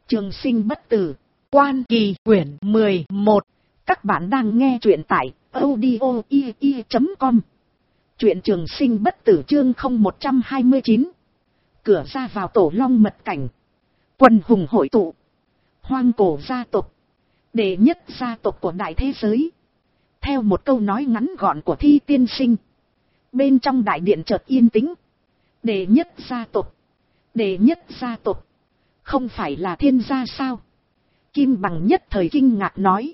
Trường sinh bất tử, Quan Kỳ quyển 11. Các bạn đang nghe truyện tại audio.com. Truyện Trường sinh bất tử chương 0129. Cửa ra vào tổ long mật cảnh. Quần hùng hội tụ. Hoang cổ gia tộc, đệ nhất gia tộc của đại thế giới. Theo một câu nói ngắn gọn của Thi tiên sinh, bên trong đại điện chợt yên tĩnh. Đệ nhất gia tộc, đệ nhất gia tộc, không phải là Thiên gia sao? Kim Bằng nhất thời kinh ngạc nói.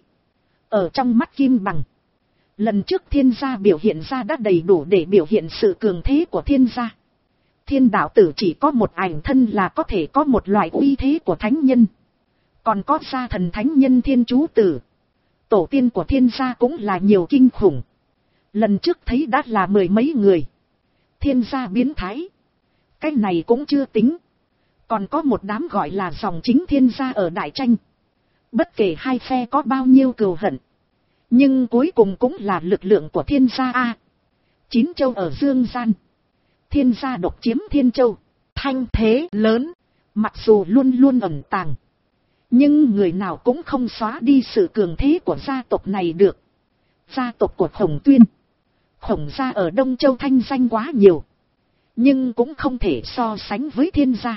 Ở trong mắt Kim Bằng, lần trước Thiên gia biểu hiện ra đã đầy đủ để biểu hiện sự cường thế của Thiên gia. Thiên đạo tử chỉ có một ảnh thân là có thể có một loại uy thế của thánh nhân. Còn có gia thần thánh nhân Thiên chú tử, tổ tiên của Thiên gia cũng là nhiều kinh khủng. Lần trước thấy đã là mười mấy người. Thiên gia biến thái, cái này cũng chưa tính. Còn có một đám gọi là dòng chính Thiên gia ở đại tranh. Bất kể hai phe có bao nhiêu cừu hận, nhưng cuối cùng cũng là lực lượng của Thiên gia a. Chín châu ở dương gian, Thiên gia độc chiếm Thiên châu, thanh thế lớn, mặc dù luôn luôn ẩn tàng, nhưng người nào cũng không xóa đi sự cường thế của gia tộc này được. Gia tộc của Khổng Tuyên, Khổng gia ở Đông Châu thanh danh quá nhiều, nhưng cũng không thể so sánh với Thiên gia.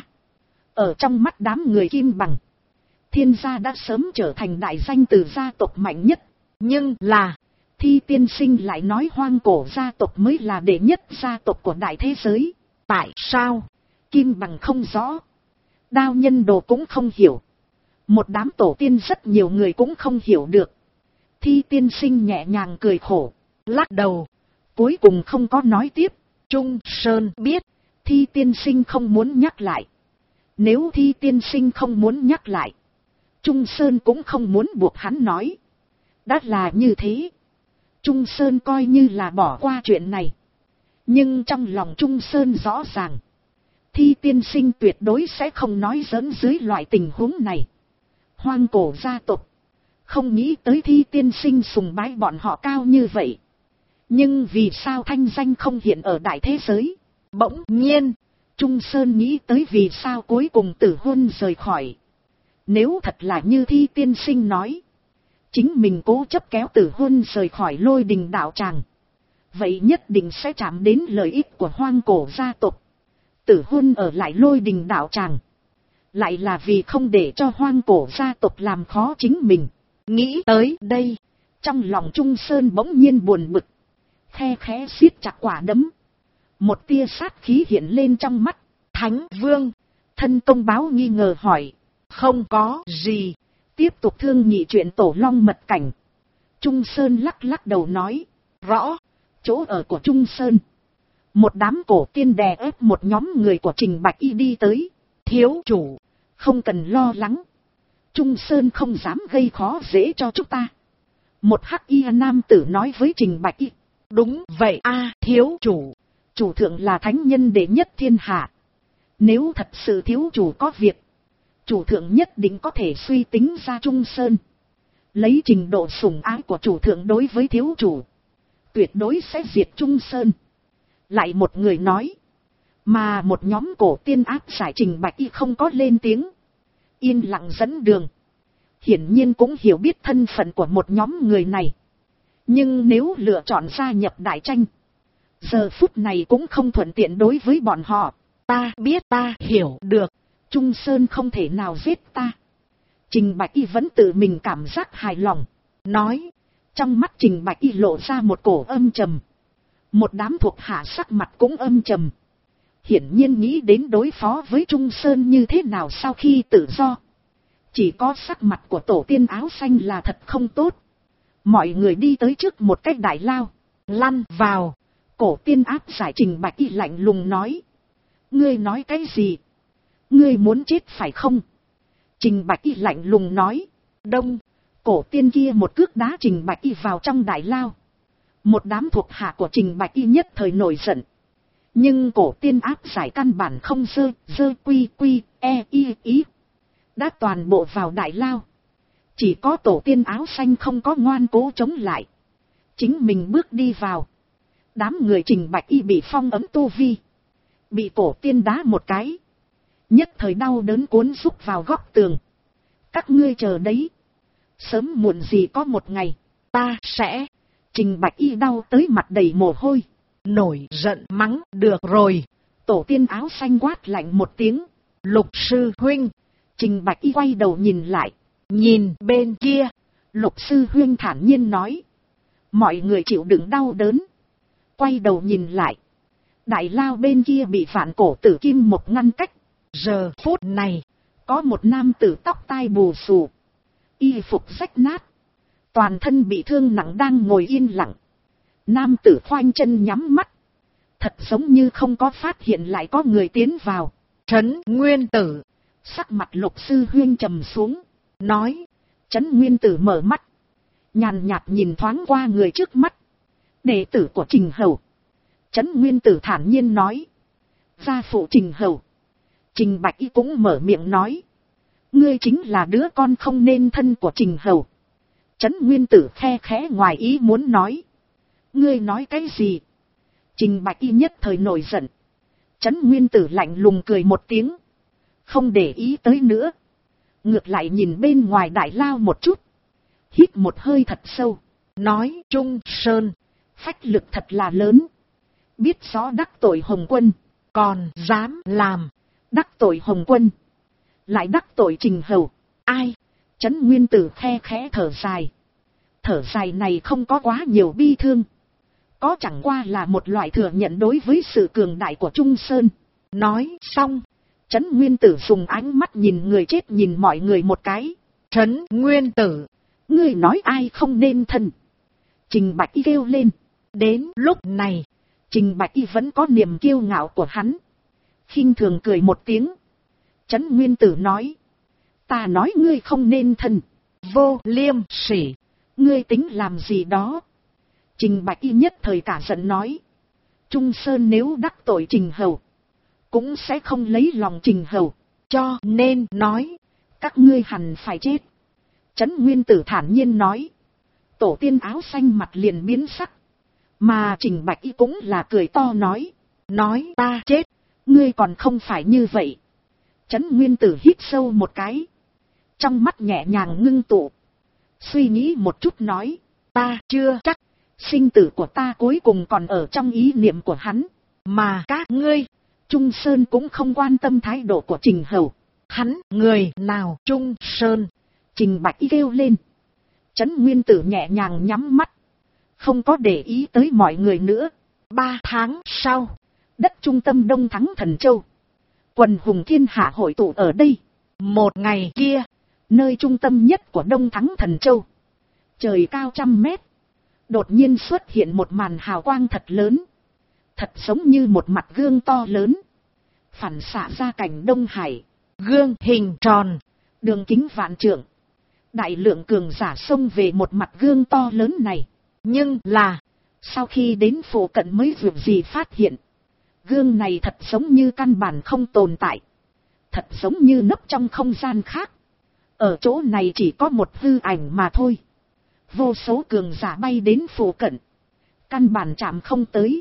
Ở trong mắt đám người Kim Bằng, Thiên gia đã sớm trở thành đại danh từ gia tộc mạnh nhất. Nhưng là, Thi tiên sinh lại nói hoang cổ gia tộc mới là đệ nhất gia tộc của đại thế giới. Tại sao? Kim Bằng không rõ. Đao Nhân Đồ cũng không hiểu. Một đám tổ tiên rất nhiều người cũng không hiểu được. Thi tiên sinh nhẹ nhàng cười khổ, lắc đầu, cuối cùng không có nói tiếp. Trung Sơn biết, Thi tiên sinh không muốn nhắc lại. Nếu Thi tiên sinh không muốn nhắc lại, Trung Sơn cũng không muốn buộc hắn nói. Đã là như thế, Trung Sơn coi như là bỏ qua chuyện này. Nhưng trong lòng Trung Sơn rõ ràng, Thi tiên sinh tuyệt đối sẽ không nói giỡn dưới loại tình huống này. Hoang cổ gia tộc, không nghĩ tới Thi tiên sinh sùng bái bọn họ cao như vậy. Nhưng vì sao thanh danh không hiện ở đại thế giới? Bỗng nhiên, Trung Sơn nghĩ tới vì sao cuối cùng Tử Huân rời khỏi. Nếu thật là như Thi tiên sinh nói, chính mình cố chấp kéo Tử Huân rời khỏi Lôi Đình đạo tràng, vậy nhất định sẽ chạm đến lợi ích của hoang cổ gia tộc. Tử Huân ở lại Lôi Đình đạo tràng, lại là vì không để cho hoang cổ gia tộc làm khó chính mình. Nghĩ tới đây, trong lòng Trung Sơn bỗng nhiên buồn bực, khe khẽ siết chặt quả đấm. Một tia sát khí hiện lên trong mắt. Thánh Vương, Thân Công Báo nghi ngờ hỏi. Không có gì, tiếp tục thương nghị chuyện tổ long mật cảnh. Trung Sơn lắc lắc đầu nói. Rõ. Chỗ ở của Trung Sơn, một đám cổ tiên đè ép một nhóm người của Trình Bạch Y đi tới. Thiếu chủ, không cần lo lắng, Trung Sơn không dám gây khó dễ cho chúng ta. Một hắc y nam tử nói với Trình Bạch Y. Đúng vậy a, thiếu chủ, chủ thượng là thánh nhân đệ nhất thiên hạ. Nếu thật sự thiếu chủ có việc, chủ thượng nhất định có thể suy tính ra Trung Sơn. Lấy trình độ sủng ái của chủ thượng đối với thiếu chủ, tuyệt đối sẽ diệt Trung Sơn. Lại một người nói. Mà một nhóm cổ tiên áp giải Trình Bạch Y không có lên tiếng, yên lặng dẫn đường. Hiển nhiên cũng hiểu biết thân phận của một nhóm người này. Nhưng nếu lựa chọn gia nhập đại tranh, giờ phút này cũng không thuận tiện đối với bọn họ. Ta biết, ta hiểu được, Trung Sơn không thể nào giết ta. Trình Bạch Y vẫn tự mình cảm giác hài lòng, nói. Trong mắt Trình Bạch Y lộ ra một cổ âm trầm. Một đám thuộc hạ sắc mặt cũng âm trầm. Hiển nhiên nghĩ đến đối phó với Trung Sơn như thế nào sau khi tự do. Chỉ có sắc mặt của tổ tiên áo xanh là thật không tốt. Mọi người đi tới trước một cái đại lao, lăn vào. Cổ tiên áp giải Trình Bạch Y lạnh lùng nói. Ngươi nói cái gì? Ngươi muốn chết phải không? Trình Bạch Y lạnh lùng nói. Đông. Cổ tiên kia một cước đá Trình Bạch Y vào trong đại lao. Một đám thuộc hạ của Trình Bạch Y nhất thời nổi giận. Nhưng cổ tiên áp giải căn bản không dơ quy ý. Đã toàn bộ vào đại lao. Chỉ có tổ tiên áo xanh không có ngoan cố chống lại. Chính mình bước đi vào. Đám người Trình Bạch Y bị phong ấm tu vi. Bị cổ tiên đá một cái. Nhất thời đau đớn cuốn rúc vào góc tường. Các ngươi chờ đấy. Sớm muộn gì có một ngày, ta sẽ. Trình Bạch Y đau tới mặt đầy mồ hôi. Nổi giận mắng, được rồi. Tổ tiên áo xanh quát lạnh một tiếng. Lục sư huynh. Trình Bạch Y quay đầu nhìn lại. Nhìn bên kia. Lục sư huynh thản nhiên nói. Mọi người chịu đựng đau đớn. Quay đầu nhìn lại. Đại lao bên kia bị Vạn Cổ Tử Kim một ngăn cách. Giờ phút này, có một nam tử tóc tai bù xù. Y phục rách nát. Toàn thân bị thương nặng đang ngồi yên lặng. Nam tử khoanh chân nhắm mắt. Thật giống như không có phát hiện lại có người tiến vào. Trấn Nguyên Tử. Sắc mặt Lục sư huynh trầm xuống. Nói. Trấn Nguyên Tử mở mắt. Nhàn nhạt nhìn thoáng qua người trước mắt. Đệ tử của Trình Hầu. Trấn Nguyên Tử thản nhiên nói. Gia phụ Trình Hầu. Trình Bạch Y cũng mở miệng nói. Ngươi chính là đứa con không nên thân của Trình Hầu. Trấn Nguyên Tử khe khẽ ngoài ý muốn nói. Ngươi nói cái gì? Trình Bạch Y nhất thời nổi giận. Trấn Nguyên Tử lạnh lùng cười một tiếng. Không để ý tới nữa. Ngược lại nhìn bên ngoài đại lao một chút. Hít một hơi thật sâu. Nói Trung Sơn. Phách lực thật là lớn. Biết rõ đắc tội Hồng Quân. Còn dám làm. Đắc tội Hồng Quân. Lại đắc tội Trình Hầu. Ai? Trấn Nguyên Tử khe khẽ thở dài. Thở dài này không có quá nhiều bi thương. Có chẳng qua là một loại thừa nhận đối với sự cường đại của Trung Sơn. Nói xong. Trấn Nguyên Tử dùng ánh mắt nhìn người chết nhìn mọi người một cái. Trấn Nguyên Tử. Ngươi nói ai không nên thân? Trình Bạch Y kêu lên. Đến lúc này. Trình Bạch Y vẫn có niềm kiêu ngạo của hắn. Khinh thường cười một tiếng. Trấn Nguyên Tử nói. Ta nói ngươi không nên thân. Vô liêm sỉ. Ngươi tính làm gì đó? Trình Bạch Y nhất thời cả giận nói. Trung Sơn nếu đắc tội Trình Hầu. Cũng sẽ không lấy lòng Trình Hầu. Cho nên nói. Các ngươi hẳn phải chết. Trấn Nguyên Tử thản nhiên nói. Tổ tiên áo xanh mặt liền biến sắc. Mà Trình Bạch Y cũng là cười to nói. Nói ta chết. Ngươi còn không phải như vậy. Trấn Nguyên Tử hít sâu một cái. Trong mắt nhẹ nhàng ngưng tụ. Suy nghĩ một chút nói. Ta chưa chắc. Sinh tử của ta cuối cùng còn ở trong ý niệm của hắn. Mà các ngươi. Trung Sơn cũng không quan tâm thái độ của Trình Hầu. Hắn người nào Trung Sơn? Trình Bạch Y kêu lên. Trấn Nguyên Tử nhẹ nhàng nhắm mắt. Không có để ý tới mọi người nữa. 3 tháng sau. Đất trung tâm Đông Thắng Thần Châu. Quần hùng thiên hạ hội tụ ở đây. Một ngày kia. Nơi trung tâm nhất của Đông Thắng Thần Châu. Trời cao 100 mét. Đột nhiên xuất hiện một màn hào quang thật lớn. Thật giống như một mặt gương to lớn. Phản xạ ra cảnh Đông Hải. Gương hình tròn. Đường kính vạn trượng. Đại lượng cường giả xông về một mặt gương to lớn này. Nhưng là. Sau khi đến phụ cận mới việc gì phát hiện. Gương này thật giống như căn bản không tồn tại. Thật giống như nấp trong không gian khác. Ở chỗ này chỉ có một hư ảnh mà thôi. Vô số cường giả bay đến phụ cận. Căn bản chạm không tới.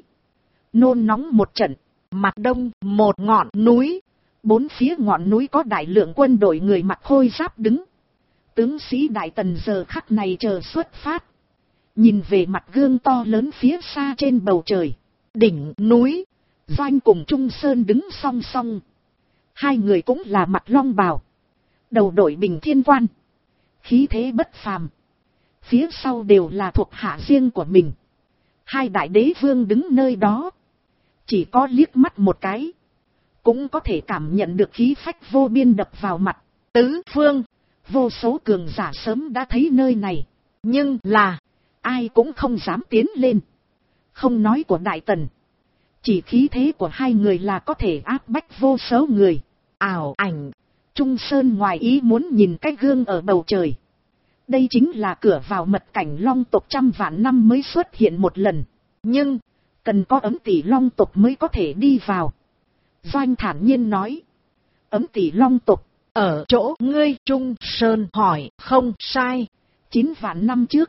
Nôn nóng một trận. Mặt đông một ngọn núi. 4 phía ngọn núi có đại lượng quân đội người mặc khôi giáp đứng. Tướng sĩ Đại Tần giờ khắc này chờ xuất phát. Nhìn về mặt gương to lớn phía xa trên bầu trời. Đỉnh núi. Doanh cùng Trung Sơn đứng song song. Hai người cũng là mặt long bào. Đầu đội bình thiên quan. Khí thế bất phàm. Phía sau đều là thuộc hạ riêng của mình. Hai đại đế vương đứng nơi đó. Chỉ có liếc mắt một cái. Cũng có thể cảm nhận được khí phách vô biên đập vào mặt. Tứ phương. Vô số cường giả sớm đã thấy nơi này. Nhưng là. Ai cũng không dám tiến lên. Không nói của Đại Tần. Chỉ khí thế của hai người là có thể áp bách vô số người. Ảo ảnh. Trung Sơn ngoài ý muốn nhìn cái gương ở bầu trời. Đây chính là cửa vào mật cảnh long tộc 100 vạn năm mới xuất hiện một lần. Nhưng. Cần có ấm tỷ long tộc mới có thể đi vào. Doanh thản nhiên nói. Ấm tỷ long tộc. Ở chỗ ngươi Trung Sơn hỏi không sai. 9 vạn năm trước.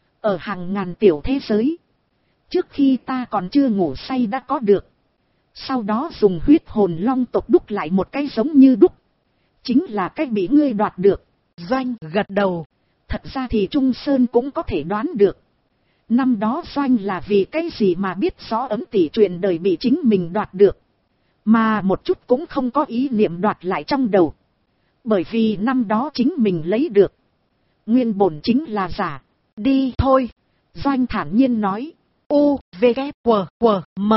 Ở hàng ngàn tiểu thế giới. Trước khi ta còn chưa ngủ say đã có được. Sau đó dùng huyết hồn long tộc đúc lại một cái giống như đúc. Chính là cái bị ngươi đoạt được. Doanh gật đầu. Thật ra thì Trung Sơn cũng có thể đoán được. Năm đó Doanh là vì cái gì mà biết rõ ấm tỷ truyền đời bị chính mình đoạt được. Mà một chút cũng không có ý niệm đoạt lại trong đầu. Bởi vì năm đó chính mình lấy được. Nguyên bổn chính là giả. Đi thôi. Doanh thản nhiên nói. U, V, K, W, W, M.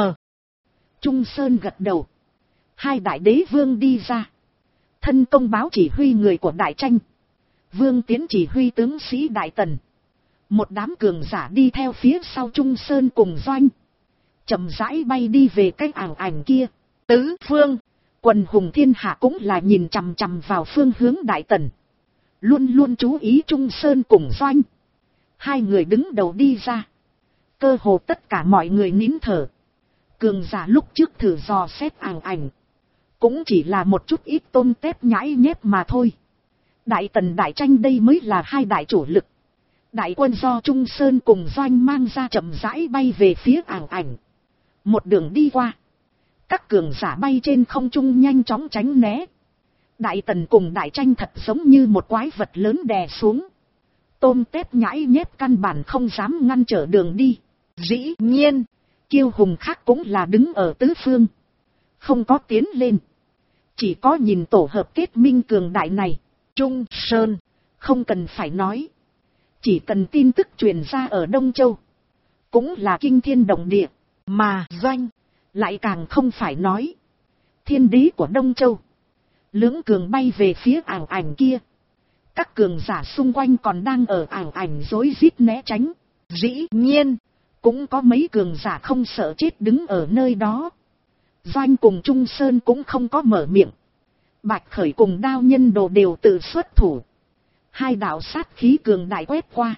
Trung Sơn gật đầu. Hai đại đế vương đi ra. Thân công báo chỉ huy người của đại tranh. Vương Tiến chỉ huy tướng sĩ đại tần. Một đám cường giả đi theo phía sau Trung Sơn cùng Doanh. Chậm rãi bay đi về cái ảo ảnh kia. Tứ phương. Quần hùng thiên hạ cũng là nhìn chằm chằm vào phương hướng đại tần. Luôn luôn chú ý Trung Sơn cùng Doanh. Hai người đứng đầu đi ra. Cơ hồ tất cả mọi người nín thở. Cường giả lúc trước thử dò xét ảo ảnh. Cũng chỉ là một chút ít tôm tép nhãi nhép mà thôi. Đại tần đại tranh đây mới là hai đại chủ lực. Đại quân do Trung Sơn cùng Doanh mang ra chậm rãi bay về phía ảo ảnh. Một đường đi qua. Các cường giả bay trên không trung nhanh chóng tránh né. Đại tần cùng đại tranh thật giống như một quái vật lớn đè xuống. Tôm tép nhãi nhép căn bản không dám ngăn trở đường đi. Dĩ nhiên, kiêu hùng khác cũng là đứng ở tứ phương. Không có tiến lên. Chỉ có nhìn tổ hợp kết minh cường đại này. Trung Sơn, không cần phải nói. Chỉ cần tin tức truyền ra ở Đông Châu. Cũng là kinh thiên động địa. Mà Doanh, lại càng không phải nói. Thiên đế của Đông Châu. Lưỡng cường bay về phía ảo ảnh kia. Các cường giả xung quanh còn đang ở ảo ảnh rối rít né tránh. Dĩ nhiên, cũng có mấy cường giả không sợ chết đứng ở nơi đó. Doanh cùng Trung Sơn cũng không có mở miệng. Bạch Khởi cùng Đao Nhân Đồ đều tự xuất thủ. Hai đạo sát khí cường đại quét qua.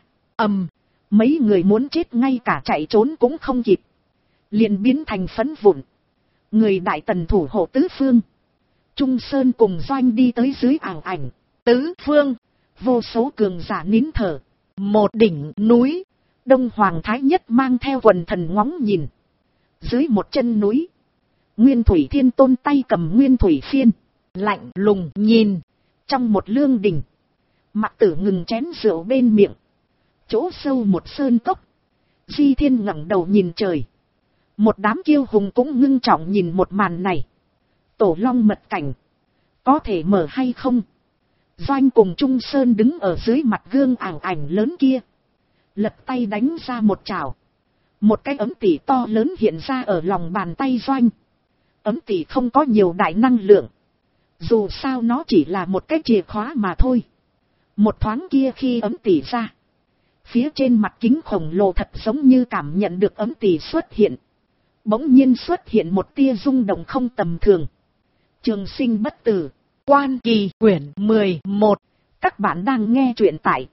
Mấy người muốn chết ngay cả chạy trốn cũng không kịp. Liền biến thành phấn vụn. Người đại tần thủ hộ tứ phương. Trung Sơn cùng Doanh đi tới dưới ảo ảnh. Tứ phương. Vô số cường giả nín thở. Một đỉnh núi. Đông Hoàng Thái Nhất mang theo quần thần ngóng nhìn. Dưới một chân núi. Nguyên Thủy Thiên Tôn tay cầm Nguyên Thủy Phiên. Lạnh lùng nhìn. Trong một lương đình. Mặc Tử ngừng chén rượu bên miệng. Chỗ sâu một sơn cốc. Di Thiên ngẩng đầu nhìn trời. Một đám kiêu hùng cũng ngưng trọng nhìn một màn này. Tổ Long mật cảnh. Có thể mở hay không? Doanh cùng Trung Sơn đứng ở dưới mặt gương ảo ảnh lớn kia. Lật tay đánh ra một chảo. Một cái ấm tỷ to lớn hiện ra ở lòng bàn tay Doanh. Ấm tỷ không có nhiều đại năng lượng. Dù sao nó chỉ là một cái chìa khóa mà thôi. Một thoáng kia khi ấm tỷ ra. Phía trên mặt kính khổng lồ thật giống như cảm nhận được ấm tỷ xuất hiện. Bỗng nhiên xuất hiện một tia rung động không tầm thường. Trường Sinh Bất Tử, Quan Kỳ quyển 11. Các bạn đang nghe truyện tại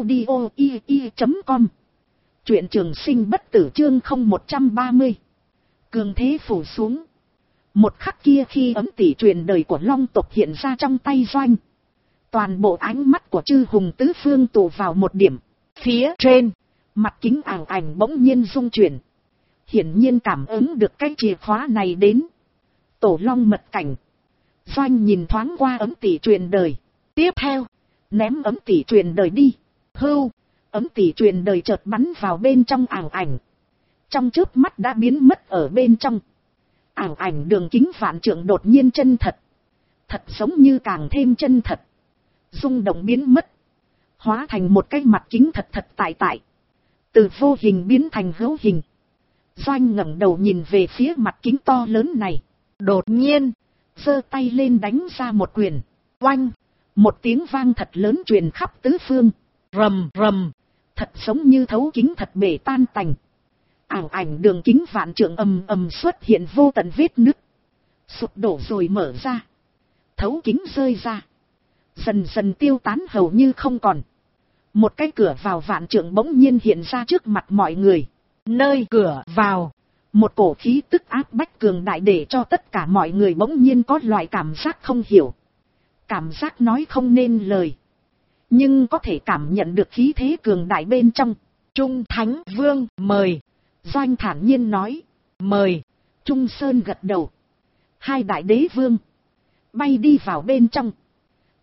audio.com. Truyện Trường Sinh Bất Tử chương 0130. Cường thế phủ xuống. Một khắc kia khi ấm tỷ truyền đời của Long tộc hiện ra trong tay Doanh. Toàn bộ ánh mắt của chư hùng tứ phương tụ vào một điểm. Phía trên, mặt kính ảo ảnh bỗng nhiên rung chuyển. Hiển nhiên cảm ứng được cái chìa khóa này đến. Tổ Long mật cảnh. Doanh nhìn thoáng qua ấm tỷ truyền đời. Tiếp theo, ném ấm tỷ truyền đời đi. Hưu, ấm tỷ truyền đời chợt bắn vào bên trong ảo ảnh. Trong chớp mắt đã biến mất ở bên trong. Ảo ảnh đường kính vạn trượng đột nhiên chân thật. Thật giống như càng thêm chân thật. Rung động biến mất. Hóa thành một cái mặt kính thật thật tại tại. Từ vô hình biến thành hữu hình. Doanh ngẩng đầu nhìn về phía mặt kính to lớn này. Đột nhiên, giơ tay lên đánh ra một quyền. Oanh! Một tiếng vang thật lớn truyền khắp tứ phương. Rầm rầm! Thật giống như thấu kính thật bể tan tành. Ảo ảnh đường kính vạn trượng ầm ầm xuất hiện vô tận vết nứt. Sụp đổ rồi mở ra. Thấu kính rơi ra. Dần dần tiêu tán hầu như không còn. Một cái cửa vào vạn trượng bỗng nhiên hiện ra trước mặt mọi người. Nơi cửa vào, một cổ khí tức áp bách cường đại để cho tất cả mọi người bỗng nhiên có loại cảm giác không hiểu. Cảm giác nói không nên lời. Nhưng có thể cảm nhận được khí thế cường đại bên trong. Trung Thánh Vương mời. Doanh thản nhiên nói. Mời. Trung Sơn gật đầu. Hai đại đế vương bay đi vào bên trong.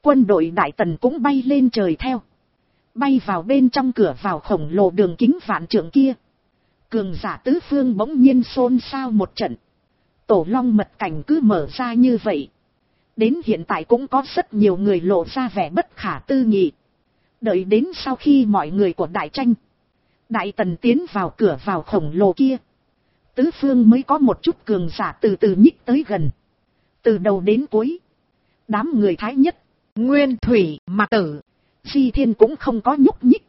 Quân đội Đại Tần cũng bay lên trời theo. Bay vào bên trong cửa vào khổng lồ đường kính vạn trượng kia. Cường giả tứ phương bỗng nhiên xôn xao một trận. Tổ long mật cảnh cứ mở ra như vậy. Đến hiện tại cũng có rất nhiều người lộ ra vẻ bất khả tư nghị. Đợi đến sau khi mọi người của Đại Tranh, Đại Tần tiến vào cửa vào khổng lồ kia. Tứ phương mới có một chút cường giả từ từ nhích tới gần. Từ đầu đến cuối, đám người Thái Nhất, Nguyên Thủy, Mạc Tử, Di Thiên cũng không có nhúc nhích,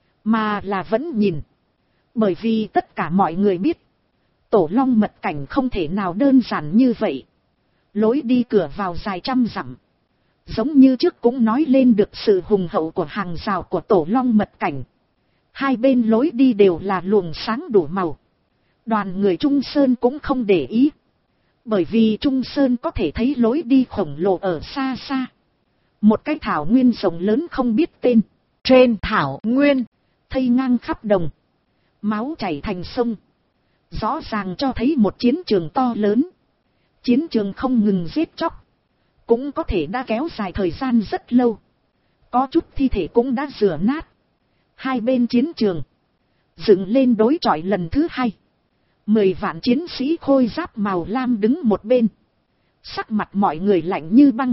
mà là vẫn nhìn. Bởi vì tất cả mọi người biết, tổ long mật cảnh không thể nào đơn giản như vậy. Lối đi cửa vào dài trăm dặm. Giống như trước cũng nói lên được sự hùng hậu của hàng rào của tổ long mật cảnh. Hai bên lối đi đều là luồng sáng đủ màu. Đoàn người Trung Sơn cũng không để ý. Bởi vì Trung Sơn có thể thấy lối đi khổng lồ ở xa xa. Một cái thảo nguyên rộng lớn không biết tên. Trên thảo nguyên, thây ngang khắp đồng. Máu chảy thành sông. Rõ ràng cho thấy một chiến trường to lớn. Chiến trường không ngừng giết chóc. Cũng có thể đã kéo dài thời gian rất lâu. Có chút thi thể cũng đã rửa nát. Hai bên chiến trường dựng lên đối chọi lần thứ hai. 10 vạn chiến sĩ khôi giáp màu lam đứng một bên. Sắc mặt mọi người lạnh như băng.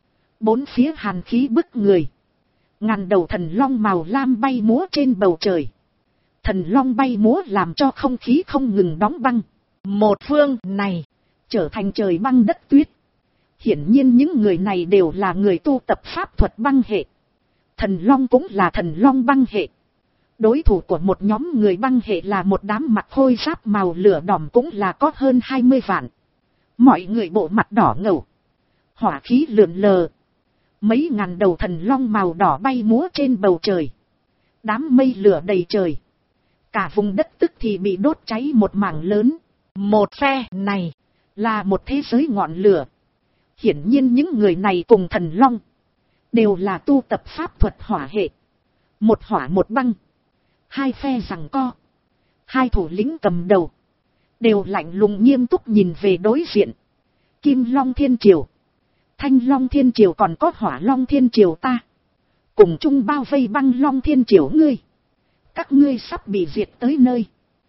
Bốn phía hàn khí bức người. Ngàn đầu thần long màu lam bay múa trên bầu trời. Thần long bay múa làm cho không khí không ngừng đóng băng. Một phương này trở thành trời băng đất tuyết. Hiển nhiên những người này đều là người tu tập pháp thuật băng hệ. Thần long cũng là thần long băng hệ. Đối thủ của một nhóm người băng hệ là một đám mặc khôi giáp màu lửa đỏ cũng là có hơn 20 vạn. Mọi người bộ mặt đỏ ngầu. Hỏa khí lượn lờ. Mấy ngàn đầu thần long màu đỏ bay múa trên bầu trời. Đám mây lửa đầy trời. Cả vùng đất tức thì bị đốt cháy một mảng lớn. Một phe này là một thế giới ngọn lửa. Hiển nhiên những người này cùng thần long đều là tu tập pháp thuật hỏa hệ. Một hỏa một băng. Hai phe giằng co. Hai thủ lĩnh cầm đầu đều lạnh lùng nghiêm túc nhìn về đối diện. Kim Long Thiên Triều, Thanh Long Thiên Triều còn có Hỏa Long Thiên Triều ta. Cùng chung bao vây Băng Long Thiên Triều ngươi. Các ngươi sắp bị diệt tới nơi.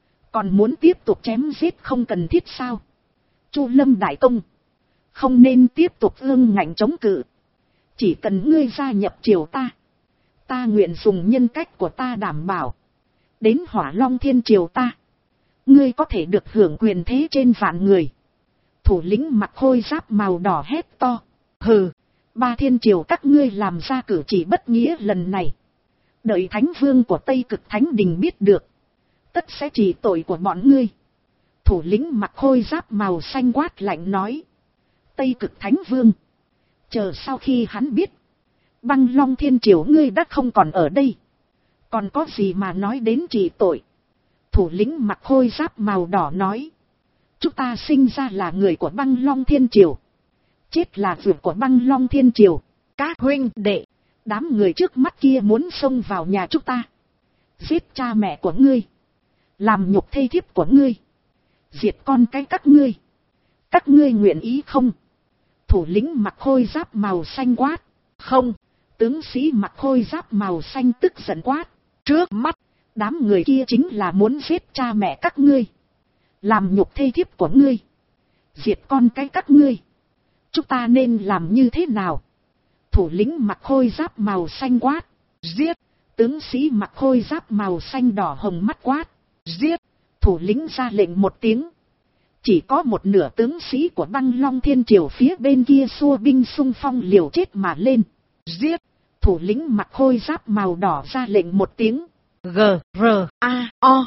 Còn muốn tiếp tục chém giết không cần thiết sao? Chu Lâm đại công, không nên tiếp tục ương ngạnh chống cự. Chỉ cần ngươi gia nhập triều ta. Ta nguyện dùng nhân cách của ta đảm bảo. Đến Hỏa Long Thiên Triều ta. Ngươi có thể được hưởng quyền thế trên vạn người. Thủ lĩnh mặc khôi giáp màu đỏ hét to. Hừ, ba thiên triều các ngươi làm ra cử chỉ bất nghĩa lần này. Đợi Thánh Vương của Tây Cực Thánh Đình biết được. Tất sẽ chỉ tội của bọn ngươi. Thủ lĩnh mặc khôi giáp màu xanh quát lạnh nói. Tây Cực Thánh Vương. Chờ sau khi hắn biết. Băng Long Thiên Triều ngươi đã không còn ở đây. Còn có gì mà nói đến trị tội. Thủ lĩnh mặc khôi giáp màu đỏ nói. Chúng ta sinh ra là người của Băng Long Thiên Triều. Chết là vượt của Băng Long Thiên Triều. Các huynh đệ. Đám người trước mắt kia muốn xông vào nhà chúng ta. Giết cha mẹ của ngươi. Làm nhục thê thiếp của ngươi. Diệt con cái các ngươi. Các ngươi nguyện ý không? Thủ lĩnh mặc khôi giáp màu xanh quát. Không. Tướng sĩ mặc khôi giáp màu xanh tức giận quát. Trước mắt, đám người kia chính là muốn giết cha mẹ các ngươi. Làm nhục thê thiếp của ngươi. Diệt con cái các ngươi. Chúng ta nên làm như thế nào? Thủ lĩnh mặc khôi giáp màu xanh quát. Giết. Tướng sĩ mặc khôi giáp màu xanh đỏ hồng mắt quát. Giết. Thủ lĩnh ra lệnh một tiếng. Chỉ có một nửa tướng sĩ của Băng Long Thiên Triều phía bên kia xua binh xung phong liều chết mà lên. Giết. Thủ lĩnh mặc khôi giáp màu đỏ ra lệnh một tiếng. G-R-A-O.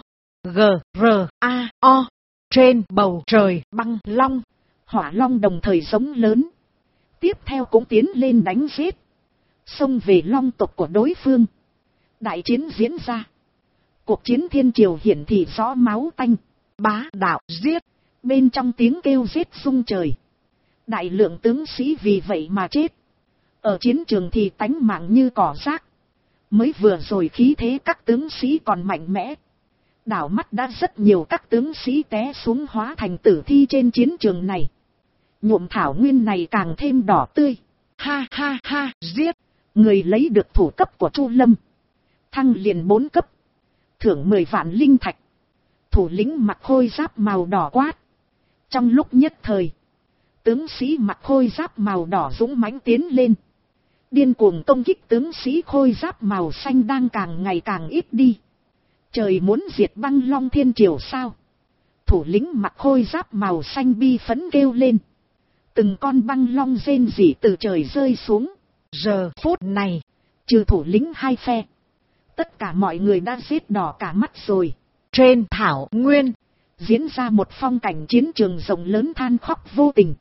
G-R-A-O. Trên bầu trời Băng Long, Hỏa Long đồng thời giống lớn. Tiếp theo cũng tiến lên đánh giết. Xông về long tộc của đối phương. Đại chiến diễn ra. Cuộc chiến thiên triều hiển thị rõ máu tanh. Bá đạo giết. Bên trong tiếng kêu giết rung trời. Đại lượng tướng sĩ vì vậy mà chết. Ở chiến trường thì tánh mạng như cỏ rác. Mới vừa rồi khí thế các tướng sĩ còn mạnh mẽ. Đảo mắt đã rất nhiều các tướng sĩ té xuống hóa thành tử thi trên chiến trường này. Nhuộm thảo nguyên này càng thêm đỏ tươi. ha ha ha, giết. Người lấy được thủ cấp của Chu Lâm. Thăng liền 4 cấp. Thưởng 10 vạn linh thạch. Thủ lĩnh mặc khôi giáp màu đỏ quát. Trong lúc nhất thời, tướng sĩ mặc khôi giáp màu đỏ dũng mãnh tiến lên. Điên cuồng công kích tướng sĩ khôi giáp màu xanh đang càng ngày càng ít đi. Trời muốn diệt băng long thiên triều sao? Thủ lĩnh mặc khôi giáp màu xanh bi phấn kêu lên. Từng con băng long rên rỉ từ trời rơi xuống. Giờ phút này, trừ thủ lĩnh hai phe, tất cả mọi người đã giết đỏ cả mắt rồi. Trên thảo nguyên, diễn ra một phong cảnh chiến trường rộng lớn than khóc vô tình.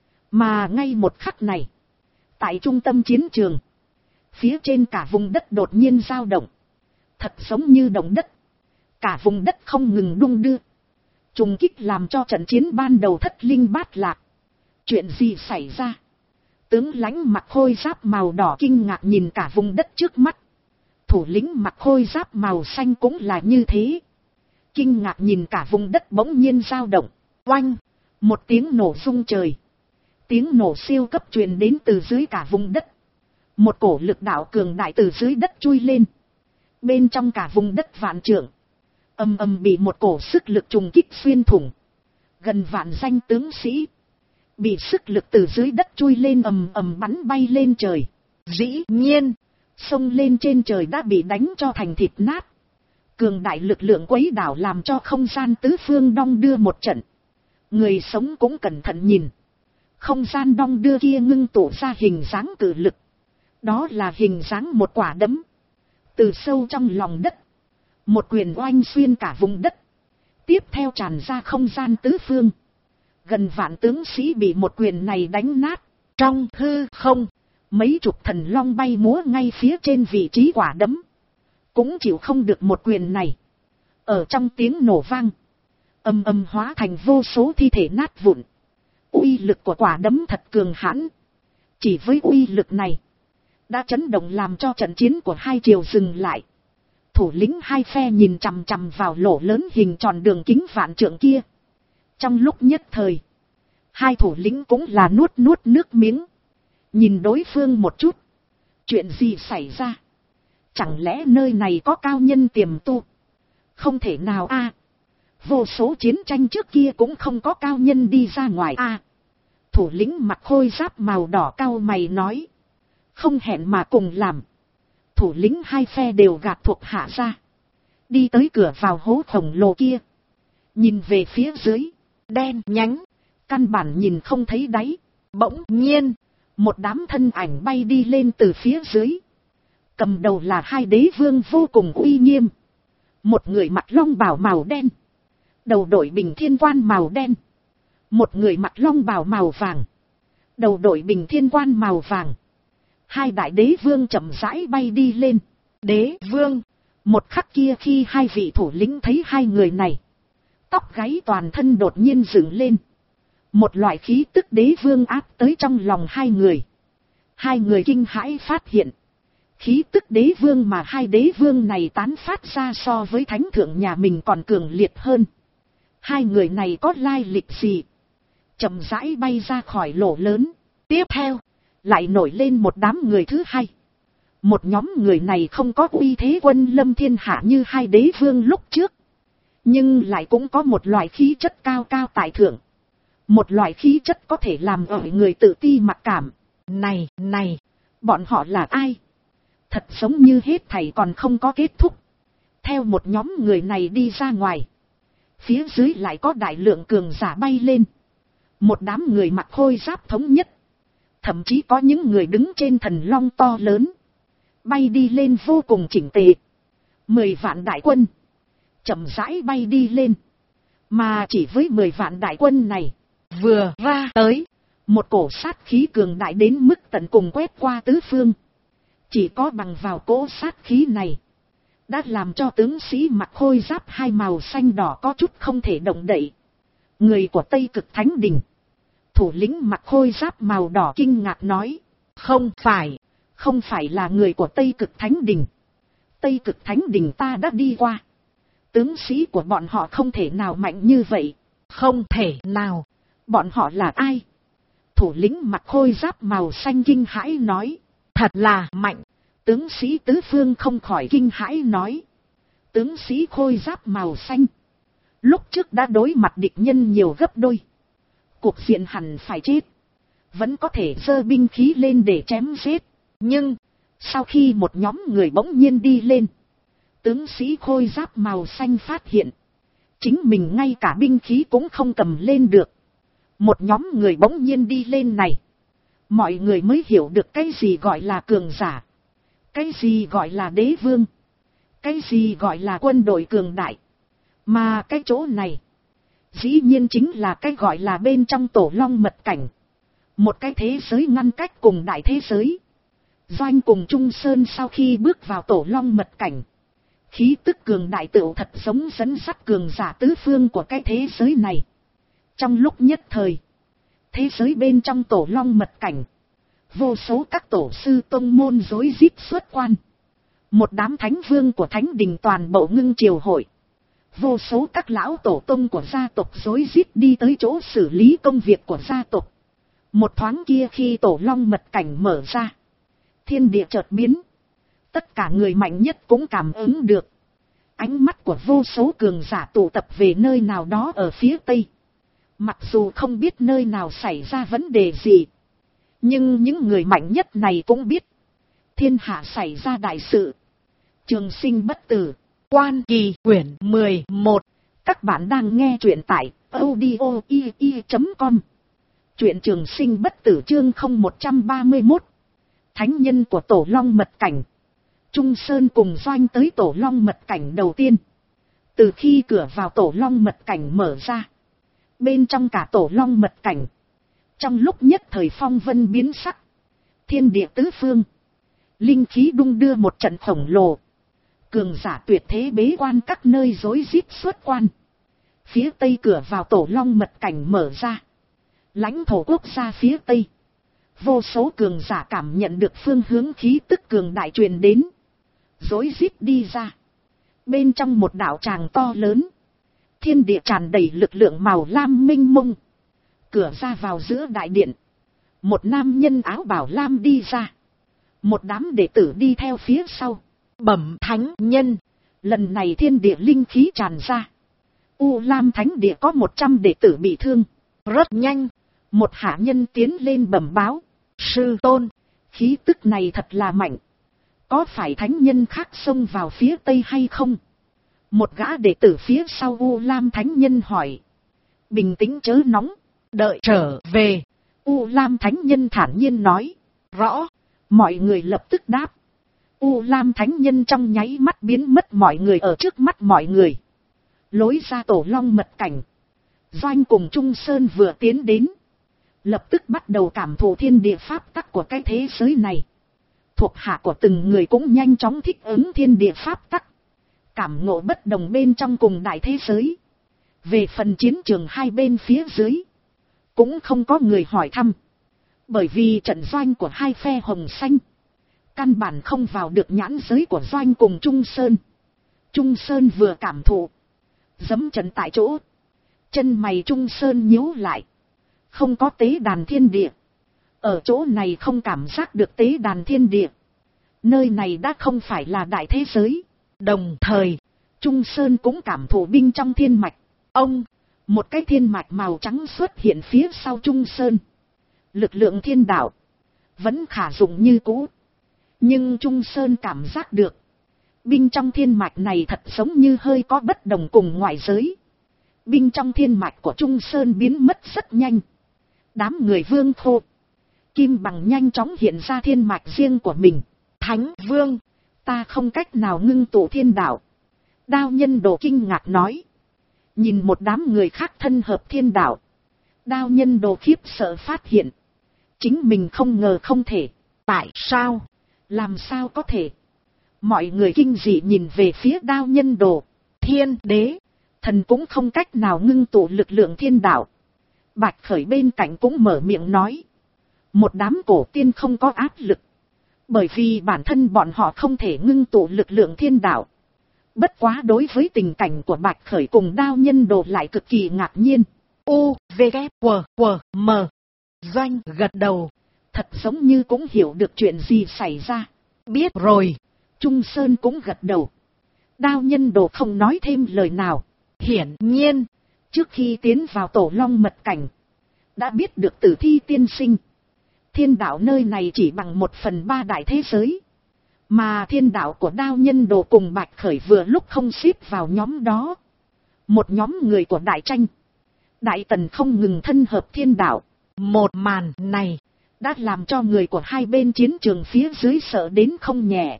Mà ngay một khắc này, tại trung tâm chiến trường, phía trên cả vùng đất đột nhiên dao động. Thật giống như động đất. Cả vùng đất không ngừng đung đưa. Trùng kích làm cho trận chiến ban đầu thất linh bát lạc. Chuyện gì xảy ra? Tướng lãnh mặc khôi giáp màu đỏ kinh ngạc nhìn cả vùng đất trước mắt. Thủ lĩnh mặc khôi giáp màu xanh cũng là như thế. Kinh ngạc nhìn cả vùng đất bỗng nhiên dao động. Oanh! Một tiếng nổ rung trời. Tiếng nổ siêu cấp truyền đến từ dưới cả vùng đất. Một cổ lực đạo cường đại từ dưới đất chui lên. Bên trong cả vùng đất vạn trượng, ầm ầm bị một cổ sức lực trùng kích xuyên thủng. Gần vạn danh tướng sĩ bị sức lực từ dưới đất chui lên ầm ầm bắn bay lên trời. Dĩ nhiên, sông lên trên trời đã bị đánh cho thành thịt nát. Cường đại lực lượng quấy đảo làm cho không gian tứ phương đong đưa một trận. Người sống cũng cẩn thận nhìn. Không gian đong đưa kia ngưng tụ ra hình dáng cự lực. Đó là hình dáng một quả đấm. Từ sâu trong lòng đất, một quyền oanh xuyên cả vùng đất. Tiếp theo tràn ra không gian tứ phương. Gần vạn tướng sĩ bị một quyền này đánh nát. Trong hư không, mấy chục thần long bay múa ngay phía trên vị trí quả đấm. Cũng chịu không được một quyền này. Ở trong tiếng nổ vang, ầm ầm hóa thành vô số thi thể nát vụn. Uy lực của quả đấm thật cường hãn. Chỉ với uy lực này, đã chấn động làm cho trận chiến của hai triều dừng lại. Thủ lĩnh hai phe nhìn chằm chằm vào lỗ lớn hình tròn đường kính vạn trượng kia. Trong lúc nhất thời, hai thủ lĩnh cũng là nuốt nước miếng. Nhìn đối phương một chút. Chuyện gì xảy ra? Chẳng lẽ nơi này có cao nhân tiềm tu? Không thể nào a. Vô số chiến tranh trước kia cũng không có cao nhân đi ra ngoài a. Thủ lĩnh mặc khôi giáp màu đỏ cau mày nói. Không hẹn mà cùng làm. Thủ lĩnh hai phe đều gạt thuộc hạ ra. Đi tới cửa vào hố khổng lồ kia. Nhìn về phía dưới. Đen nhánh. Căn bản nhìn không thấy đáy. Bỗng nhiên, một đám thân ảnh bay đi lên từ phía dưới. Cầm đầu là hai đế vương vô cùng uy nghiêm. Một người mặc long bào màu đen. Đầu đội bình thiên quan màu đen. Một người mặc long bào màu vàng. Đầu đội bình thiên quan màu vàng. Hai đại đế vương chậm rãi bay đi lên. Đế vương. Một khắc kia khi hai vị thủ lĩnh thấy hai người này, tóc gáy toàn thân đột nhiên dựng lên. Một loại khí tức đế vương áp tới trong lòng hai người. Hai người kinh hãi phát hiện. Khí tức đế vương mà hai đế vương này tán phát ra so với thánh thượng nhà mình còn cường liệt hơn. Hai người này có lai lịch gì? Chậm rãi bay ra khỏi lỗ lớn. Tiếp theo, lại nổi lên một đám người thứ hai. Một nhóm người này không có uy thế quân lâm thiên hạ như hai đế vương lúc trước. Nhưng lại cũng có một loại khí chất cao cao tại thượng. Một loại khí chất có thể làm ở người tự ti mặc cảm. Này, bọn họ là ai? Thật giống như hết thảy còn không có kết thúc. Theo một nhóm người này đi ra ngoài. Phía dưới lại có đại lượng cường giả bay lên. Một đám người mặc khôi giáp thống nhất. Thậm chí có những người đứng trên thần long to lớn. Bay đi lên vô cùng chỉnh tề. 10 vạn đại quân. Chậm rãi bay đi lên. Mà chỉ với 10 vạn đại quân này. Vừa ra tới. Một cổ sát khí cường đại đến mức tận cùng quét qua tứ phương. Chỉ có bằng vào cỗ sát khí này. Đã làm cho tướng sĩ mặc khôi giáp hai màu xanh đỏ có chút không thể động đậy. Người của Tây Cực Thánh Đình. Thủ lĩnh mặc khôi giáp màu đỏ kinh ngạc nói. Không phải là người của Tây Cực Thánh Đình. Tây Cực Thánh Đình ta đã đi qua. Tướng sĩ của bọn họ không thể nào mạnh như vậy. Không thể nào. Bọn họ là ai? Thủ lĩnh mặc khôi giáp màu xanh kinh hãi nói. Thật là mạnh. Tướng sĩ tứ phương không khỏi kinh hãi nói. Tướng sĩ khôi giáp màu xanh. Lúc trước đã đối mặt địch nhân nhiều gấp đôi. Cuộc diện hẳn phải chết. Vẫn có thể giơ binh khí lên để chém giết. Nhưng, sau khi một nhóm người bỗng nhiên đi lên. Tướng sĩ khôi giáp màu xanh phát hiện. Chính mình ngay cả binh khí cũng không cầm lên được. Một nhóm người bỗng nhiên đi lên này. Mọi người mới hiểu được cái gì gọi là cường giả. Cái gì gọi là đế vương. Cái gì gọi là quân đội cường đại. Mà cái chỗ này, dĩ nhiên chính là cái gọi là bên trong tổ long mật cảnh. Một cái thế giới ngăn cách cùng đại thế giới. Doanh cùng Trung Sơn sau khi bước vào tổ long mật cảnh. Khí tức cường đại tựu thật giống dẫn dắt cường giả tứ phương của cái thế giới này. Trong lúc nhất thời, thế giới bên trong tổ long mật cảnh. Vô số các tổ sư tông môn rối rít xuất quan. Một đám thánh vương của thánh đình toàn bộ ngưng triều hội. Vô số các lão tổ tông của gia tộc rối rít đi tới chỗ xử lý công việc của gia tộc. Một thoáng kia khi tổ long mật cảnh mở ra. Thiên địa chợt biến. Tất cả người mạnh nhất cũng cảm ứng được. Ánh mắt của vô số cường giả tụ tập về nơi nào đó ở phía tây. Mặc dù không biết nơi nào xảy ra vấn đề gì. Nhưng những người mạnh nhất này cũng biết. Thiên hạ xảy ra đại sự. Trường sinh bất tử. Quan Kỳ quyển 11. Các bạn đang nghe truyện tại audio.com. Truyện Trường Sinh bất tử chương 0131. Thánh nhân của tổ long mật cảnh. Trung Sơn cùng Doanh tới tổ long mật cảnh đầu tiên. Từ khi cửa vào tổ long mật cảnh mở ra. Bên trong cả tổ long mật cảnh. Trong lúc nhất thời phong vân biến sắc. Thiên địa tứ phương. Linh khí đung đưa một trận khổng lồ. Cường giả tuyệt thế bế quan các nơi rối rít xuất quan. Phía tây cửa vào tổ long mật cảnh mở ra. Lãnh thổ quốc gia phía tây. Vô số cường giả cảm nhận được phương hướng khí tức cường đại truyền đến. Rối rít đi ra. Bên trong một đạo tràng to lớn. Thiên địa tràn đầy lực lượng màu lam minh mông. Cửa ra vào giữa đại điện. Một nam nhân áo bảo lam đi ra. Một đám đệ tử đi theo phía sau. Bẩm thánh nhân. Lần này thiên địa linh khí tràn ra. U Lam Thánh Địa có 100 đệ tử bị thương. Rất nhanh. Một hạ nhân tiến lên bẩm báo. Sư tôn. Khí tức này thật là mạnh. Có phải thánh nhân khác xông vào phía tây hay không? Một gã đệ tử phía sau U Lam Thánh Nhân hỏi. Bình tĩnh chớ nóng. Đợi trở về. U Lam Thánh Nhân thản nhiên nói. Rõ. Mọi người lập tức đáp. U Lam Thánh Nhân trong nháy mắt biến mất mọi người ở trước mắt mọi người. Lối ra tổ long mật cảnh. Doanh cùng Trung Sơn vừa tiến đến. Lập tức bắt đầu cảm thụ thiên địa pháp tắc của cái thế giới này. Thuộc hạ của từng người cũng nhanh chóng thích ứng thiên địa pháp tắc. Cảm ngộ bất đồng bên trong cùng đại thế giới. Về phần chiến trường hai bên phía dưới. Cũng không có người hỏi thăm. Bởi vì trận doanh của hai phe hồng xanh. Căn bản không vào được nhãn giới của Doanh cùng Trung Sơn. Trung Sơn vừa cảm thụ. Giẫm chân tại chỗ. Chân mày Trung Sơn nhíu lại. Không có tế đàn thiên địa. Ở chỗ này không cảm giác được tế đàn thiên địa. Nơi này đã không phải là đại thế giới. Đồng thời, Trung Sơn cũng cảm thụ binh trong thiên mạch. Ông, một cái thiên mạch màu trắng xuất hiện phía sau Trung Sơn. Lực lượng thiên đạo vẫn khả dụng như cũ. Nhưng Trung Sơn cảm giác được. Binh trong thiên mạch này thật giống như hơi có bất đồng cùng ngoại giới. Binh trong thiên mạch của Trung Sơn biến mất rất nhanh. Đám người Vương Khô, Kim Bằng nhanh chóng hiện ra thiên mạch riêng của mình. Thánh Vương, ta không cách nào ngưng tụ thiên đạo. Đao Nhân Đồ kinh ngạc nói. Nhìn một đám người khác thân hợp thiên đạo. Đao Nhân Đồ khiếp sợ phát hiện. Chính mình không ngờ không thể. Tại sao? Làm sao có thể? Mọi người kinh dị nhìn về phía Đao Nhân Đồ. Thiên đế, thần cũng không cách nào ngưng tụ lực lượng thiên đạo. Bạch Khởi bên cạnh cũng mở miệng nói. Một đám cổ tiên không có áp lực. Bởi vì bản thân bọn họ không thể ngưng tụ lực lượng thiên đạo. Bất quá đối với tình cảnh của Bạch Khởi cùng Đao Nhân Đồ lại cực kỳ ngạc nhiên. U, V, K, W, W, M. Doanh gật đầu. Thật giống như cũng hiểu được chuyện gì xảy ra. Biết rồi. Trung Sơn cũng gật đầu. Đao Nhân Đồ không nói thêm lời nào. Hiển nhiên, trước khi tiến vào Tổ Long mật cảnh, đã biết được Tử Thi tiên sinh. Thiên đạo nơi này chỉ bằng 1/3 đại thế giới. Mà thiên đạo của Đao Nhân Đồ cùng Bạch Khởi vừa lúc không xếp vào nhóm đó. Một nhóm người của Đại Tranh, Đại Tần không ngừng thân hợp thiên đạo. Một màn này đã làm cho người của hai bên chiến trường phía dưới sợ đến không nhẹ.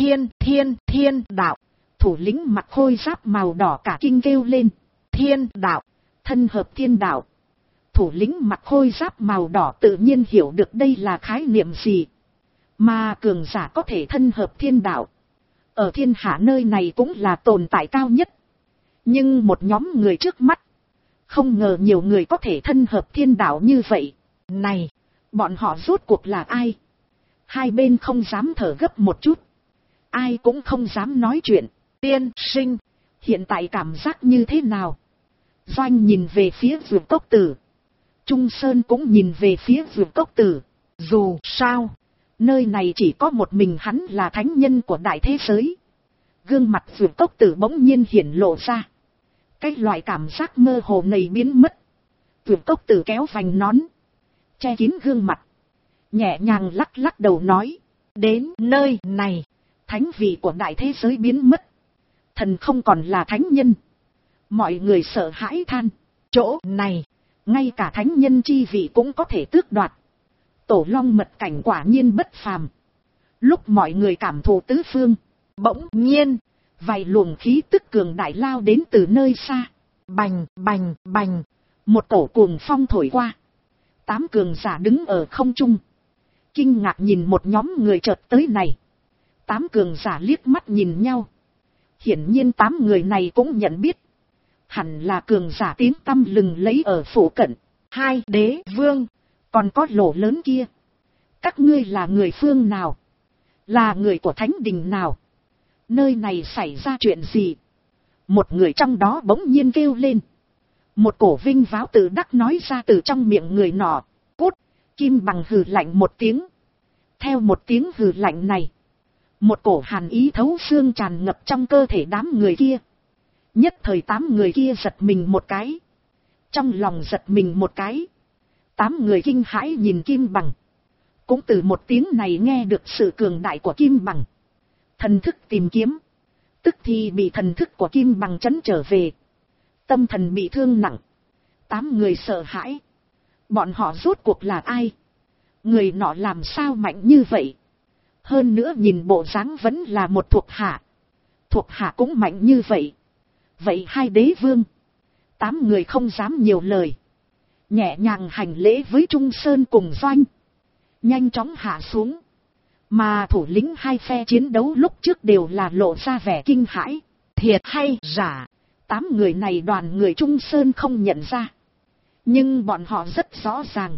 Thiên đạo. Thủ lĩnh mặc khôi giáp màu đỏ cả kinh kêu lên. Thiên đạo. Thân hợp thiên đạo. Thủ lĩnh mặc khôi giáp màu đỏ tự nhiên hiểu được đây là khái niệm gì. Mà cường giả có thể thân hợp thiên đạo, ở thiên hạ nơi này cũng là tồn tại cao nhất. Nhưng một nhóm người trước mắt, không ngờ nhiều người có thể thân hợp thiên đạo như vậy. Này, bọn họ rốt cuộc là ai? Hai bên không dám thở gấp một chút. Ai cũng không dám nói chuyện. Tiên sinh, hiện tại cảm giác như thế nào? Doanh nhìn về phía Dược Cốc Tử. Trung Sơn cũng nhìn về phía Dược Cốc Tử. Dù sao, nơi này chỉ có một mình hắn là thánh nhân của đại thế giới. Gương mặt Dược Cốc Tử bỗng nhiên hiển lộ ra. Cái loại cảm giác mơ hồ này biến mất. Dược Cốc Tử kéo vành nón, che kín gương mặt, nhẹ nhàng lắc lắc đầu nói. Đến nơi này, thánh vị của đại thế giới biến mất. Thần không còn là thánh nhân. Mọi người sợ hãi than. Chỗ này, ngay cả thánh nhân chi vị cũng có thể tước đoạt. Tổ Long mật cảnh quả nhiên bất phàm. Lúc mọi người cảm thụ tứ phương, bỗng nhiên, vài luồng khí tức cường đại lao đến từ nơi xa. Bành bành bành, một cổ cuồng phong thổi qua. 8 cường giả đứng ở không trung, kinh ngạc nhìn một nhóm người chợt tới này. 8 cường giả liếc mắt nhìn nhau. Hiển nhiên 8 người này cũng nhận biết. Hẳn là cường giả tiếng tăm lừng lấy ở phủ cận. 2 đế vương, còn có lỗ lớn kia. Các ngươi là người phương nào? Là người của thánh đình nào? Nơi này xảy ra chuyện gì? Một người trong đó bỗng nhiên kêu lên. Một cổ vinh váo tự đắc nói ra từ trong miệng người nọ. Cút! Kim Bằng hừ lạnh một tiếng. Theo một tiếng hừ lạnh này, một cổ hàn ý thấu xương tràn ngập trong cơ thể đám người kia. Nhất thời 8 người kia giật mình một cái. Trong lòng giật mình một cái. 8 người kinh hãi nhìn Kim Bằng. Cũng từ một tiếng này nghe được sự cường đại của Kim Bằng. Thần thức tìm kiếm. Tức thì bị thần thức của Kim Bằng chấn trở về. Tâm thần bị thương nặng. 8 người sợ hãi. Bọn họ rốt cuộc là ai? Người nọ làm sao mạnh như vậy? Hơn nữa nhìn bộ dáng vẫn là một thuộc hạ. Thuộc hạ cũng mạnh như vậy. Vậy 2 đế vương. 8 người không dám nhiều lời. Nhẹ nhàng hành lễ với Trung Sơn cùng Doanh. Nhanh chóng hạ xuống. Mà thủ lĩnh hai phe chiến đấu lúc trước đều là lộ ra vẻ kinh hãi. Thiệt hay giả? 8 người này đoàn người Trung Sơn không nhận ra. Nhưng bọn họ rất rõ ràng.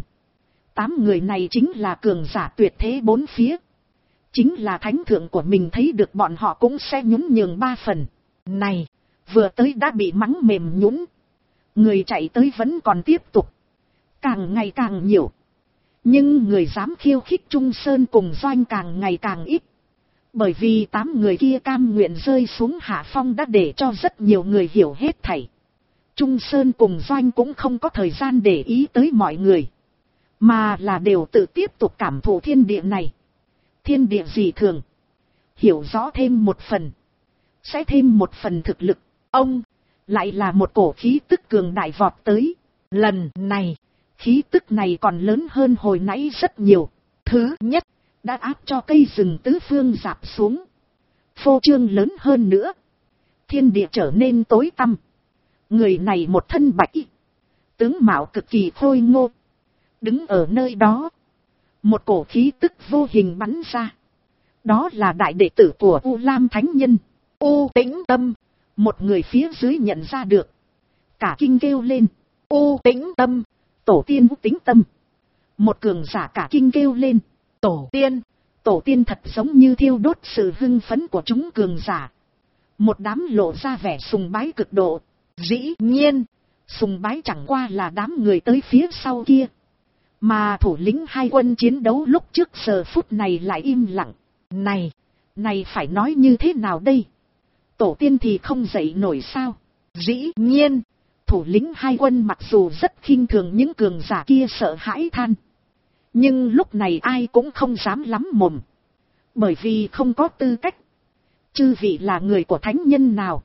8 người này chính là cường giả tuyệt thế 4 phía. Chính là thánh thượng của mình thấy được bọn họ cũng sẽ nhún nhường 3 phần. Này, vừa tới đã bị mắng mềm nhũn. Người chạy tới vẫn còn tiếp tục. Càng ngày càng nhiều. Nhưng người dám khiêu khích Trung Sơn cùng Doanh càng ngày càng ít. Bởi vì 8 người kia cam nguyện rơi xuống hạ phong đã để cho rất nhiều người hiểu hết thảy. Trung Sơn cùng Doanh cũng không có thời gian để ý tới mọi người. Mà là đều tự tiếp tục cảm thụ thiên địa này. Thiên địa gì thường. Hiểu rõ thêm một phần. Sẽ thêm một phần thực lực. Ông, lại là một cổ khí tức cường đại vọt tới. Lần này, khí tức này còn lớn hơn hồi nãy rất nhiều. Thứ nhất, đã áp cho cây rừng tứ phương rạp xuống. Phô trương lớn hơn nữa. Thiên địa trở nên tối tăm. Người này một thân bạch y, tướng mạo cực kỳ khôi ngô. Đứng ở nơi đó, một cổ khí tức vô hình bắn ra. Đó là đại đệ tử của U Lam Thánh Nhân, U Tĩnh Tâm. Một người phía dưới nhận ra được. Cả kinh kêu lên. U Tĩnh Tâm, tổ tiên U Tĩnh Tâm. Một cường giả cả kinh kêu lên. Tổ tiên. Tổ tiên thật giống như thiêu đốt sự hưng phấn của chúng cường giả. Một đám lộ ra vẻ sùng bái cực độ. Dĩ nhiên, sùng bái chẳng qua là đám người tới phía sau kia. Mà thủ lĩnh hai quân chiến đấu lúc trước giờ phút này lại im lặng. Này phải nói như thế nào đây? Tổ tiên thì không dậy nổi sao? Dĩ nhiên, thủ lĩnh hai quân mặc dù rất khinh thường những cường giả kia sợ hãi than. Nhưng lúc này ai cũng không dám lắm mồm. Bởi vì không có tư cách. Chư vị là người của thánh nhân nào?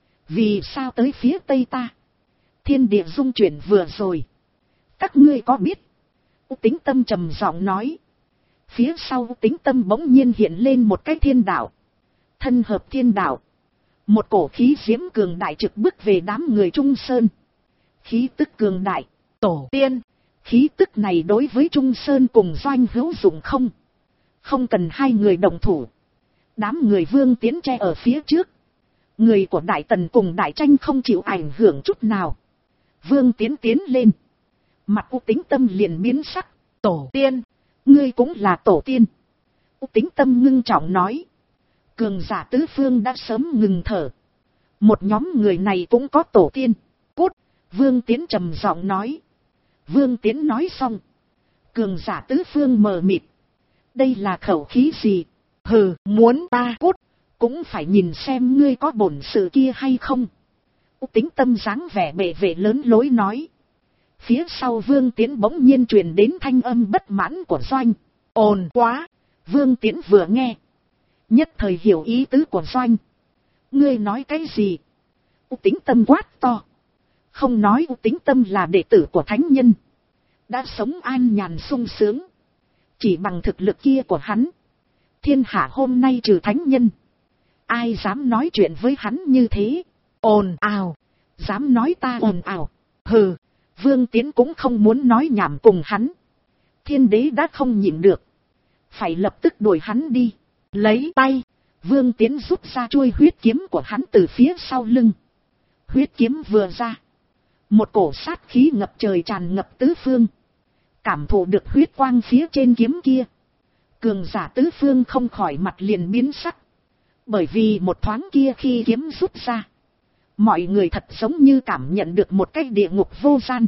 Vì sao tới phía tây ta? Thiên địa dung chuyển vừa rồi. Các ngươi có biết? U Tính Tâm trầm giọng nói. Phía sau U Tính Tâm bỗng nhiên hiện lên một cái thiên đạo. Thân hợp thiên đạo. Một cổ khí diễm cường đại trực bước về đám người Trung Sơn. Khí tức cường đại. tổ tiên. Khí tức này đối với Trung Sơn cùng Doanh hữu dụng không? Không cần hai người đồng thủ. Đám người Vương Tiến che ở phía trước. Người của Đại Tần cùng Đại Tranh không chịu ảnh hưởng chút nào. Vương Tiến tiến lên. Mặt U Tính Tâm liền biến sắc. Tổ tiên. Ngươi cũng là tổ tiên. U Tính Tâm ngưng trọng nói. Cường giả tứ phương đã sớm ngừng thở. Một nhóm người này cũng có tổ tiên. Cút. Vương Tiến trầm giọng nói. Vương Tiến nói xong. Cường giả tứ phương mờ mịt. Đây là khẩu khí gì? Hừ, muốn ta cút. Cũng phải nhìn xem ngươi có bổn sự kia hay không. U Tính Tâm dáng vẻ bệ vệ lớn lối nói. Phía sau Vương Tiến bỗng nhiên truyền đến thanh âm bất mãn của Doanh. Ồn quá. Vương Tiến vừa nghe. Nhất thời hiểu ý tứ của Doanh. Ngươi nói cái gì? U Tính Tâm quát to. Không nói U Tính Tâm là đệ tử của thánh nhân. Đã sống an nhàn sung sướng. Chỉ bằng thực lực kia của hắn. Thiên hạ hôm nay trừ thánh nhân. Ai dám nói chuyện với hắn như thế? Ồn ào. Dám nói ta ồn ào. Hừ. Vương Tiến cũng không muốn nói nhảm cùng hắn. Thiên đế đã không nhịn được. Phải lập tức đuổi hắn đi. Lấy tay. Vương Tiến rút ra chuôi huyết kiếm của hắn từ phía sau lưng. Huyết kiếm vừa ra. Một cổ sát khí ngập trời tràn ngập tứ phương. Cảm thụ được huyết quang phía trên kiếm kia. Cường giả tứ phương không khỏi mặt liền biến sắc. Bởi vì một thoáng kia khi kiếm rút ra. Mọi người thật giống như cảm nhận được một cái địa ngục vô gian.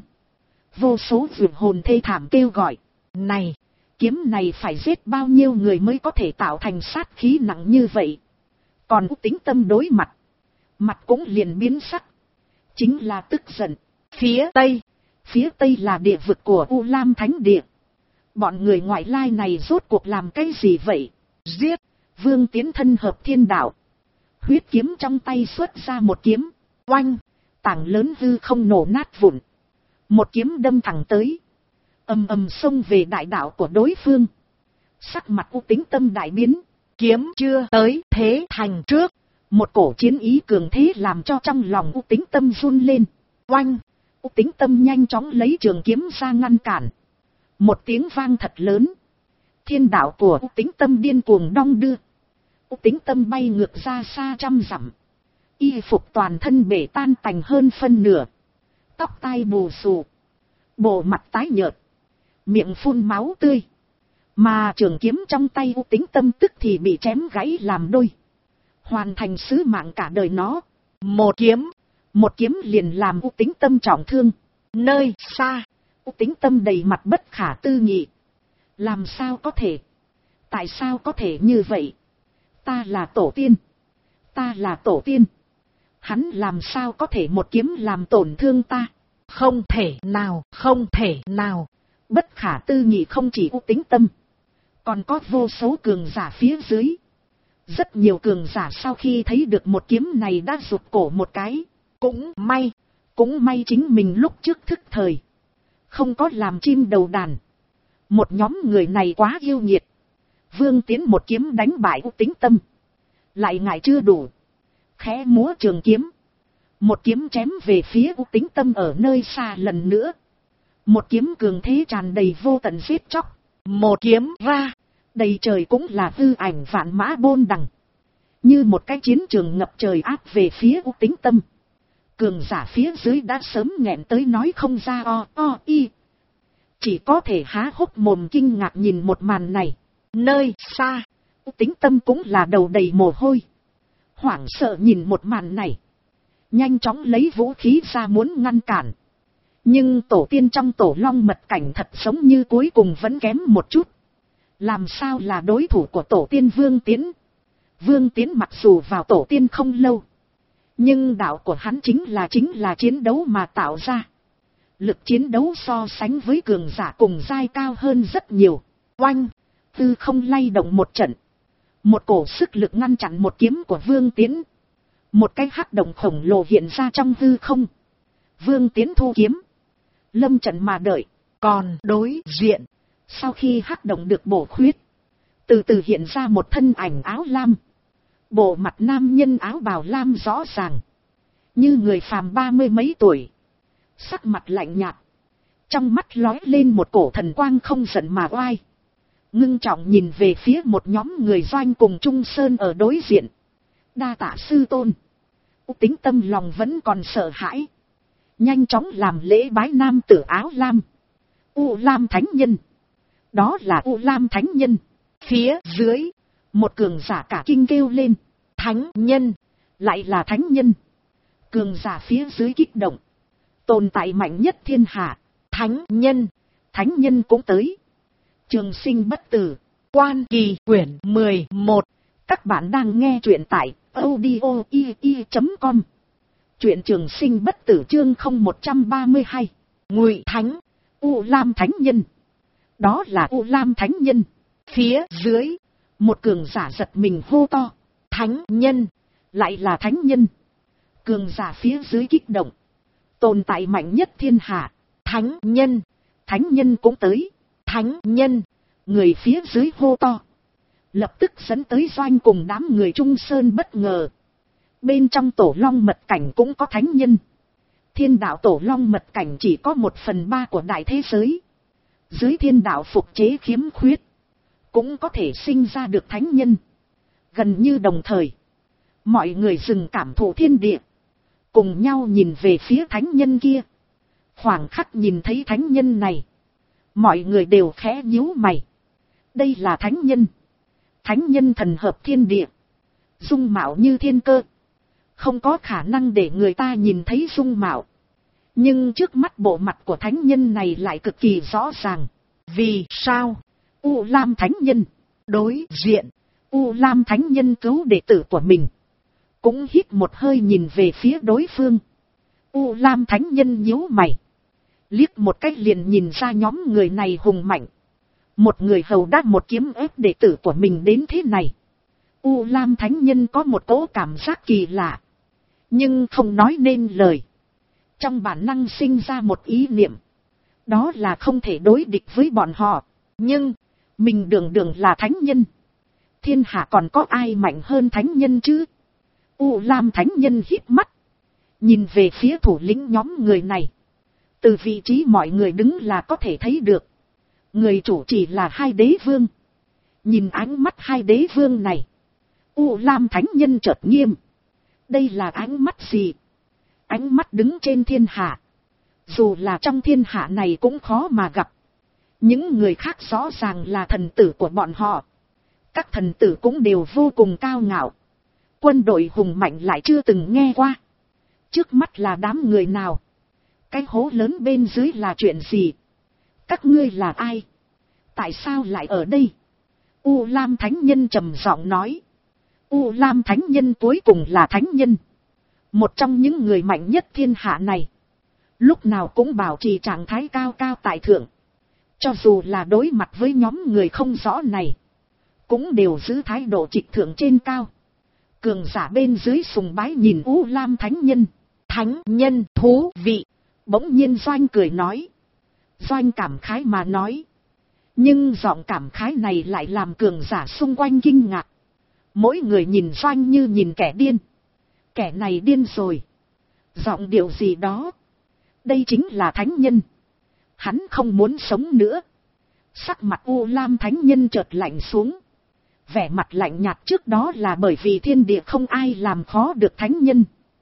Vô số vượt hồn thê thảm kêu gọi. Này, kiếm này phải giết bao nhiêu người mới có thể tạo thành sát khí nặng như vậy. Còn U Tính Tâm đối mặt. Mặt cũng liền biến sắc. Chính là tức giận. Phía Tây. Phía Tây là địa vực của U Lam Thánh Địa. Bọn người ngoại lai này rốt cuộc làm cái gì vậy? Giết. Vương Tiến thân hợp thiên đạo. Huyết kiếm trong tay xuất ra một kiếm. Oanh. Tảng lớn hư không nổ nát vụn. Một kiếm đâm thẳng tới. Ầm ầm xông về đại đạo của đối phương. Sắc mặt U Tính Tâm đại biến. Kiếm chưa tới thế thành trước. Một cổ chiến ý cường thế làm cho trong lòng U Tính Tâm run lên. Oanh. U Tính Tâm nhanh chóng lấy trường kiếm ra ngăn cản. Một tiếng vang thật lớn. Thiên đạo của U Tính Tâm điên cuồng đong đưa. U Tính Tâm bay ngược ra xa trăm dặm. Y phục toàn thân bể tan tành hơn phân nửa. Tóc tai bù xù. Bộ mặt tái nhợt. Miệng phun máu tươi. Mà trường kiếm trong tay U Tính Tâm tức thì bị chém gãy làm đôi. Hoàn thành sứ mạng cả đời nó. Một kiếm liền làm U Tính Tâm trọng thương. Nơi xa. U Tính Tâm đầy mặt bất khả tư nghị. Làm sao có thể? Tại sao có thể như vậy? Ta là tổ tiên. Ta là tổ tiên. Hắn làm sao có thể một kiếm làm tổn thương ta? Không thể nào, không thể nào. Bất khả tư nghị không chỉ U Tính Tâm. Còn có vô số cường giả phía dưới. Rất nhiều cường giả sau khi thấy được một kiếm này đã rụt cổ một cái. Cũng may chính mình lúc trước thức thời. Không có làm chim đầu đàn. Một nhóm người này quá yêu nghiệt. Vương Tiến một kiếm đánh bại U Tính Tâm. Lại ngại chưa đủ. Khẽ múa trường kiếm. Một kiếm chém về phía U Tính Tâm ở nơi xa lần nữa. Một kiếm cường thế tràn đầy vô tận giết chóc. Một kiếm ra. Đầy trời cũng là hư ảnh vạn mã bôn đằng. Như một cái chiến trường ngập trời áp về phía U Tính Tâm. Cường giả phía dưới đã sớm nghẹn tới nói không ra y. Chỉ có thể há hốc mồm kinh ngạc nhìn một màn này. Nơi xa. U Tính Tâm cũng là đầu đầy mồ hôi. Hoảng sợ nhìn một màn này. Nhanh chóng lấy vũ khí ra muốn ngăn cản. Nhưng tổ tiên trong tổ long mật cảnh thật giống như cuối cùng vẫn kém một chút. Làm sao là đối thủ của tổ tiên Vương Tiến? Vương Tiến mặc dù vào tổ tiên không lâu, nhưng đạo của hắn chính là chiến đấu mà tạo ra. Lực chiến đấu so sánh với cường giả cùng giai cao hơn rất nhiều. Oanh, tư không lay động một trận. Một cổ sức lực ngăn chặn một kiếm của Vương Tiến. Một cái hắc động khổng lồ hiện ra trong hư không. Vương Tiến thu kiếm, lâm trận mà đợi. Còn đối diện, sau khi hắc động được bổ khuyết, từ từ hiện ra một thân ảnh áo lam. Bộ mặt nam nhân áo bào lam rõ ràng, như người phàm 30 mấy tuổi. Sắc mặt lạnh nhạt, trong mắt lóe lên một cổ thần quang không giận mà oai. Ngưng trọng nhìn về phía một nhóm người doanh cùng Trung Sơn ở đối diện. Đa tạ sư tôn. Tính tâm lòng vẫn còn sợ hãi, nhanh chóng làm lễ bái nam tử áo lam. U Lam Thánh Nhân. Đó là U Lam Thánh Nhân. Phía dưới, một cường giả cả kinh kêu lên. Thánh Nhân. Lại là Thánh Nhân. Cường giả phía dưới kích động. Tồn tại mạnh nhất thiên hạ. Thánh Nhân. Thánh Nhân cũng tới. Trường sinh bất tử. Quan Kỳ quyển 11. Các bạn đang nghe truyện tại audio.com. Truyện Trường Sinh bất tử chương 0132. Ngụy Thánh. U Lam Thánh Nhân. Đó là U Lam Thánh Nhân. Phía dưới, một cường giả giật mình hô to. Thánh Nhân. Lại là Thánh Nhân. Cường giả phía dưới kích động. Tồn tại mạnh nhất thiên hạ. Thánh Nhân. Thánh Nhân cũng tới. Thánh Nhân. Người phía dưới hô to. Lập tức dẫn tới doanh cùng đám người Trung Sơn bất ngờ. Bên trong tổ long mật cảnh cũng có Thánh Nhân. Thiên đạo tổ long mật cảnh chỉ có 1/3 của đại thế giới. Dưới thiên đạo phục chế khiếm khuyết, cũng có thể sinh ra được Thánh Nhân. Gần như đồng thời, mọi người dừng cảm thụ thiên địa, cùng nhau nhìn về phía Thánh Nhân kia. Khoảng khắc nhìn thấy Thánh Nhân này, mọi người đều khẽ nhíu mày. Đây là Thánh Nhân. Thánh Nhân thần hợp thiên địa, dung mạo như thiên cơ. Không có khả năng để người ta nhìn thấy dung mạo. Nhưng trước mắt bộ mặt của Thánh Nhân này lại cực kỳ rõ ràng. Vì sao? U Lam Thánh Nhân. Đối diện, U Lam Thánh Nhân cứu đệ tử của mình, cũng hít một hơi nhìn về phía đối phương. U Lam Thánh Nhân nhíu mày, liếc một cách liền nhìn ra nhóm người này hùng mạnh. Một người hầu đã một kiếm ép đệ tử của mình đến thế này. U Lam Thánh Nhân có một cỗ cảm giác kỳ lạ, nhưng không nói nên lời. Trong bản năng sinh ra một ý niệm, đó là không thể đối địch với bọn họ. Nhưng, mình đường đường là Thánh Nhân. Thiên hạ còn có ai mạnh hơn Thánh Nhân chứ? U Lam Thánh Nhân hít mắt, nhìn về phía thủ lĩnh nhóm người này. Từ vị trí mọi người đứng là có thể thấy được, người chủ chỉ là hai đế vương. Nhìn ánh mắt hai đế vương này, U Lam Thánh Nhân chợt nghiêm. Đây là ánh mắt gì? Ánh mắt đứng trên thiên hạ. Dù là trong thiên hạ này cũng khó mà gặp. Những người khác rõ ràng là thần tử của bọn họ. Các thần tử cũng đều vô cùng cao ngạo. Quân đội hùng mạnh lại chưa từng nghe qua. Trước mắt là đám người nào? Cái hố lớn bên dưới là chuyện gì? Các ngươi là ai? Tại sao lại ở đây? U Lam Thánh Nhân trầm giọng nói. U Lam Thánh Nhân cuối cùng là Thánh Nhân, một trong những người mạnh nhất thiên hạ này. Lúc nào cũng bảo trì trạng thái cao cao tại thượng. Cho dù là đối mặt với nhóm người không rõ này, cũng đều giữ thái độ trịch thượng trên cao. Cường giả bên dưới sùng bái nhìn U Lam Thánh Nhân. Thánh Nhân thú vị. Bỗng nhiên Doanh cười nói. Doanh cảm khái mà nói. Nhưng giọng cảm khái này lại làm cường giả xung quanh kinh ngạc. Mỗi người nhìn Doanh như nhìn kẻ điên. Kẻ này điên rồi. Giọng điệu gì đó. Đây chính là Thánh Nhân. Hắn không muốn sống nữa. Sắc mặt U Lam Thánh Nhân chợt lạnh xuống. Vẻ mặt lạnh nhạt trước đó là bởi vì thiên địa không ai làm khó được Thánh Nhân.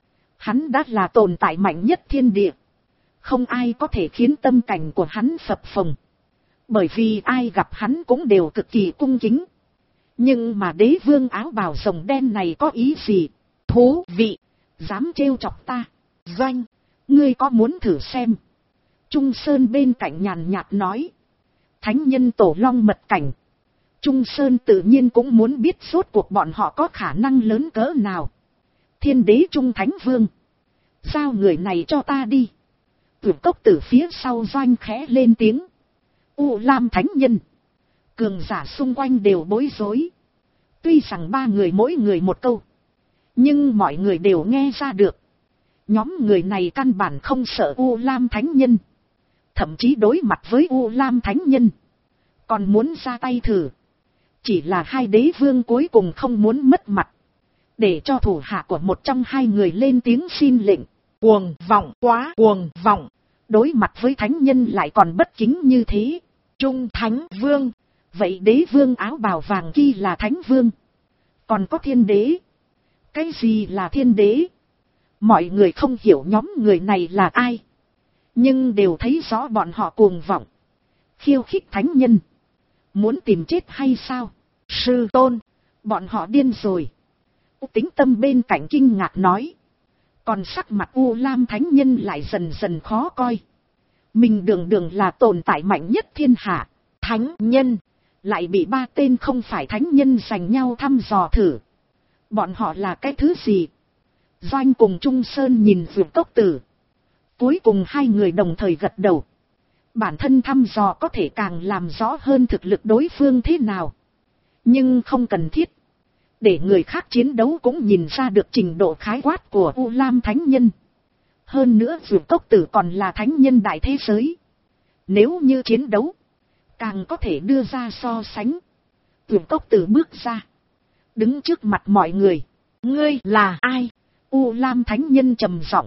Hắn đã là tồn tại mạnh nhất thiên địa. Không ai có thể khiến tâm cảnh của hắn phập phồng. Bởi vì ai gặp hắn cũng đều cực kỳ cung kính. Nhưng mà đế vương áo bào rồng đen này có ý gì? Thú vị. Dám trêu chọc ta. Doanh, ngươi có muốn thử xem Trung Sơn bên cạnh nhàn nhạt nói. Thánh nhân tổ long mật cảnh. Trung Sơn tự nhiên cũng muốn biết rốt cuộc bọn họ có khả năng lớn cỡ nào. Thiên đế Trung Thánh Vương. Giao người này cho ta đi. Tuyển cốc từ phía sau doanh khẽ lên tiếng. U Lam Thánh Nhân. Cường giả xung quanh đều bối rối. Tuy rằng ba người mỗi người một câu. Nhưng mọi người đều nghe ra được. Nhóm người này căn bản không sợ U Lam Thánh Nhân. Thậm chí đối mặt với U Lam Thánh Nhân. Còn muốn ra tay thử. Chỉ là hai đế vương cuối cùng không muốn mất mặt. Để cho thủ hạ của một trong hai người lên tiếng xin lệnh. Cuồng vọng, quá cuồng vọng. Đối mặt với thánh nhân lại còn bất kính như thế. Trung Thánh Vương. Vậy đế vương áo bào vàng kia là thánh vương. Còn có thiên đế. Cái gì là thiên đế? Mọi người không hiểu nhóm người này là ai. Nhưng đều thấy rõ bọn họ cuồng vọng. Khiêu khích thánh nhân. Muốn tìm chết hay sao? Sư tôn. Bọn họ điên rồi. Tính Tâm bên cạnh kinh ngạc nói. Còn sắc mặt U Lam Thánh Nhân lại dần dần khó coi. Mình đường đường là tồn tại mạnh nhất thiên hạ. Thánh nhân. Lại bị ba tên không phải thánh nhân giành nhau thăm dò thử. Bọn họ là cái thứ gì? Doanh cùng Trung Sơn nhìn Dược Cốc Tử. Cuối cùng hai người đồng thời gật đầu. Bản thân thăm dò có thể càng làm rõ hơn thực lực đối phương thế nào. Nhưng không cần thiết. Để người khác chiến đấu cũng nhìn ra được trình độ khái quát của U Lam Thánh Nhân. Hơn nữa Dược Cốc Tử còn là thánh nhân đại thế giới. Nếu như chiến đấu, càng có thể đưa ra so sánh. Dược Cốc Tử bước ra. Đứng trước mặt mọi người. Ngươi là ai? U Lam Thánh Nhân trầm giọng.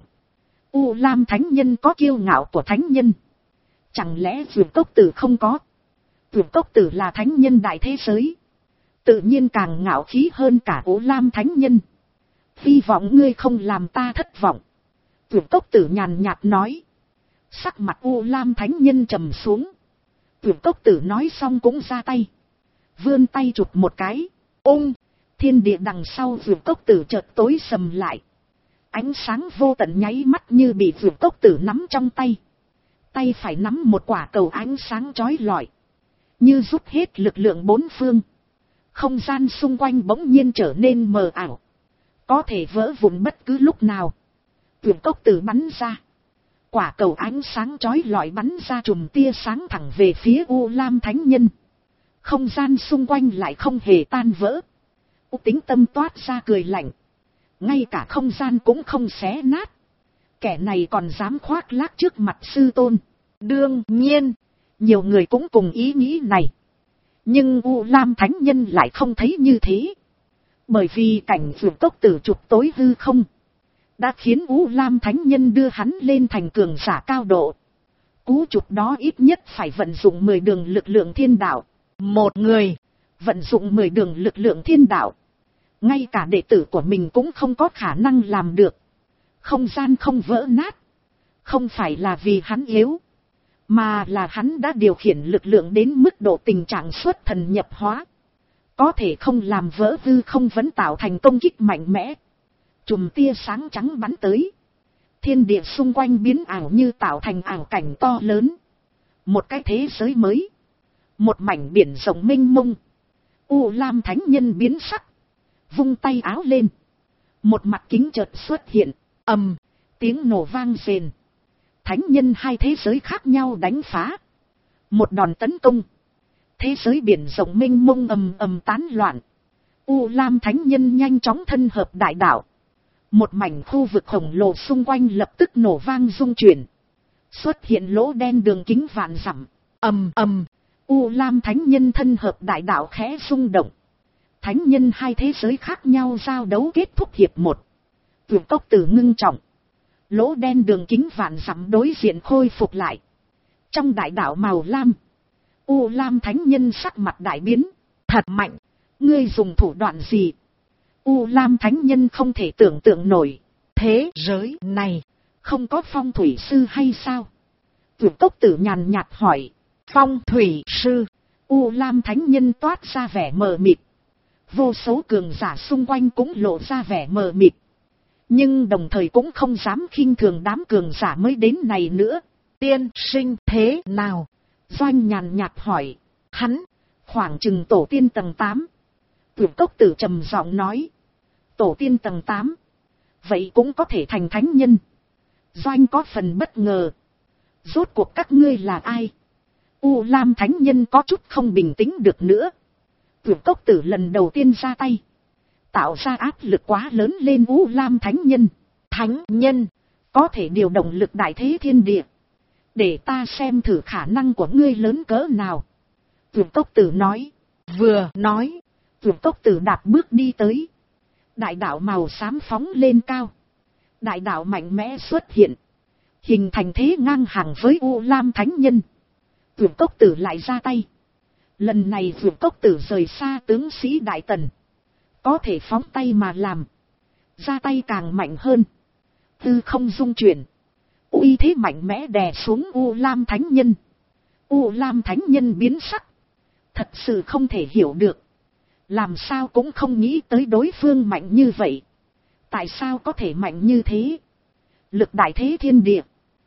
U Lam Thánh Nhân có kiêu ngạo của thánh nhân. Chẳng lẽ Dược Cốc Tử không có? Dược Cốc Tử là thánh nhân đại thế giới. Tự nhiên càng ngạo khí hơn cả U Lam Thánh Nhân. Hy vọng ngươi không làm ta thất vọng. Dược Cốc Tử nhàn nhạt nói. Sắc mặt U Lam Thánh Nhân trầm xuống. Dược Cốc Tử nói xong cũng ra tay. Vươn tay chụp một cái. Ôm. Thiên địa đằng sau Dược Cốc Tử chợt tối sầm lại. Ánh sáng vô tận nháy mắt như bị Dược Cốc Tử nắm trong tay. Tay phải nắm một quả cầu ánh sáng chói lọi. Như rút hết lực lượng bốn phương. Không gian xung quanh bỗng nhiên trở nên mờ ảo. Có thể vỡ vụn bất cứ lúc nào. Dược Cốc Tử bắn ra. Quả cầu ánh sáng chói lọi bắn ra chùm tia sáng thẳng về phía U Lam Thánh Nhân. Không gian xung quanh lại không hề tan vỡ. Tính Tâm toát ra cười lạnh. Ngay cả không gian cũng không xé nát. Kẻ này còn dám khoác lác trước mặt sư tôn. Đương nhiên, nhiều người cũng cùng ý nghĩ này. Nhưng U Lam Thánh Nhân lại không thấy như thế. Bởi vì cảnh Dược Cốc Tử chụp tối hư không. Đã khiến U Lam Thánh Nhân đưa hắn lên thành cường giả cao độ. Cú chụp đó ít nhất phải vận dụng 10 đường lực lượng thiên đạo. Một người, vận dụng 10 đường lực lượng thiên đạo. Ngay cả đệ tử của mình cũng không có khả năng làm được. Không gian không vỡ nát. Không phải là vì hắn yếu. Mà là hắn đã điều khiển lực lượng đến mức độ tình trạng xuất thần nhập hóa. Có thể không làm vỡ hư không vẫn tạo thành công kích mạnh mẽ. Chùm tia sáng trắng bắn tới. Thiên địa xung quanh biến ảo như tạo thành ảo cảnh to lớn. Một cái thế giới mới. Một mảnh biển rộng mênh mông. U Lam Thánh Nhân biến sắc. Vung tay áo lên. Một mặt kính chợt xuất hiện. Ầm, tiếng nổ vang rền. Thánh nhân hai thế giới khác nhau đánh phá. Một đòn tấn công. Thế giới biển rộng mênh mông ầm ầm tán loạn. U Lam Thánh Nhân nhanh chóng thân hợp đại đạo. Một mảnh khu vực khổng lồ xung quanh lập tức nổ vang rung chuyển. Xuất hiện lỗ đen đường kính vạn dặm. Ầm ầm. U Lam Thánh Nhân thân hợp đại đạo khẽ rung động. Thánh nhân hai thế giới khác nhau giao đấu kết thúc hiệp 1. Dược Cốc Tử ngưng trọng. Lỗ đen đường kính vạn dặm đối diện khôi phục lại. Trong đại đạo màu lam. U Lam Thánh Nhân sắc mặt đại biến. Thật mạnh. Ngươi dùng thủ đoạn gì? U Lam Thánh Nhân không thể tưởng tượng nổi. Thế giới này không có phong thủy sư hay sao? Dược Cốc Tử nhàn nhạt hỏi. Phong thủy sư. U Lam Thánh Nhân toát ra vẻ mờ mịt. Vô số cường giả xung quanh cũng lộ ra vẻ mờ mịt. Nhưng đồng thời cũng không dám khinh thường đám cường giả mới đến này nữa. Tiên sinh thế nào? Doanh nhàn nhạt hỏi. Hắn, khoảng chừng tổ tiên tầng 8. Tuyển cốc tử trầm giọng nói. Tổ tiên tầng 8. Vậy cũng có thể thành thánh nhân. Doanh có phần bất ngờ. Rốt cuộc các ngươi là ai? U Lam thánh nhân có chút không bình tĩnh được nữa. Tuyển cốc tử lần đầu tiên ra tay. Tạo ra áp lực quá lớn lên U Lam thánh nhân. thánh nhân, Có thể điều động lực đại thế thiên địa. Để ta xem thử khả năng của ngươi lớn cỡ nào. Tuyển cốc tử nói. vừa nói, Tuyển cốc tử đạp bước đi tới. Đại đạo màu xám phóng lên cao. Đại đạo mạnh mẽ xuất hiện. Hình thành thế ngang hàng với U Lam thánh nhân. Tuyển cốc tử lại ra tay. Lần này tuyển cốc tử rời xa tướng sĩ Đại Tần. Có thể phóng tay mà làm. Ra tay càng mạnh hơn. Tư không dung chuyển. Uy thế mạnh mẽ đè xuống U Lam thánh nhân. U Lam thánh nhân biến sắc. Thật sự không thể hiểu được. Làm sao cũng không nghĩ tới đối phương mạnh như vậy. Tại sao có thể mạnh như thế? Lực đại thế thiên địa.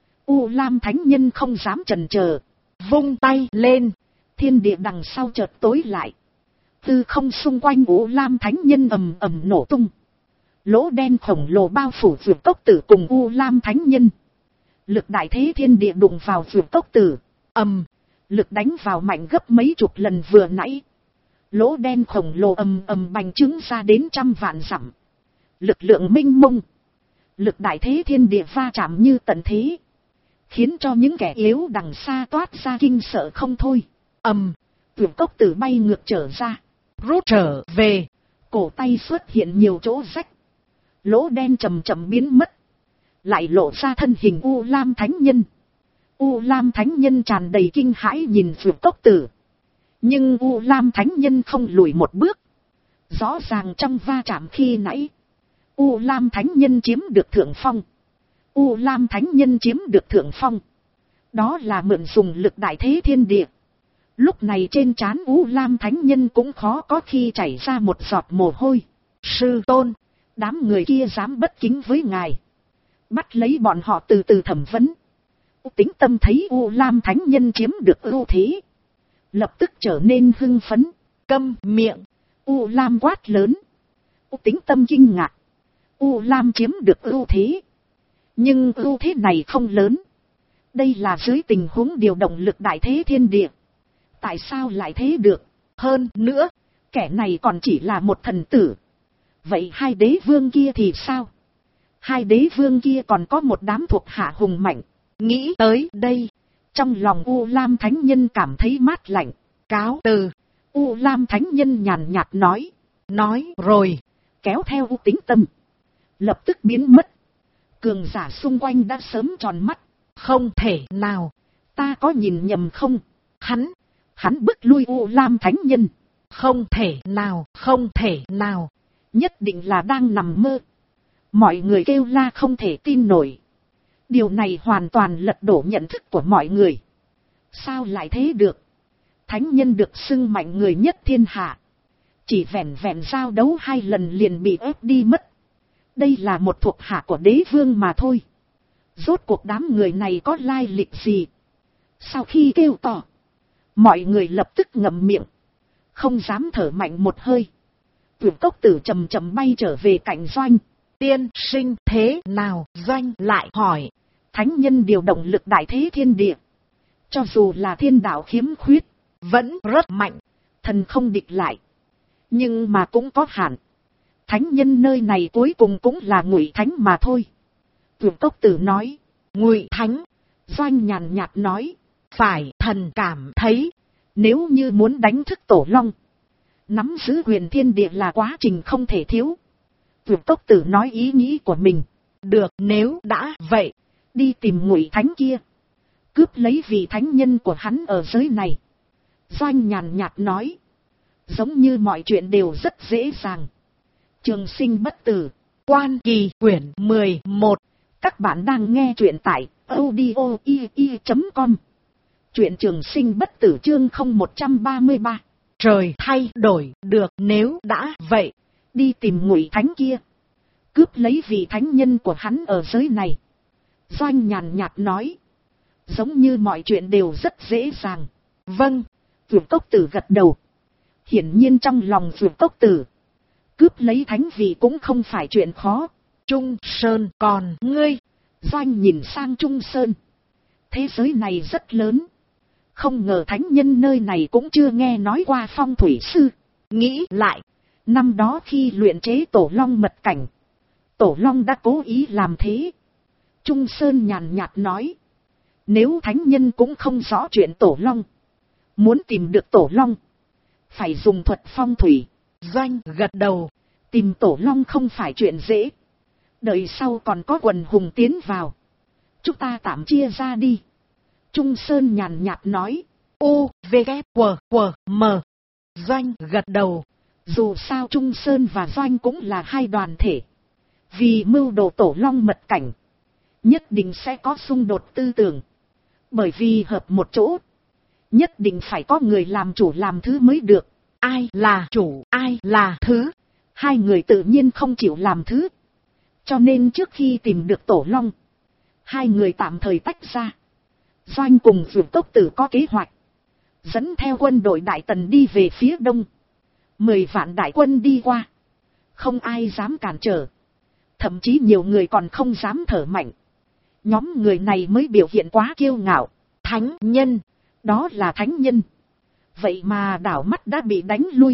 U Lam thánh nhân không dám chần chờ. vung tay lên, Thiên địa đằng sau chợt tối lại. Tư không xung quanh U Lam thánh nhân ầm ầm nổ tung. Lỗ đen khổng lồ bao phủ Dược Cốc Tử cùng U Lam thánh nhân. Lực đại thế thiên địa đụng vào Dược Cốc Tử. ầm, Lực đánh vào mạnh gấp mấy chục lần vừa nãy. Lỗ đen khổng lồ ầm ầm bành trướng ra đến trăm vạn dặm. Lực lượng minh mông. Lực đại thế thiên địa va chạm như tận thế. Khiến cho những kẻ yếu đằng xa toát ra kinh sợ không thôi. ầm, Tuyển Cốc Tử bay ngược trở ra. rút trở về, Cổ tay xuất hiện nhiều chỗ rách. Lỗ đen chậm chậm biến mất. Lại lộ ra thân hình U Lam thánh nhân. U Lam thánh nhân tràn đầy kinh hãi nhìn Tuyển Cốc Tử. Nhưng U Lam thánh nhân không lùi một bước. Rõ ràng trong va chạm khi nãy, U Lam thánh nhân chiếm được thượng phong. U Lam thánh nhân chiếm được thượng phong. Đó là mượn dùng lực đại thế thiên địa. Lúc này trên trán U Lam thánh nhân cũng khó có khi chảy ra một giọt mồ hôi. sư tôn, Đám người kia dám bất kính với ngài. Bắt lấy bọn họ từ từ thẩm vấn. Tính tâm thấy U Lam thánh nhân chiếm được ưu thế. Lập tức trở nên hưng phấn. câm miệng, U Lam quát lớn. Tính tâm kinh ngạc. U Lam chiếm được ưu thế. Nhưng ưu thế này không lớn. Đây là dưới tình huống điều động lực đại thế thiên địa. Tại sao lại thế được? hơn nữa, Kẻ này còn chỉ là một thần tử. Vậy hai đế vương kia thì sao? Hai đế vương kia còn có một đám thuộc hạ hùng mạnh. nghĩ tới đây, Trong lòng U Lam thánh nhân cảm thấy mát lạnh. cáo từ, U Lam thánh nhân nhàn nhạt nói rồi, kéo theo U Tính Tâm. Lập tức biến mất. Cường giả xung quanh đã sớm tròn mắt. không thể nào, Ta có nhìn nhầm không? hắn Bức lui U Lam thánh nhân. không thể nào, không thể nào, Nhất định là đang nằm mơ. Mọi người kêu la không thể tin nổi. Điều này hoàn toàn lật đổ nhận thức của mọi người. Sao lại thế được? Thánh nhân được xưng mạnh người nhất thiên hạ. Chỉ vẹn vẹn giao đấu 2 lần liền bị ép đi mất. Đây là một thuộc hạ của đế vương mà thôi. Rốt cuộc đám người này có lai lịch gì? Sau khi kêu to, mọi người lập tức ngậm miệng. Không dám thở mạnh một hơi. Tuyển Cốc Tử chậm chậm bay trở về cạnh Doanh. tiên sinh thế nào? Doanh lại hỏi, Thánh nhân điều động lực đại thế thiên địa. Cho dù là thiên đạo khiếm khuyết, vẫn rất mạnh, thần không địch lại. Nhưng mà cũng có hạn. Thánh nhân nơi này cuối cùng cũng là Ngụy Thánh mà thôi. Tuyển Cốc Tử nói. Ngụy Thánh, Doanh nhàn nhạt nói. phải thần cảm thấy, Nếu như muốn đánh thức Tổ Long, nắm giữ quyền thiên địa là quá trình không thể thiếu. Tuyển Cốc Tử nói ý nghĩ của mình. được nếu đã vậy, Đi tìm Ngụy Thánh kia, cướp lấy vị thánh nhân của hắn ở giới này. Doanh nhàn nhạt nói. Giống như mọi chuyện đều rất dễ dàng. Trường sinh bất tử. Quan Kỳ quyển 11. Các bạn đang nghe truyện tại audio.com. Truyện Trường Sinh bất tử chương 0133. Trời thay đổi được nếu đã vậy, Đi tìm Ngụy Thánh kia, cướp lấy vị thánh nhân của hắn ở giới này. Doanh nhàn nhạt nói. Giống như mọi chuyện đều rất dễ dàng. Vâng. Vượt cốc tử gật đầu. Hiển nhiên trong lòng vượt cốc tử, cướp lấy thánh vị cũng không phải chuyện khó. Trung Sơn, còn ngươi? Doanh nhìn sang Trung Sơn. Thế giới này rất lớn. Không ngờ thánh nhân nơi này cũng chưa nghe nói qua phong thủy sư. Nghĩ lại, năm đó khi luyện chế tổ long mật cảnh, tổ long đã cố ý làm thế. Trung Sơn nhàn nhạt nói. Nếu thánh nhân cũng không rõ chuyện tổ long, muốn tìm được tổ long, phải dùng thuật phong thủy. Doanh gật đầu. Tìm tổ long không phải chuyện dễ. Đợi sau còn có quần hùng tiến vào, chúng ta tạm chia ra đi. Trung Sơn nhàn nhạt nói. U, V, K, W, W, M. Doanh gật đầu. Dù sao Trung Sơn và Doanh cũng là hai đoàn thể. Vì mưu đồ tổ long mật cảnh, nhất định sẽ có xung đột tư tưởng. Bởi vì hợp một chỗ, nhất định phải có người làm chủ làm thứ mới được. Ai là chủ, ai là thứ? Hai người tự nhiên không chịu làm thứ. Cho nên trước khi tìm được tổ long, hai người tạm thời tách ra. Doanh cùng Vượt Cốc Tử có kế hoạch, dẫn theo quân đội Đại Tần đi về phía đông. 10 vạn đại quân đi qua, không ai dám cản trở. Thậm chí nhiều người còn không dám thở mạnh. Nhóm người này mới biểu hiện quá kiêu ngạo. Thánh nhân, đó là thánh nhân. Vậy mà đảo mắt đã bị đánh lui.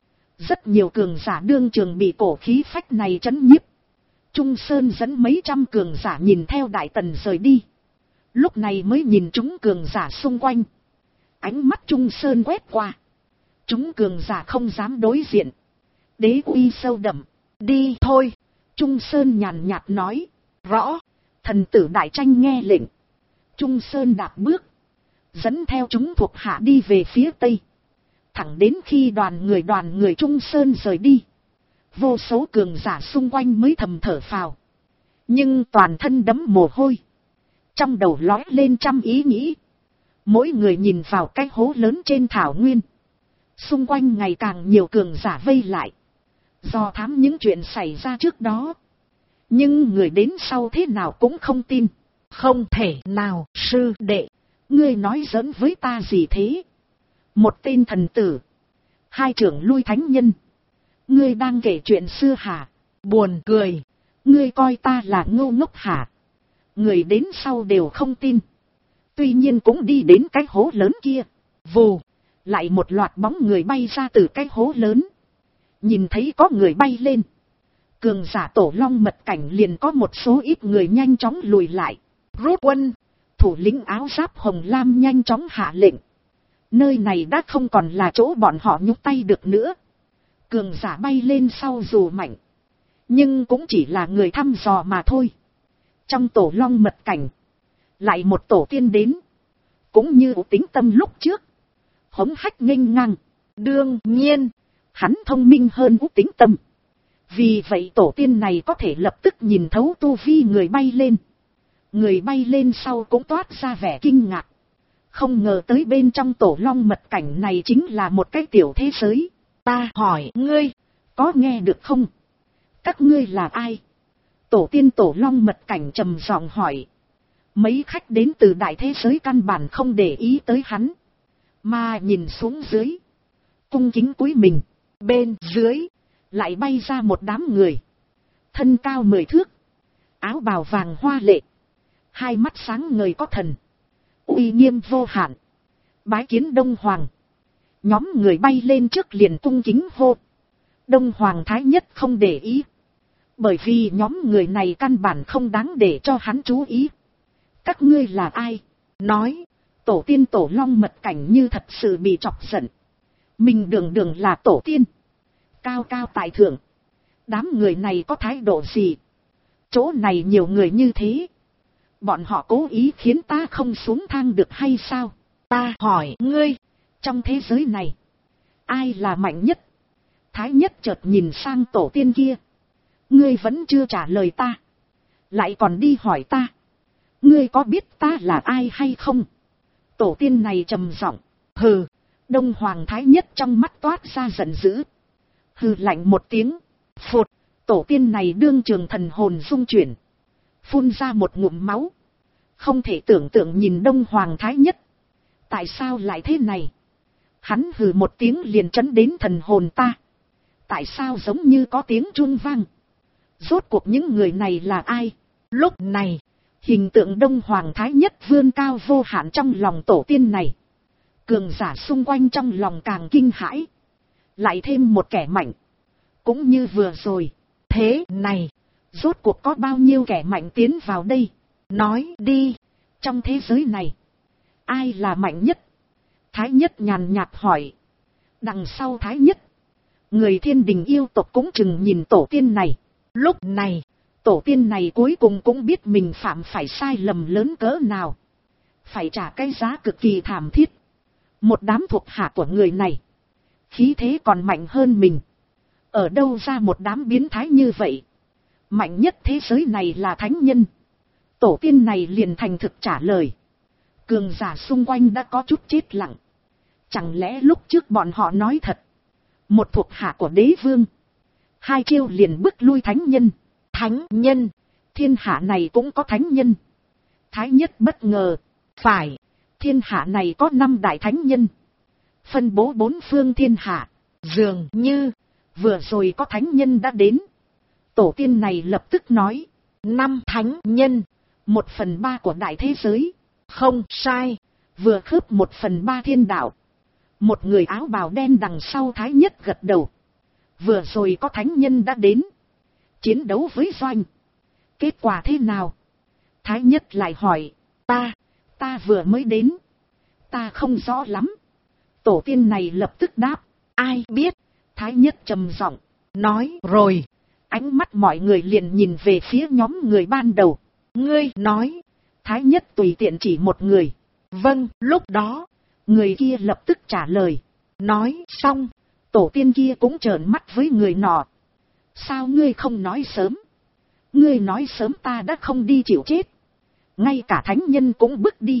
Rất nhiều cường giả đương trường bị cổ khí phách này trấn nhiếp. Trung Sơn dẫn mấy trăm cường giả nhìn theo Đại Tần rời đi. Lúc này mới nhìn chúng cường giả xung quanh. Ánh mắt Trung Sơn quét qua. Chúng cường giả không dám đối diện. Đế uy sâu đậm. Đi thôi. Trung Sơn nhàn nhạt nói. Rõ. Thần tử Đại Tranh nghe lệnh. Trung Sơn đạp bước, dẫn theo chúng thuộc hạ đi về phía tây. Thẳng đến khi đoàn người Trung Sơn rời đi, vô số cường giả xung quanh mới thầm thở phào. Nhưng toàn thân đẫm mồ hôi, trong đầu lóe lên trăm ý nghĩ. Mỗi người nhìn vào cái hố lớn trên thảo nguyên. Xung quanh ngày càng nhiều cường giả vây lại, dò thám những chuyện xảy ra trước đó. Nhưng người đến sau thế nào cũng không tin. Không thể nào, sư đệ. Ngươi nói giỡn với ta gì thế? Một tên thần tử, hai trưởng lui thánh nhân. Ngươi đang kể chuyện xưa hả? Buồn cười. Ngươi coi ta là ngô ngốc hả? Người đến sau đều không tin. Tuy nhiên cũng đi đến cái hố lớn kia. Vù, lại một loạt bóng người bay ra từ cái hố lớn. Nhìn thấy có người bay lên, cường giả tổ long mật cảnh liền có một số ít người nhanh chóng lùi lại. Rút quân. Thủ lĩnh áo giáp hồng lam nhanh chóng hạ lệnh. Nơi này đã không còn là chỗ bọn họ nhúc tay được nữa. Cường giả bay lên sau dù mạnh, nhưng cũng chỉ là người thăm dò mà thôi. Trong tổ long mật cảnh, lại một tổ tiên đến. Cũng như Tính Tâm lúc trước, hống hách nghênh ngang. Đương nhiên, hắn thông minh hơn Tính Tâm. Vì vậy tổ tiên này có thể lập tức nhìn thấu tu vi người bay lên. Người bay lên sau cũng toát ra vẻ kinh ngạc. Không ngờ tới bên trong tổ long mật cảnh này chính là một cái tiểu thế giới. Ta hỏi ngươi, có nghe được không? Các ngươi là ai? Tổ tiên tổ long mật cảnh trầm giọng hỏi. Mấy khách đến từ đại thế giới căn bản không để ý tới hắn, mà nhìn xuống dưới, cung kính cúi mình. Bên dưới lại bay ra một đám người, thân cao 10 thước, áo bào vàng hoa lệ, hai mắt sáng ngời có thần, uy nghiêm vô hạn. Bái kiến Đông Hoàng. Nhóm người bay lên trước liền cung kính hô. Đông Hoàng thái nhất không để ý, bởi vì nhóm người này căn bản không đáng để cho hắn chú ý. Các ngươi là ai? Nói, tổ tiên tổ long mật cảnh như thật sự bị chọc giận. Mình đường đường là tổ tiên, cao cao tại thượng. Đám người này có thái độ gì? Chỗ này nhiều người như thế, bọn họ cố ý khiến ta không xuống thang được hay sao? Ta hỏi ngươi, trong thế giới này, ai là mạnh nhất? Thái nhất chợt nhìn sang tổ tiên kia. Ngươi vẫn chưa trả lời ta, lại còn đi hỏi ta. Ngươi có biết ta là ai hay không? Tổ tiên này trầm giọng. Hừ. Đông Hoàng thái nhất trong mắt toát ra giận dữ. Hừ lạnh một tiếng. Phụt. Tổ tiên này đương trường thần hồn rung chuyển, phun ra một ngụm máu. Không thể tưởng tượng nhìn Đông Hoàng Thái Nhất. Tại sao lại thế này? Hắn hừ một tiếng liền trấn đến thần hồn ta. Tại sao giống như có tiếng chuông vang? Rốt cuộc những người này là ai? Lúc này, hình tượng Đông Hoàng Thái Nhất vươn cao vô hạn trong lòng tổ tiên này. Cường giả xung quanh trong lòng càng kinh hãi. Lại thêm một kẻ mạnh. Cũng như vừa rồi. Thế này, rốt cuộc có bao nhiêu kẻ mạnh tiến vào đây? Nói đi, trong thế giới này, ai là mạnh nhất? Thái Nhất nhàn nhạt hỏi. Đằng sau Thái Nhất, người thiên đình yêu tộc cũng chừng nhìn tổ tiên này. Lúc này, tổ tiên này cuối cùng cũng biết mình phạm phải sai lầm lớn cỡ nào. Phải trả cái giá cực kỳ thảm thiết. Một đám thuộc hạ của người này, khí thế còn mạnh hơn mình. Ở đâu ra một đám biến thái như vậy? Mạnh nhất thế giới này là thánh nhân. Tổ tiên này liền thành thực trả lời. Cường giả xung quanh đã có chút chết lặng. Chẳng lẽ lúc trước bọn họ nói thật? Một thuộc hạ của đế vương, 2 chiêu liền bức lui thánh nhân. Thánh nhân? Thiên hạ này cũng có thánh nhân? Thái Nhất bất ngờ. Phải, thiên hạ này có 5 đại thánh nhân, phân bố 4 phương thiên hạ. Dường như vừa rồi có thánh nhân đã đến. Tổ tiên này lập tức nói. 5 thánh nhân, 1/3 của đại thế giới. Không sai, vừa khớp 1/3 thiên đạo. Một người áo bào đen đằng sau Thái Nhất gật đầu. Vừa rồi có thánh nhân đã đến, chiến đấu với Doanh. Kết quả thế nào? Thái Nhất lại hỏi. Ta vừa mới đến, ta không rõ lắm. Tổ tiên này lập tức đáp. Ai biết? Thái Nhất trầm giọng nói. Rồi. Ánh mắt mọi người liền nhìn về phía nhóm người ban đầu. Ngươi nói. Thái Nhất tùy tiện chỉ một người. Vâng. Lúc đó, người kia lập tức trả lời. Nói xong, tổ tiên kia cũng trợn mắt với người nọ. Sao ngươi không nói sớm? Ngươi nói sớm ta đã không đi chịu chết. Ngay cả thánh nhân cũng bước đi.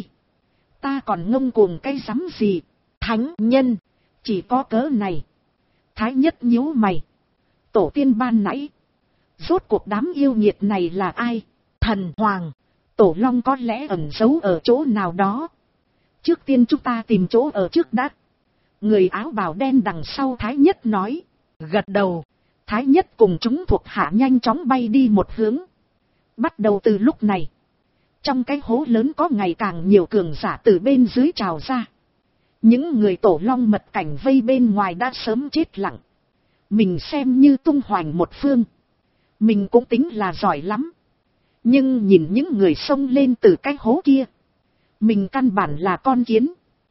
Ta còn ngông cuồng cái rắm gì? Thánh nhân, chỉ có cớ này. Thái Nhất nhíu mày. Tổ tiên ban nãy, rốt cuộc đám yêu nghiệt này là ai? Thần Hoàng, Tổ Long có lẽ ẩn giấu ở chỗ nào đó. Trước tiên chúng ta tìm chỗ ở trước đã. Người áo bào đen đằng sau Thái Nhất nói. Gật đầu. Thái Nhất cùng chúng thuộc hạ nhanh chóng bay đi một hướng. Bắt đầu từ lúc này, trong cái hố lớn có ngày càng nhiều cường giả từ bên dưới trào ra. Những người Tổ Long mật cảnh vây bên ngoài đã sớm chết lặng. Mình xem như tung hoành một phương, mình cũng tính là giỏi lắm. Nhưng nhìn những người xông lên từ cái hố kia, mình căn bản là con kiến.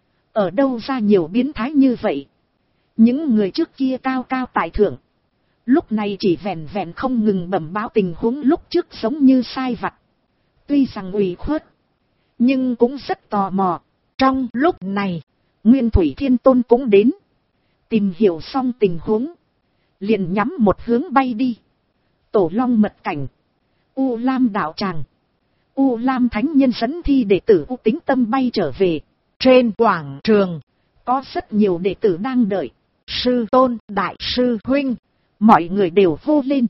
Ở đâu ra nhiều biến thái như vậy? Những người trước kia cao cao tại thượng, lúc này chỉ vẹn vẹn không ngừng bẩm báo tình huống lúc trước giống như sai vặt. Tuy rằng ủy khuất, nhưng cũng rất tò mò. Trong lúc này, Nguyên Thủy Thiên Tôn cũng đến. Tìm hiểu xong tình huống, liền nhắm một hướng bay đi. Tổ Long mật cảnh, U Lam đạo tràng. U Lam Thánh Nhân dẫn thi đệ tử U Tính Tâm bay trở về. Trên quảng trường, có rất nhiều đệ tử đang đợi. Sư Tôn, Đại sư Huynh, mọi người đều hô lên.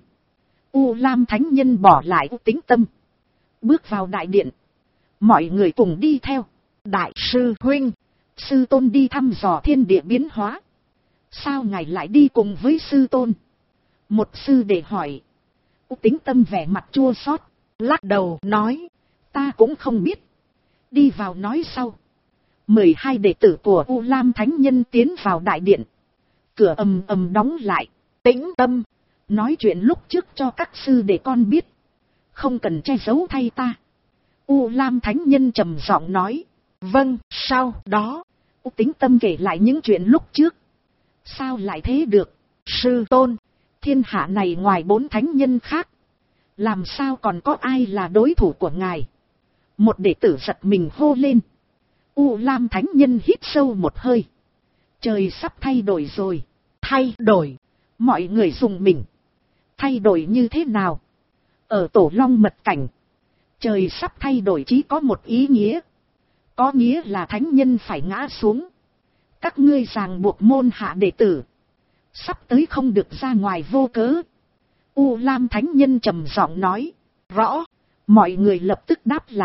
U Lam Thánh Nhân bỏ lại U Tính Tâm, bước vào đại điện. Mọi người cùng đi theo. Đại sư Huynh, Sư Tôn đi thăm dò thiên địa biến hóa. Sao ngài lại đi cùng với Sư Tôn? Một sư đệ hỏi. U Tính Tâm vẻ mặt chua xót, lắc đầu nói. Ta cũng không biết. Đi vào nói sau. 12 đệ tử của U Lam Thánh Nhân tiến vào đại điện. Cửa ầm ầm đóng lại. Tĩnh tâm, nói chuyện lúc trước cho các sư đệ con biết, không cần che giấu thay ta. U Lam Thánh Nhân trầm giọng nói. Vâng. Sau đó, U Tính Tâm kể lại những chuyện lúc trước. Sao lại thế được? Sư Tôn, thiên hạ này ngoài 4 thánh nhân khác, làm sao còn có ai là đối thủ của ngài? Một đệ tử giật mình hô lên. U Lam Thánh Nhân hít sâu một hơi. Trời sắp thay đổi rồi. Thay đổi? Mọi người dùng mình. Thay đổi như thế nào? Ở Tổ Long mật cảnh, trời sắp thay đổi chỉ có một ý nghĩa. Có nghĩa là thánh nhân phải ngã xuống. Các ngươi ràng buộc môn hạ đệ tử, sắp tới không được ra ngoài vô cớ. U Lam Thánh Nhân trầm giọng nói. Rõ. Mọi người lập tức đáp lại.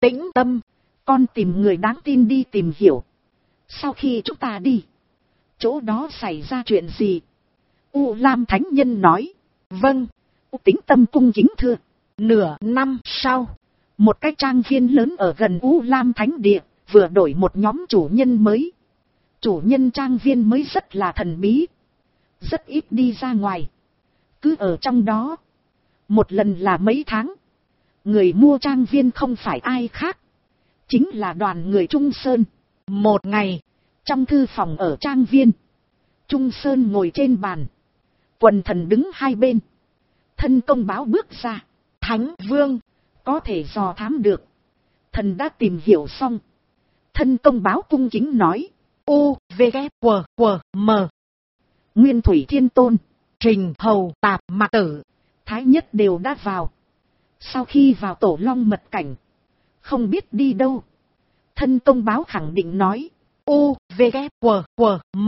tĩnh tâm. Con tìm người đáng tin đi tìm hiểu. Sau khi chúng ta đi, chỗ đó xảy ra chuyện gì? U Lam Thánh Nhân nói. Vâng. Tĩnh tâm cung kính thưa. Nửa năm sau, một cái trang viên lớn ở gần U Lam Thánh Địa, vừa đổi một nhóm chủ nhân mới. Chủ nhân trang viên mới rất là thần bí, rất ít đi ra ngoài, cứ ở trong đó, một lần là mấy tháng. Người mua trang viên không phải ai khác, chính là đoàn người Trung Sơn. Một ngày, trong thư phòng ở trang viên, Trung Sơn ngồi trên bàn, quần thần đứng hai bên. Thân công báo bước ra. Thánh Vương, có thể dò thám được, thần đã tìm hiểu xong. Thân công báo cung kính nói. U, V, K, W, W, M. Nguyên Thủy Thiên Tôn, Trình Hầu, Tạp Mạc Tử, Thái Nhất đều đã vào. Sau khi vào Tổ Long mật cảnh, không biết đi đâu. Thân công báo khẳng định nói. U, V, K, W, W, M.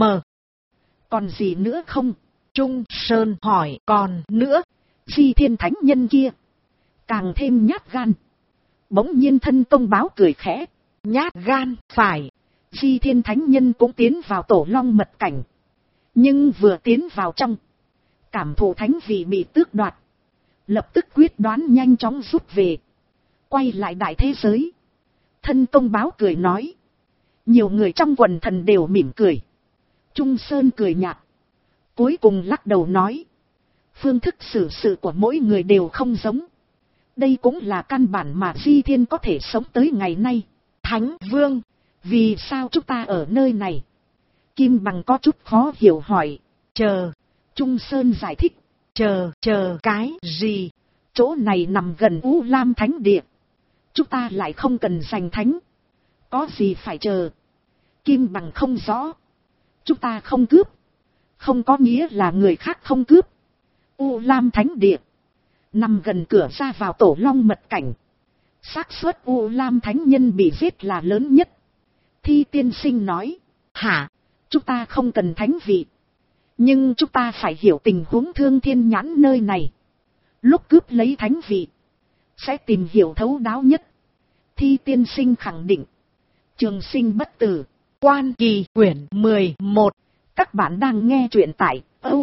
Còn gì nữa không? Trung Sơn hỏi còn nữa. Di Thiên Thánh Nhân kia càng thêm nhát gan. Bỗng nhiên thân công báo cười khẽ. Nhát gan, phải. Di Thiên Thánh Nhân cũng tiến vào Tổ Long mật cảnh. Nhưng vừa tiến vào trong, cảm thụ thánh vị bị tước đoạt, lập tức quyết đoán nhanh chóng rút về, quay lại đại thế giới. Thân công báo cười nói. Nhiều người trong quần thần đều mỉm cười. Trung Sơn cười nhạt, cuối cùng lắc đầu nói. Phương thức xử sự của mỗi người đều không giống. Đây cũng là căn bản mà Di Thiên có thể sống tới ngày nay. Thánh Vương, vì sao chúng ta ở nơi này? Kim Bằng có chút khó hiểu hỏi. Chờ. Trung Sơn giải thích. Chờ cái gì? Chỗ này nằm gần U Lam Thánh Địa. Chúng ta lại không cần giành thánh. Có gì phải chờ? Kim Bằng không rõ. Chúng ta không cướp, không có nghĩa là người khác không cướp. U Lam Thánh Địa nằm gần cửa ra vào Tổ Long mật cảnh. Xác suất U Lam Thánh Nhân bị giết là lớn nhất. Thi tiên sinh nói. Hả? Chúng ta không cần thánh vị, nhưng chúng ta phải hiểu tình huống Thương Thiên Nhãn nơi này. Lúc cướp lấy thánh vị, sẽ tìm hiểu thấu đáo nhất. Thi tiên sinh khẳng định. Trường Sinh Bất Tử, Quan Kỳ quyển 11. Các bạn đang nghe truyện tại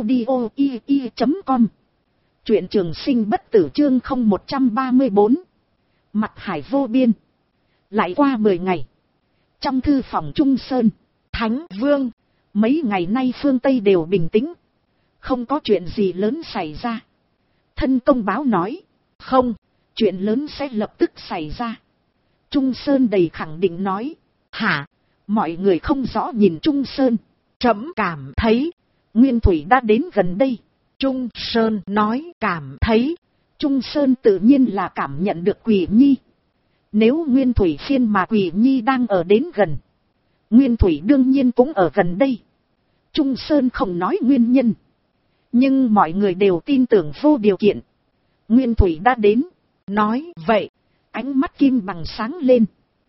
audio.com. Truyện Trường Sinh Bất Tử chương 0134. Mặt hải vô biên. Lại qua 10 ngày. Trong thư phòng Trung Sơn. Thánh Vương, mấy ngày nay phương Tây đều bình tĩnh, không có chuyện gì lớn xảy ra. Thân công báo nói. Không, chuyện lớn sẽ lập tức xảy ra. Trung Sơn đầy khẳng định nói. Hả? Mọi người không rõ nhìn Trung Sơn. trẫm cảm thấy Nguyên Thủy đã đến gần đây. Trung Sơn nói cảm thấy. Trung Sơn tự nhiên là cảm nhận được Quỷ Nhi. Nếu Nguyên Thủy phiên mà Quỷ Nhi đang ở đến gần, Nguyên Thủy đương nhiên cũng ở gần đây. Trung Sơn không nói nguyên nhân, nhưng mọi người đều tin tưởng vô điều kiện Nguyên Thủy đã đến. Nói vậy, ánh mắt Kim Bằng sáng lên.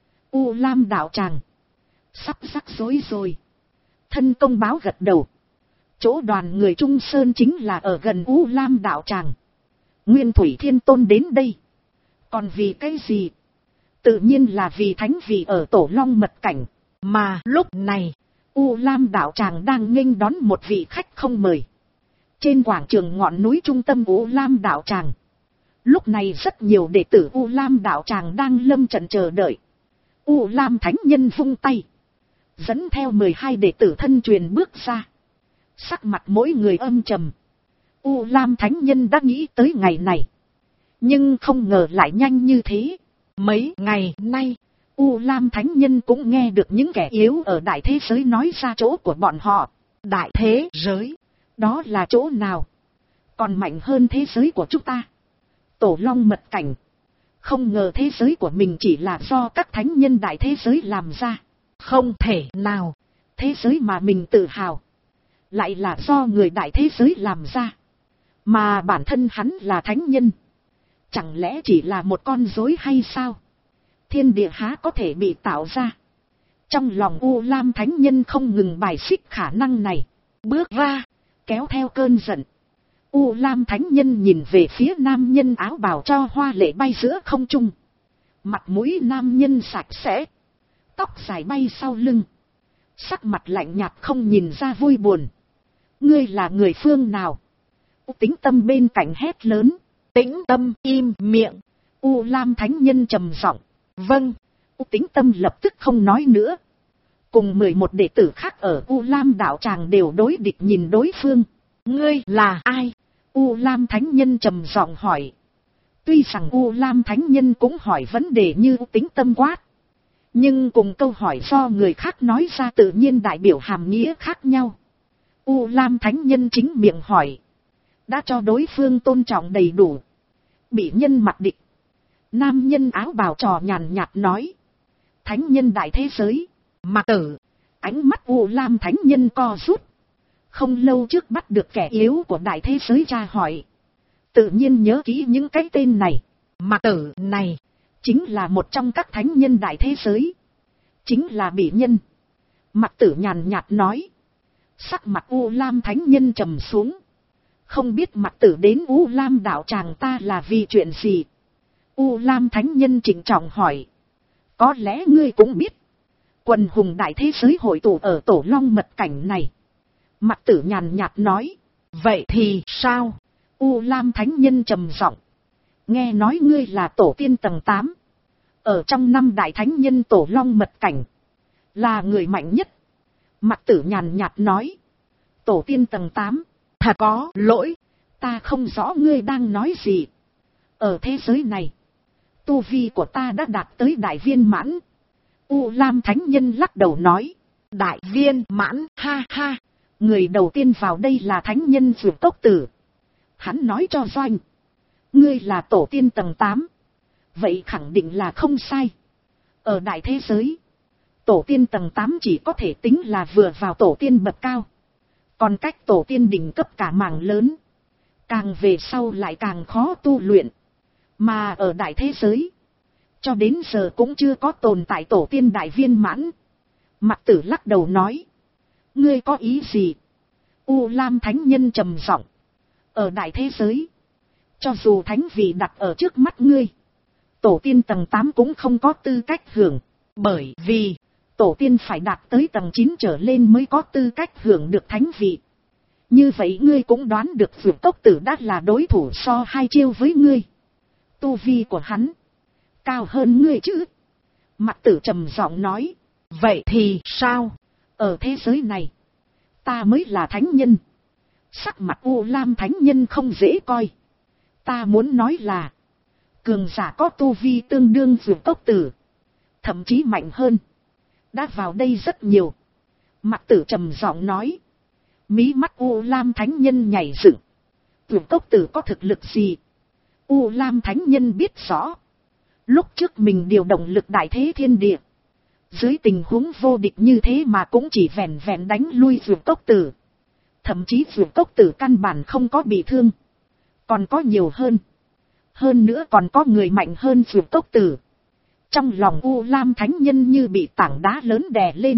U Lam đạo tràng sắp rắc rối rồi. Thân công báo gật đầu. Chỗ đoàn người Trung Sơn chính là ở gần U Lam đạo tràng. Nguyên Thủy Thiên Tôn đến đây, còn vì cái gì? Tự nhiên là vì thánh vị ở Tổ Long mật cảnh. Mà lúc này, U Lam đạo tràng đang nghênh đón một vị khách không mời. Trên quảng trường ngọn núi trung tâm U Lam đạo tràng, lúc này rất nhiều đệ tử U Lam đạo tràng đang lâm trận chờ đợi. U Lam Thánh Nhân vung tay, dẫn theo 12 đệ tử thân truyền bước ra. Sắc mặt mỗi người âm trầm. U Lam Thánh Nhân đã nghĩ tới ngày này, nhưng không ngờ lại nhanh như thế. Mấy ngày nay, U Lam Thánh Nhân cũng nghe được những kẻ yếu ở đại thế giới nói ra chỗ của bọn họ. Đại thế giới? Đó là chỗ nào? Còn mạnh hơn thế giới của chúng ta. Tổ Long mật cảnh. Không ngờ thế giới của mình chỉ là do các thánh nhân đại thế giới làm ra. Không thể nào. Thế giới mà mình tự hào, lại là do người đại thế giới làm ra. Mà bản thân hắn là thánh nhân. Chẳng lẽ chỉ là một con rối hay sao? Thiên địa há có thể bị tạo ra? Trong lòng U Lam Thánh Nhân không ngừng bài xích khả năng này. Bước ra, kéo theo cơn giận. U Lam Thánh Nhân nhìn về phía nam nhân áo bào cho hoa lệ bay giữa không trung. Mặt mũi nam nhân sạch sẽ, tóc dài bay sau lưng, sắc mặt lạnh nhạt không nhìn ra vui buồn. Ngươi là người phương nào? Tĩnh Tâm bên cạnh hét lớn. Tĩnh Tâm im miệng. U Lam thánh nhân trầm giọng. Vâng. Tĩnh Tâm lập tức không nói nữa. Cùng 11 đệ tử khác ở U Lam đạo tràng đều đối địch nhìn đối phương. Ngươi là ai? U Lam thánh nhân trầm giọng hỏi. Tuy rằng U Lam thánh nhân cũng hỏi vấn đề như Tĩnh Tâm quát, nhưng cùng câu hỏi do người khác nói ra tự nhiên đại biểu hàm nghĩa khác nhau. U Lam thánh nhân chính miệng hỏi, đã cho đối phương tôn trọng đầy đủ. Bị nhân mặt địch. Nam nhân áo bào trò nhàn nhạt nói. Thánh nhân đại thế giới. Mặc Tử. Ánh mắt U Lam thánh nhân co rút. Không lâu trước bắt được kẻ yếu của đại thế giới tra hỏi. Tự nhiên nhớ kỹ những cái tên này. Mặc Tử này chính là một trong các thánh nhân đại thế giới. Chính là Bỉ nhân. Mặc Tử nhàn nhạt nói. Sắc mặt U Lam thánh nhân trầm xuống. Không biết Mặc Tử đến U Lam đạo tràng ta là vì chuyện gì? U Lam thánh nhân trịnh trọng hỏi. Có lẽ ngươi cũng biết. Quần hùng đại thế giới hội tụ ở Tổ Long mật cảnh này. Mặc Tử nhàn nhạt nói. Vậy thì sao? U Lam thánh nhân trầm giọng. Nghe nói ngươi là tổ tiên tầng 8. Ở trong 5 đại thánh nhân Tổ Long mật cảnh. Là người mạnh nhất. Mặc Tử nhàn nhạt nói. Tổ tiên tầng 8. Thật có lỗi. Ta không rõ ngươi đang nói gì. Ở thế giới này, tu vi của ta đã đạt tới đại viên mãn. U Lam thánh nhân lắc đầu nói. Đại viên mãn, ha ha. Người đầu tiên vào đây là thánh nhân Dược Cốc Tử. Hắn nói cho Doanh. Ngươi là tổ tiên tầng 8. Vậy khẳng định là không sai. Ở đại thế giới, tổ tiên tầng 8 chỉ có thể tính là vừa vào tổ tiên bậc cao. Còn cách tổ tiên đỉnh cấp cả mảng lớn. Càng về sau lại càng khó tu luyện. Mà ở đại thế giới, cho đến giờ cũng chưa có tồn tại tổ tiên đại viên mãn. Mặc Tử lắc đầu nói. Ngươi có ý gì? U Lam thánh nhân trầm giọng. Ở đại thế giới, cho dù thánh vị đặt ở trước mắt ngươi, tổ tiên tầng 8 cũng không có tư cách hưởng. Bởi vì tổ tiên phải đạt tới tầng 9 trở lên mới có tư cách hưởng được thánh vị. Như vậy ngươi cũng đoán được Dược Cốc Tử đã là đối thủ so 2 chiêu với ngươi. Tu vi của hắn cao hơn ngươi chứ? Mặc Tử trầm giọng nói. Vậy thì sao? Ở thế giới này, ta mới là thánh nhân. Sắc mặt U Lam thánh nhân không dễ coi. Ta muốn nói là, cường giả có tu vi tương đương Dược Cốc Tử, thậm chí mạnh hơn, đã vào đây rất nhiều. Mặc Tử trầm giọng nói. Mí mắt U Lam thánh nhân nhảy dựng. Dược Cốc Tử có thực lực gì? U Lam thánh nhân biết rõ. Lúc trước mình điều động lực đại thế thiên địa, dưới tình huống vô địch như thế mà cũng chỉ vẹn vẹn đánh lui Dược Cốc Tử. Thậm chí Dược Cốc Tử căn bản không có bị thương. Còn có nhiều hơn. Hơn nữa còn có người mạnh hơn Dược Cốc Tử. Trong lòng U Lam thánh nhân như bị tảng đá lớn đè lên.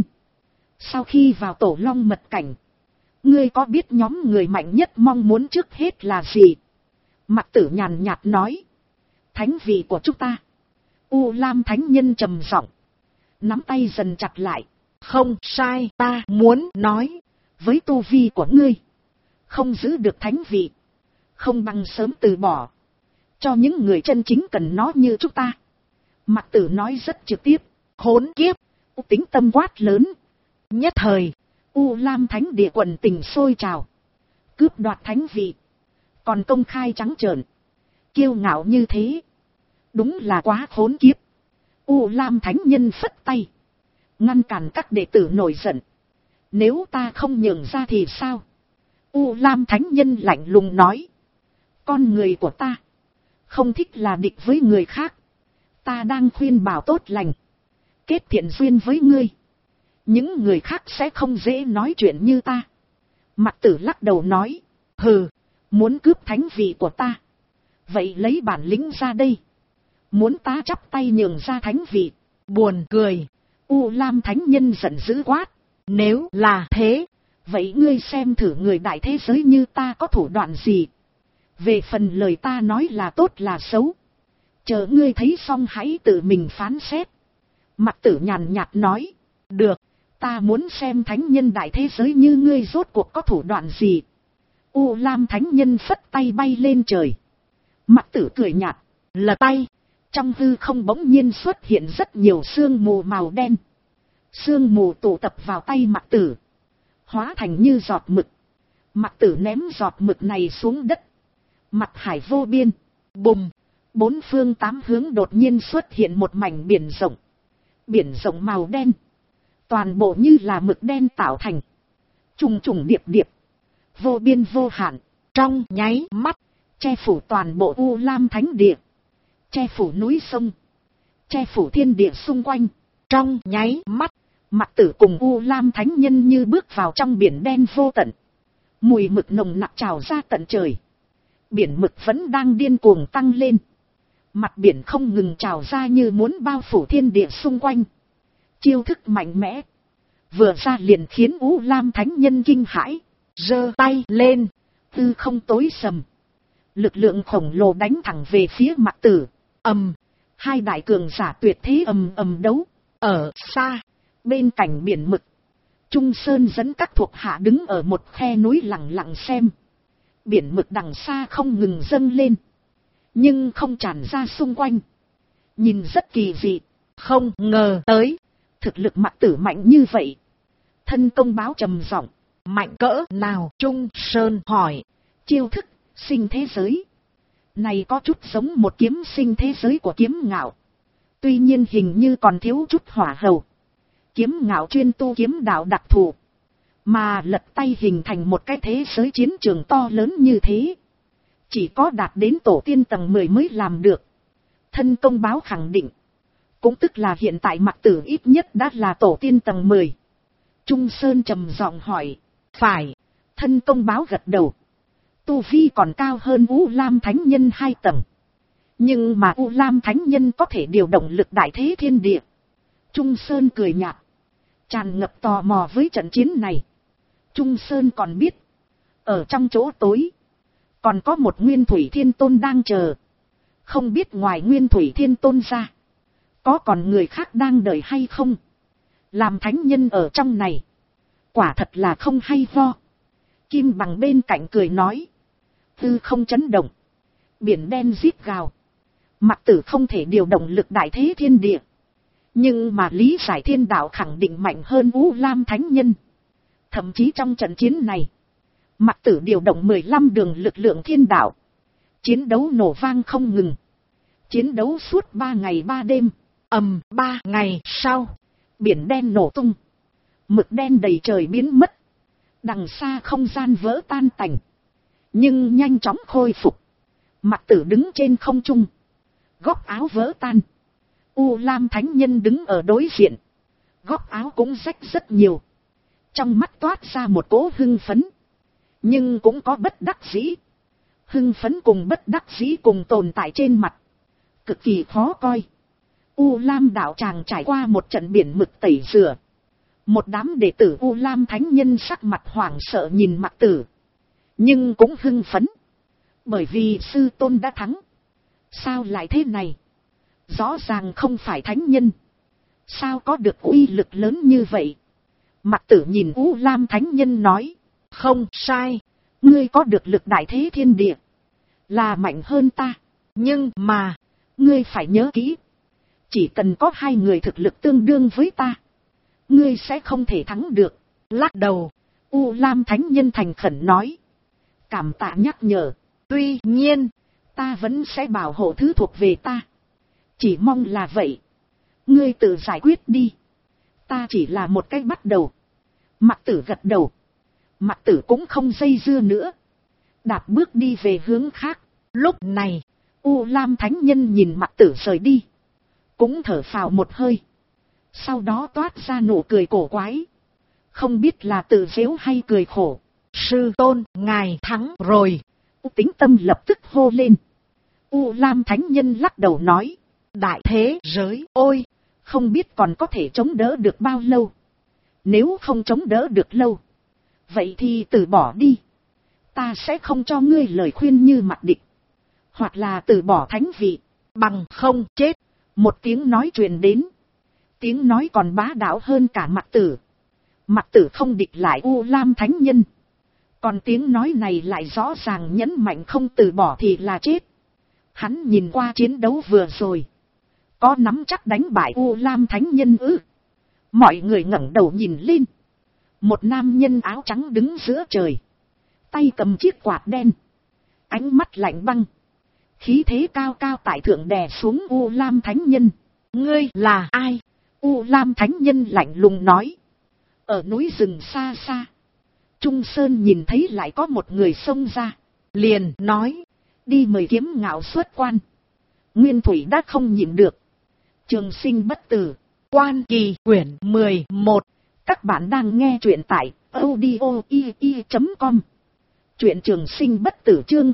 Sau khi vào Tổ Long mật cảnh, ngươi có biết nhóm người mạnh nhất mong muốn trước hết là gì? Mặc Tử nhàn nhạt nói. Thánh vị của chúng ta. U Lam thánh nhân trầm giọng, nắm tay dần chặt lại. Không sai, ta muốn nói. Với tu vi của ngươi, không giữ được thánh vị, không bằng sớm từ bỏ. Cho những người chân chính cần nó như chúng ta. Mặc Tử nói rất trực tiếp. Khốn kiếp. Tính tâm quát lớn. Nhất thời, U Lam thánh địa quần tình sôi trào. Cướp đoạt thánh vị, còn công khai trắng trợn, kiêu ngạo như thế, đúng là quá khốn kiếp. U Lam thánh nhân phất tay, ngăn cản các đệ tử nổi giận. Nếu ta không nhường ra thì sao? U Lam thánh nhân lạnh lùng nói. Con người của ta không thích là địch với người khác. Ta đang khuyên bảo tốt lành, kết thiện duyên với ngươi. Những người khác sẽ không dễ nói chuyện như ta. Mặc Tử lắc đầu nói. Hừ, muốn cướp thánh vị của ta, vậy lấy bản lĩnh ra đây. Muốn ta chắp tay nhường ra thánh vị? Buồn cười. U Lam thánh nhân giận dữ quát. Nếu là thế, vậy ngươi xem thử người đại thế giới như ta có thủ đoạn gì. Về phần lời ta nói là tốt là xấu, Chờ ngươi thấy xong hãy tự mình phán xét. Mặc Tử nhàn nhạt nói. Được, ta muốn xem thánh nhân đại thế giới như ngươi rốt cuộc có thủ đoạn gì. U Lam thánh nhân phất tay bay lên trời. Mặc Tử cười nhạt, lật tay. Trong hư không bỗng nhiên xuất hiện rất nhiều sương mù màu đen. Sương mù tụ tập vào tay Mặc Tử, hóa thành như giọt mực. Mặc Tử ném giọt mực này xuống đất. Mặt hải vô biên. Bùm. Bốn phương tám hướng đột nhiên xuất hiện một mảnh biển rộng. Biển rộng màu đen. Toàn bộ như là mực đen tạo thành. Trùng trùng điệp điệp. Vô biên vô hạn. Trong nháy mắt. Che phủ toàn bộ U Lam thánh địa. Che phủ núi sông. Che phủ thiên địa xung quanh. Trong nháy mắt. Mặc Tử cùng U Lam thánh nhân như bước vào trong biển đen vô tận. Mùi mực nồng nặc trào ra tận trời. Biển mực vẫn đang điên cuồng tăng lên. Mặt biển không ngừng trào ra như muốn bao phủ thiên địa xung quanh. Chiêu thức mạnh mẽ. Vừa ra liền khiến U Lam thánh nhân kinh hãi. Giơ tay lên. Tư không tối sầm. Lực lượng khổng lồ đánh thẳng về phía Mặc Tử. Hai đại cường giả tuyệt thế ầm đấu. Ở xa, bên cạnh biển mực, Trung Sơn dẫn các thuộc hạ đứng ở một khe núi lặng lặng xem. Biển mực đằng xa không ngừng dâng lên, nhưng không tràn ra xung quanh. Nhìn rất kỳ dị. Không ngờ tới, thực lực Mặc Tử mạnh như vậy. Thân công báo trầm giọng. Mạnh cỡ nào? Trung Sơn hỏi. Chiêu thức, sinh thế giới. Này có chút giống một kiếm sinh thế giới của Kiếm Ngạo. Tuy nhiên hình như còn thiếu chút hỏa hầu. Kiếm Ngạo chuyên tu kiếm đạo đặc thù. Mà lật tay hình thành một cái thế giới chiến trường to lớn như thế. Chỉ có đạt đến tổ tiên tầng 10 mới làm được. Thân công báo khẳng định. Cũng tức là hiện tại Mặc Tử ít nhất đã là tổ tiên tầng 10. Trung Sơn trầm giọng hỏi. Phải. Thân công báo gật đầu. Tu vi còn cao hơn U Lam Thánh Nhân 2 tầng. Nhưng mà U Lam Thánh Nhân có thể điều động lực đại thế thiên địa. Trung Sơn cười nhạt. Tràn ngập tò mò với trận chiến này. Trung Sơn còn biết. Ở trong chỗ tối. Còn có một Nguyên Thủy Thiên Tôn đang chờ. Không biết ngoài Nguyên Thủy Thiên Tôn ra. Có còn người khác đang đợi hay không. Làm thánh nhân ở trong này. Quả thật là không hay ho. Kim Bằng bên cạnh cười nói. Tư không chấn động. Biển đen rít gào. Mặc Tử không thể điều động lực đại thế thiên địa. Nhưng mà lý giải thiên đạo khẳng định mạnh hơn U Lam Thánh Nhân. Thậm chí trong trận chiến này. Mặc Tử điều động 15 đường lực lượng thiên đạo. Chiến đấu nổ vang không ngừng. Chiến đấu suốt 3 ngày 3 đêm. 3 ngày sau. Biển đen nổ tung. Mực đen đầy trời biến mất. Đằng xa không gian vỡ tan tành. Nhưng nhanh chóng khôi phục. Mặc Tử đứng trên không trung. Góc áo vỡ tan. U Lam Thánh Nhân đứng ở đối diện. Góc áo cũng rách rất nhiều. Trong mắt toát ra một cỗ hưng phấn. Nhưng cũng có bất đắc dĩ. Hưng phấn cùng bất đắc dĩ cùng tồn tại trên mặt. Cực kỳ khó coi. U Lam đạo tràng trải qua một trận biển mực tẩy rửa. Một đám đệ tử U Lam Thánh Nhân sắc mặt hoảng sợ nhìn Mặc Tử. Nhưng cũng hưng phấn. Bởi vì sư tôn đã thắng. Sao lại thế này? Rõ ràng không phải thánh nhân. Sao có được uy lực lớn như vậy? Mặc Tử nhìn U Lam Thánh Nhân nói. Không sai. Ngươi có được lực đại thế thiên địa. Là mạnh hơn ta. Nhưng mà. Ngươi phải nhớ kỹ. Chỉ cần có 2 người thực lực tương đương với ta. Ngươi sẽ không thể thắng được. Lắc đầu. U Lam Thánh Nhân thành khẩn nói. Cảm tạ nhắc nhở. Tuy nhiên. Ta vẫn sẽ bảo hộ thứ thuộc về ta. Chỉ mong là vậy. Ngươi tự giải quyết đi. Ta chỉ là một cái bắt đầu. Mặc Tử gật đầu. Mặc Tử cũng không dây dưa nữa. Đạp bước đi về hướng khác. Lúc này. U Lam Thánh Nhân nhìn Mặc Tử rời đi. Cũng thở phào một hơi. Sau đó toát ra nụ cười cổ quái. Không biết là tự giễu hay cười khổ. Sư tôn, ngài thắng rồi. Tính Tâm lập tức hô lên. U Lam Thánh Nhân lắc đầu nói. Đại thế giới, ôi, không biết còn có thể chống đỡ được bao lâu. Nếu không chống đỡ được lâu. Vậy thì từ bỏ đi. Ta sẽ không cho ngươi lời khuyên như Mặc Địch. Hoặc là từ bỏ thánh vị. bằng không chết. Một tiếng nói truyền đến. Tiếng nói còn bá đạo hơn cả Mặc Tử. Mặc Tử không địch lại U Lam Thánh Nhân. Còn tiếng nói này lại rõ ràng nhấn mạnh không từ bỏ thì là chết. Hắn nhìn qua chiến đấu vừa rồi. Có nắm chắc đánh bại U Lam Thánh Nhân ư? Mọi người ngẩng đầu nhìn lên. Một nam nhân áo trắng đứng giữa trời. Tay cầm chiếc quạt đen. Ánh mắt lạnh băng. Khí thế cao cao tại thượng đè xuống U Lam Thánh Nhân. Ngươi là ai? U Lam Thánh Nhân lạnh lùng nói. Ở núi rừng xa xa. Trung Sơn nhìn thấy lại có một người xông ra. Liền nói. Đi mời Kiếm Ngạo xuất quan. Nguyên Thủy đã không nhịn được. Trường Sinh bất tử. Quan Kỳ quyển 11. Các bạn đang nghe truyện tại audio.com. Truyện Trường Sinh bất tử chương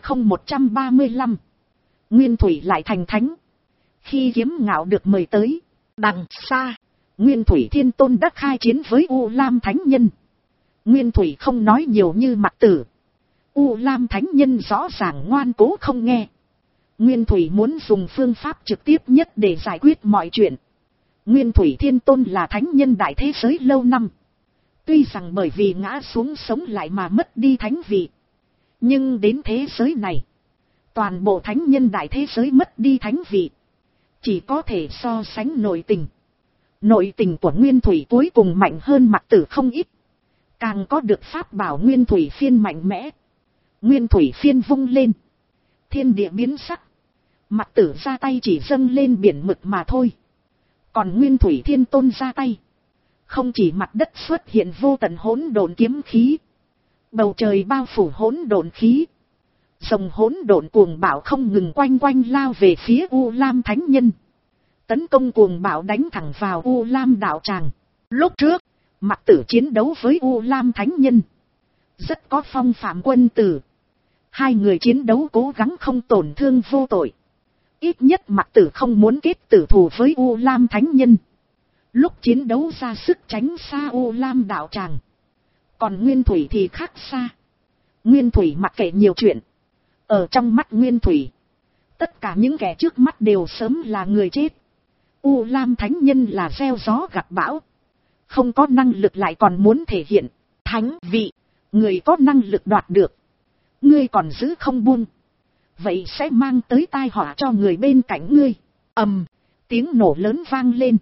0135. Nguyên Thủy lại thành thánh. Khi Kiếm Ngạo được mời tới. Đằng xa. Nguyên Thủy Thiên Tôn đã khai chiến với U Lam Thánh Nhân. Nguyên Thủy không nói nhiều như Mặc Tử. U Lam Thánh Nhân rõ ràng ngoan cố không nghe. Nguyên Thủy muốn dùng phương pháp trực tiếp nhất để giải quyết mọi chuyện. Nguyên Thủy Thiên Tôn là thánh nhân đại thế giới lâu năm. Tuy rằng bởi vì ngã xuống sống lại mà mất đi thánh vị. Nhưng đến thế giới này, toàn bộ thánh nhân đại thế giới mất đi thánh vị. Chỉ có thể so sánh nội tình. Nội tình của Nguyên Thủy cuối cùng mạnh hơn Mặc Tử không ít. Càng có được pháp bảo Nguyên Thủy phiên mạnh mẽ. Nguyên Thủy phiên vung lên. Thiên địa biến sắc. Mặc Tử ra tay chỉ dâng lên biển mực mà thôi. Còn Nguyên Thủy Thiên Tôn ra tay. Không chỉ mặt đất xuất hiện vô tận hỗn độn kiếm khí. Bầu trời bao phủ hỗn độn khí. Dòng hỗn độn cuồng bạo không ngừng quanh quanh lao về phía U Lam Thánh Nhân. Tấn công cuồng bạo đánh thẳng vào U Lam đạo tràng. Lúc trước, Mặc Tử chiến đấu với U Lam Thánh Nhân. Rất có phong phạm quân tử. Hai người chiến đấu cố gắng không tổn thương vô tội. Ít nhất Mặc Tử không muốn kết tử thù với U Lam Thánh Nhân. Lúc chiến đấu ra sức tránh xa U Lam đạo tràng. Còn Nguyên Thủy thì khác xa. Nguyên Thủy mặc kệ nhiều chuyện. Ở trong mắt Nguyên Thủy, tất cả những kẻ trước mắt đều sớm là người chết. U Lam Thánh Nhân là gieo gió gặt bão. Không có năng lực lại còn muốn thể hiện thánh vị. Người có năng lực đoạt được, ngươi còn giữ không buông. Vậy sẽ mang tới tai họa cho người bên cạnh ngươi. Ầm, tiếng nổ lớn vang lên.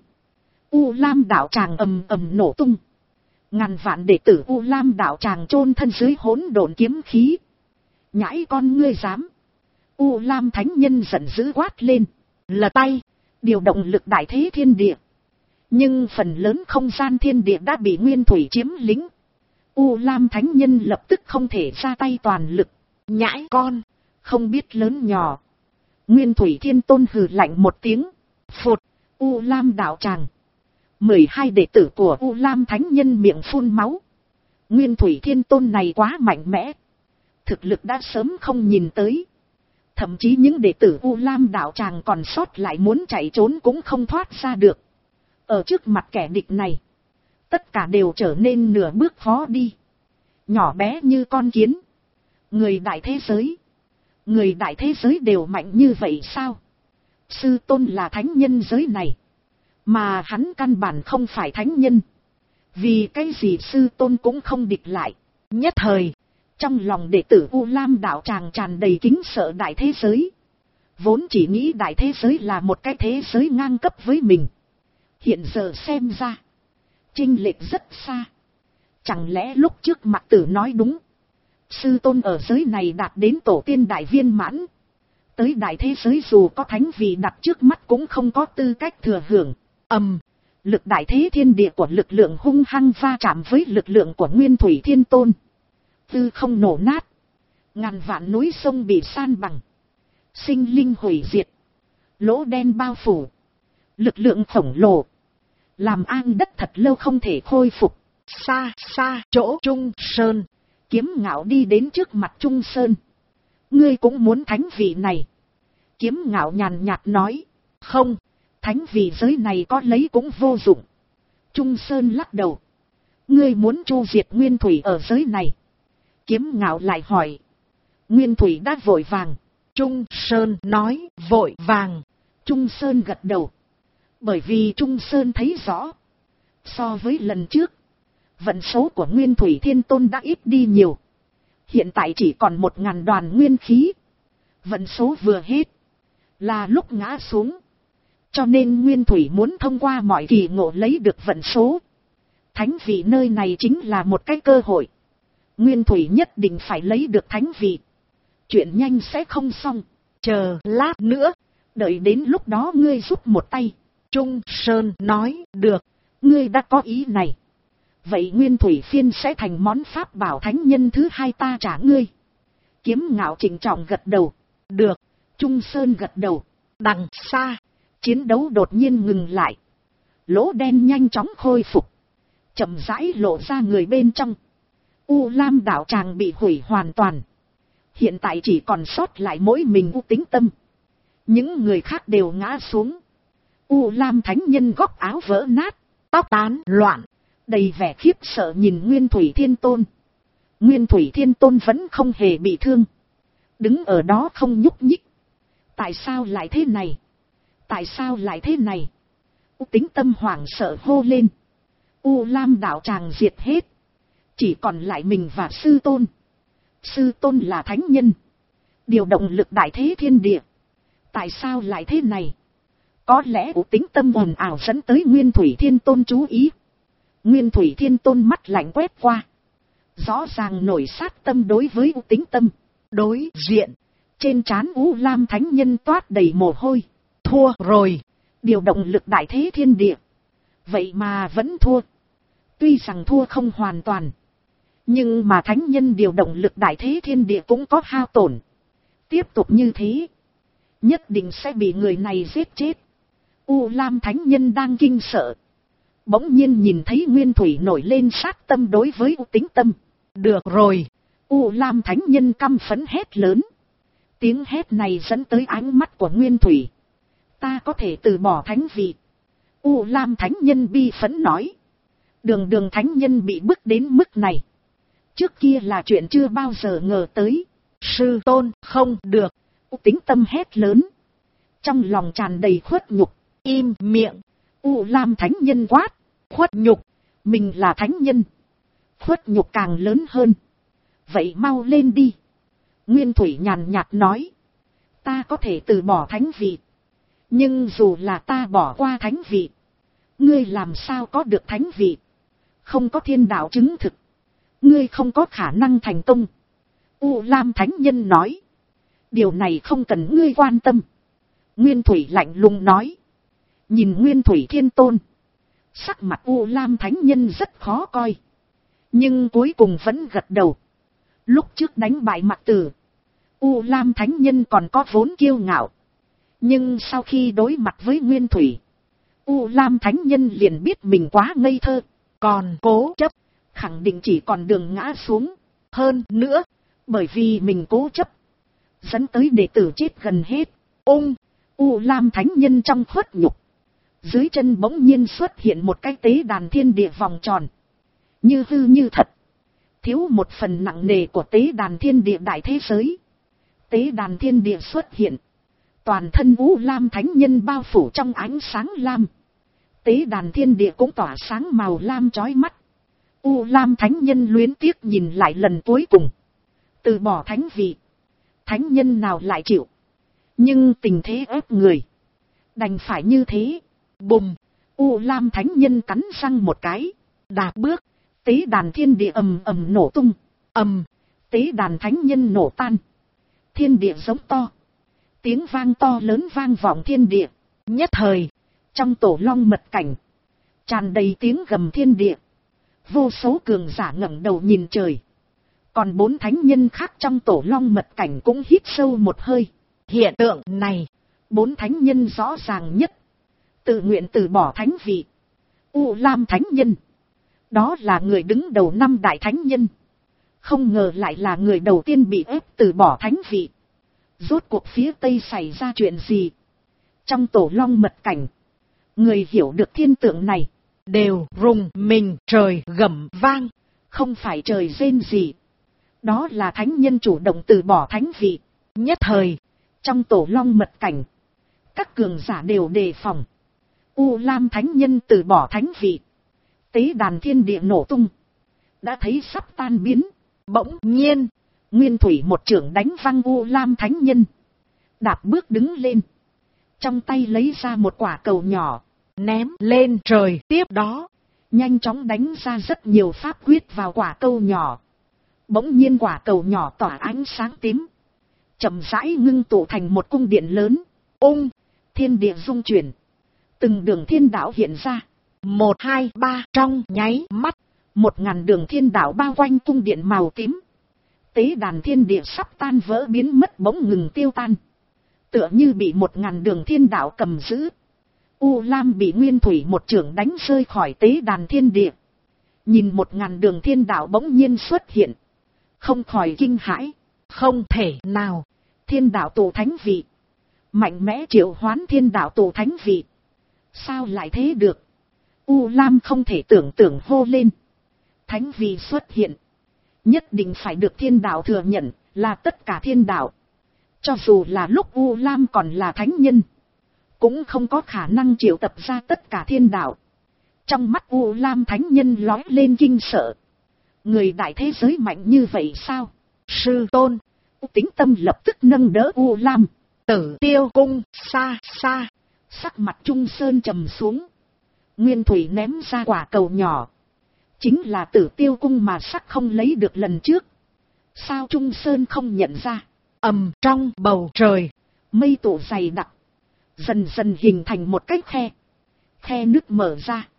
U Lam đạo tràng ầm ầm nổ tung. Ngàn vạn đệ tử U Lam đạo tràng chôn thân dưới hỗn độn kiếm khí. Nhãi con ngươi dám. U Lam Thánh Nhân giận dữ quát lên. Lật tay, điều động lực đại thế thiên địa. Nhưng phần lớn không gian thiên địa đã bị Nguyên Thủy chiếm lĩnh. U Lam Thánh Nhân lập tức không thể ra tay toàn lực. Nhãi con, không biết lớn nhỏ. Nguyên Thủy Thiên Tôn hừ lạnh một tiếng. Phụt, U Lam đạo tràng. 12 đệ tử của U Lam Thánh Nhân miệng phun máu. Nguyên Thủy Thiên Tôn này quá mạnh mẽ. Thực lực đã sớm không nhìn tới. Thậm chí những đệ tử U Lam đạo tràng còn sót lại muốn chạy trốn cũng không thoát ra được. Ở trước mặt kẻ địch này, tất cả đều trở nên nửa bước khó đi. Nhỏ bé như con kiến. Người đại thế giới. Người đại thế giới đều mạnh như vậy sao? Sư Tôn là thánh nhân giới này. Mà hắn căn bản không phải thánh nhân. Vì cái gì Sư Tôn cũng không địch lại. Nhất thời, trong lòng đệ tử U Lam đạo tràng tràn đầy kính sợ đại thế giới. Vốn chỉ nghĩ đại thế giới là một cái thế giới ngang cấp với mình. Hiện giờ xem ra, chênh lệch rất xa. Chẳng lẽ lúc trước Mặc Tử nói đúng. Sư Tôn ở giới này đạt đến tổ tiên đại viên mãn. Tới đại thế giới dù có thánh vị đặt trước mắt cũng không có tư cách thừa hưởng. Lực đại thế thiên địa của lực lượng hung hăng va chạm với lực lượng của Nguyên Thủy Thiên Tôn. Tư không nổ nát. Ngàn vạn núi sông bị san bằng. Sinh linh hủy diệt. Lỗ đen bao phủ. Lực lượng khổng lồ. Làm an đất thật lâu không thể khôi phục. Xa xa chỗ Trung Sơn. Kiếm Ngạo đi đến trước mặt Trung Sơn. Ngươi cũng muốn thánh vị này. Kiếm Ngạo nhàn nhạt nói. Không, thánh vị giới này có lấy cũng vô dụng. Trung Sơn lắc đầu. Ngươi muốn chu diệt Nguyên Thủy ở giới này. Kiếm Ngạo lại hỏi. Nguyên Thủy đã vội vàng. Trung Sơn nói vội vàng. Trung Sơn gật đầu. Bởi vì Trung Sơn thấy rõ. So với lần trước, vận số của Nguyên Thủy Thiên Tôn đã ít đi nhiều. Hiện tại chỉ còn 1000 đoàn nguyên khí. Vận số vừa hết, là lúc ngã xuống. Cho nên Nguyên Thủy muốn thông qua mọi kỳ ngộ lấy được vận số. Thánh vị nơi này chính là một cái cơ hội. Nguyên Thủy nhất định phải lấy được thánh vị. Chuyện nhanh sẽ không xong. Chờ lát nữa, đợi đến lúc đó ngươi giúp một tay. Trung Sơn nói, được. Ngươi đã có ý này. Vậy Nguyên Thủy phiên sẽ thành món pháp bảo thánh nhân thứ 2 ta trả ngươi. Kiếm Ngạo trịnh trọng gật đầu. Được. Trung Sơn gật đầu. Đằng xa, chiến đấu đột nhiên ngừng lại. Lỗ đen nhanh chóng khôi phục. Chậm rãi lộ ra người bên trong. U Lam đạo tràng bị hủy hoàn toàn. Hiện tại chỉ còn sót lại mỗi mình U Tính Tâm. Những người khác đều ngã xuống. U Lam thánh nhân góc áo vỡ nát, tóc tán loạn, đầy vẻ khiếp sợ nhìn Nguyên Thủy Thiên Tôn. Nguyên Thủy Thiên Tôn vẫn không hề bị thương. Đứng ở đó không nhúc nhích. Tại sao lại thế này? Tại sao lại thế này? U Tính Tâm hoảng sợ hô lên. U Lam đạo tràng diệt hết. Chỉ còn lại mình và sư tôn. Sư tôn là thánh nhân. Điều động lực đại thế thiên địa. Tại sao lại thế này? Có lẽ U Tính Tâm ồn ào dẫn tới Nguyên Thủy Thiên Tôn chú ý. Nguyên Thủy Thiên Tôn mắt lạnh quét qua. Rõ ràng nổi sát tâm đối với U Tính Tâm. Đối diện, trên trán U Lam thánh nhân toát đầy mồ hôi. Thua rồi. Điều động lực đại thế thiên địa. Vậy mà vẫn thua. Tuy rằng thua không hoàn toàn. Nhưng mà thánh nhân điều động lực đại thế thiên địa cũng có hao tổn. Tiếp tục như thế, nhất định sẽ bị người này giết chết. U Lam thánh nhân đang kinh sợ. Bỗng nhiên nhìn thấy Nguyên Thủy nổi lên sát tâm đối với U Tính Tâm. Được rồi. U Lam thánh nhân căm phẫn hét lớn. Tiếng hét này dẫn tới ánh mắt của Nguyên Thủy. Ta có thể từ bỏ thánh vị. U Lam thánh nhân bi phẫn nói. Đường thánh nhân bị bức đến mức này. Trước kia là chuyện chưa bao giờ ngờ tới. Sư tôn không được. U Tính Tâm hét lớn. Trong lòng tràn đầy khuất nhục. Im miệng. U Lam thánh nhân quát. Khuất nhục. Mình là thánh nhân. Khuất nhục càng lớn hơn. Vậy mau lên đi. Nguyên Thủy nhàn nhạt nói. Ta có thể từ bỏ thánh vị. Nhưng dù là ta bỏ qua thánh vị. Ngươi làm sao có được thánh vị. Không có thiên đạo chứng thực. Ngươi không có khả năng thành công. U Lam thánh nhân nói. Điều này không cần ngươi quan tâm. Nguyên Thủy lạnh lùng nói. Nhìn Nguyên Thủy Thiên Tôn. Sắc mặt U Lam thánh nhân rất khó coi. Nhưng cuối cùng vẫn gật đầu. Lúc trước đánh bại Mạc Tử. U Lam thánh nhân còn có vốn kiêu ngạo. Nhưng sau khi đối mặt với Nguyên Thủy. U Lam thánh nhân liền biết mình quá ngây thơ. Còn cố chấp. Khẳng định chỉ còn đường ngã xuống. Hơn nữa. Bởi vì mình cố chấp. Dẫn tới đệ tử chết gần hết. U Lam thánh nhân trong khuất nhục. Dưới chân bỗng nhiên xuất hiện một cái tế đàn thiên địa vòng tròn. Như hư như thật. Thiếu một phần nặng nề của tế đàn thiên địa đại thế giới. Tế đàn thiên địa xuất hiện. Toàn thân U Lam thánh nhân bao phủ trong ánh sáng lam. Tế đàn thiên địa cũng tỏa sáng màu lam chói mắt. U Lam thánh nhân luyến tiếc nhìn lại lần cuối cùng. Từ bỏ thánh vị. Thánh nhân nào lại chịu. Nhưng tình thế ép người. Đành phải như thế. Bùm. U Lam thánh nhân cắn răng một cái. Đạp bước. Tế đàn thiên địa ầm ầm nổ tung. Ầm. Tế đàn thánh nhân nổ tan. Thiên địa giống to. Tiếng vang to lớn vang vọng thiên địa. Nhất thời. Trong tổ long mật cảnh. Tràn đầy tiếng gầm thiên địa. Vô số cường giả ngẩng đầu nhìn trời. Còn 4 thánh nhân khác trong tổ long mật cảnh cũng hít sâu một hơi. Hiện tượng này. 4 thánh nhân rõ ràng nhất. Tự nguyện từ bỏ thánh vị. U Lam thánh nhân. Đó là người đứng đầu 5 đại thánh nhân. Không ngờ lại là người đầu tiên bị ép từ bỏ thánh vị. Rốt cuộc phía Tây xảy ra chuyện gì? Trong tổ long mật cảnh. Người hiểu được thiên tượng này. Đều rùng mình trời gầm vang. Không phải trời rên gì. Đó là thánh nhân chủ động từ bỏ thánh vị. Nhất thời. Trong tổ long mật cảnh. Các cường giả đều đề phòng. U Lam thánh nhân từ bỏ thánh vị. Tế đàn thiên địa nổ tung. Đã thấy sắp tan biến. Bỗng nhiên, Nguyên Thủy một chưởng đánh văng U Lam thánh nhân. Đạp bước đứng lên. Trong tay lấy ra một quả cầu nhỏ. Ném lên trời, tiếp đó nhanh chóng đánh ra rất nhiều pháp quyết vào quả cầu nhỏ. Bỗng nhiên quả cầu nhỏ tỏa ánh sáng tím. Chậm rãi ngưng tụ thành một cung điện lớn. Thiên địa rung chuyển. Từng đường thiên đạo hiện ra. 1, 2, 3 trong nháy mắt. 1000 đường thiên đạo bao quanh cung điện màu tím. Tế đàn thiên địa sắp tan vỡ biến mất bỗng ngừng tiêu tan. Tựa như bị 1000 đường thiên đạo cầm giữ. U Lam bị Nguyên Thủy một chưởng đánh rơi khỏi tế đàn thiên địa. Nhìn 1000 đường thiên đạo bỗng nhiên xuất hiện. Không khỏi kinh hãi. Không thể nào. Thiên đạo tụ thánh vị. Mạnh mẽ triệu hoán thiên đạo tụ thánh vị. Sao lại thế được? U Lam không thể tưởng tượng hô lên. Thánh vị xuất hiện. Nhất định phải được thiên đạo thừa nhận là tất cả thiên đạo. Cho dù là lúc U Lam còn là thánh nhân. Cũng không có khả năng triệu tập ra tất cả thiên đạo. Trong mắt U Lam thánh nhân lói lên kinh sợ. Người đại thế giới mạnh như vậy sao? Sư tôn. Tính tâm lập tức nâng đỡ U Lam. Tử Tiêu cung xa xa. Sắc mặt Trung Sơn trầm xuống. Nguyên Thủy ném ra quả cầu nhỏ. Chính là Tử Tiêu cung mà sắc không lấy được lần trước. Sao Trung Sơn không nhận ra? Trong bầu trời. Mây tụ dày đặc. Dần dần hình thành một cái khe. Khe nước mở ra.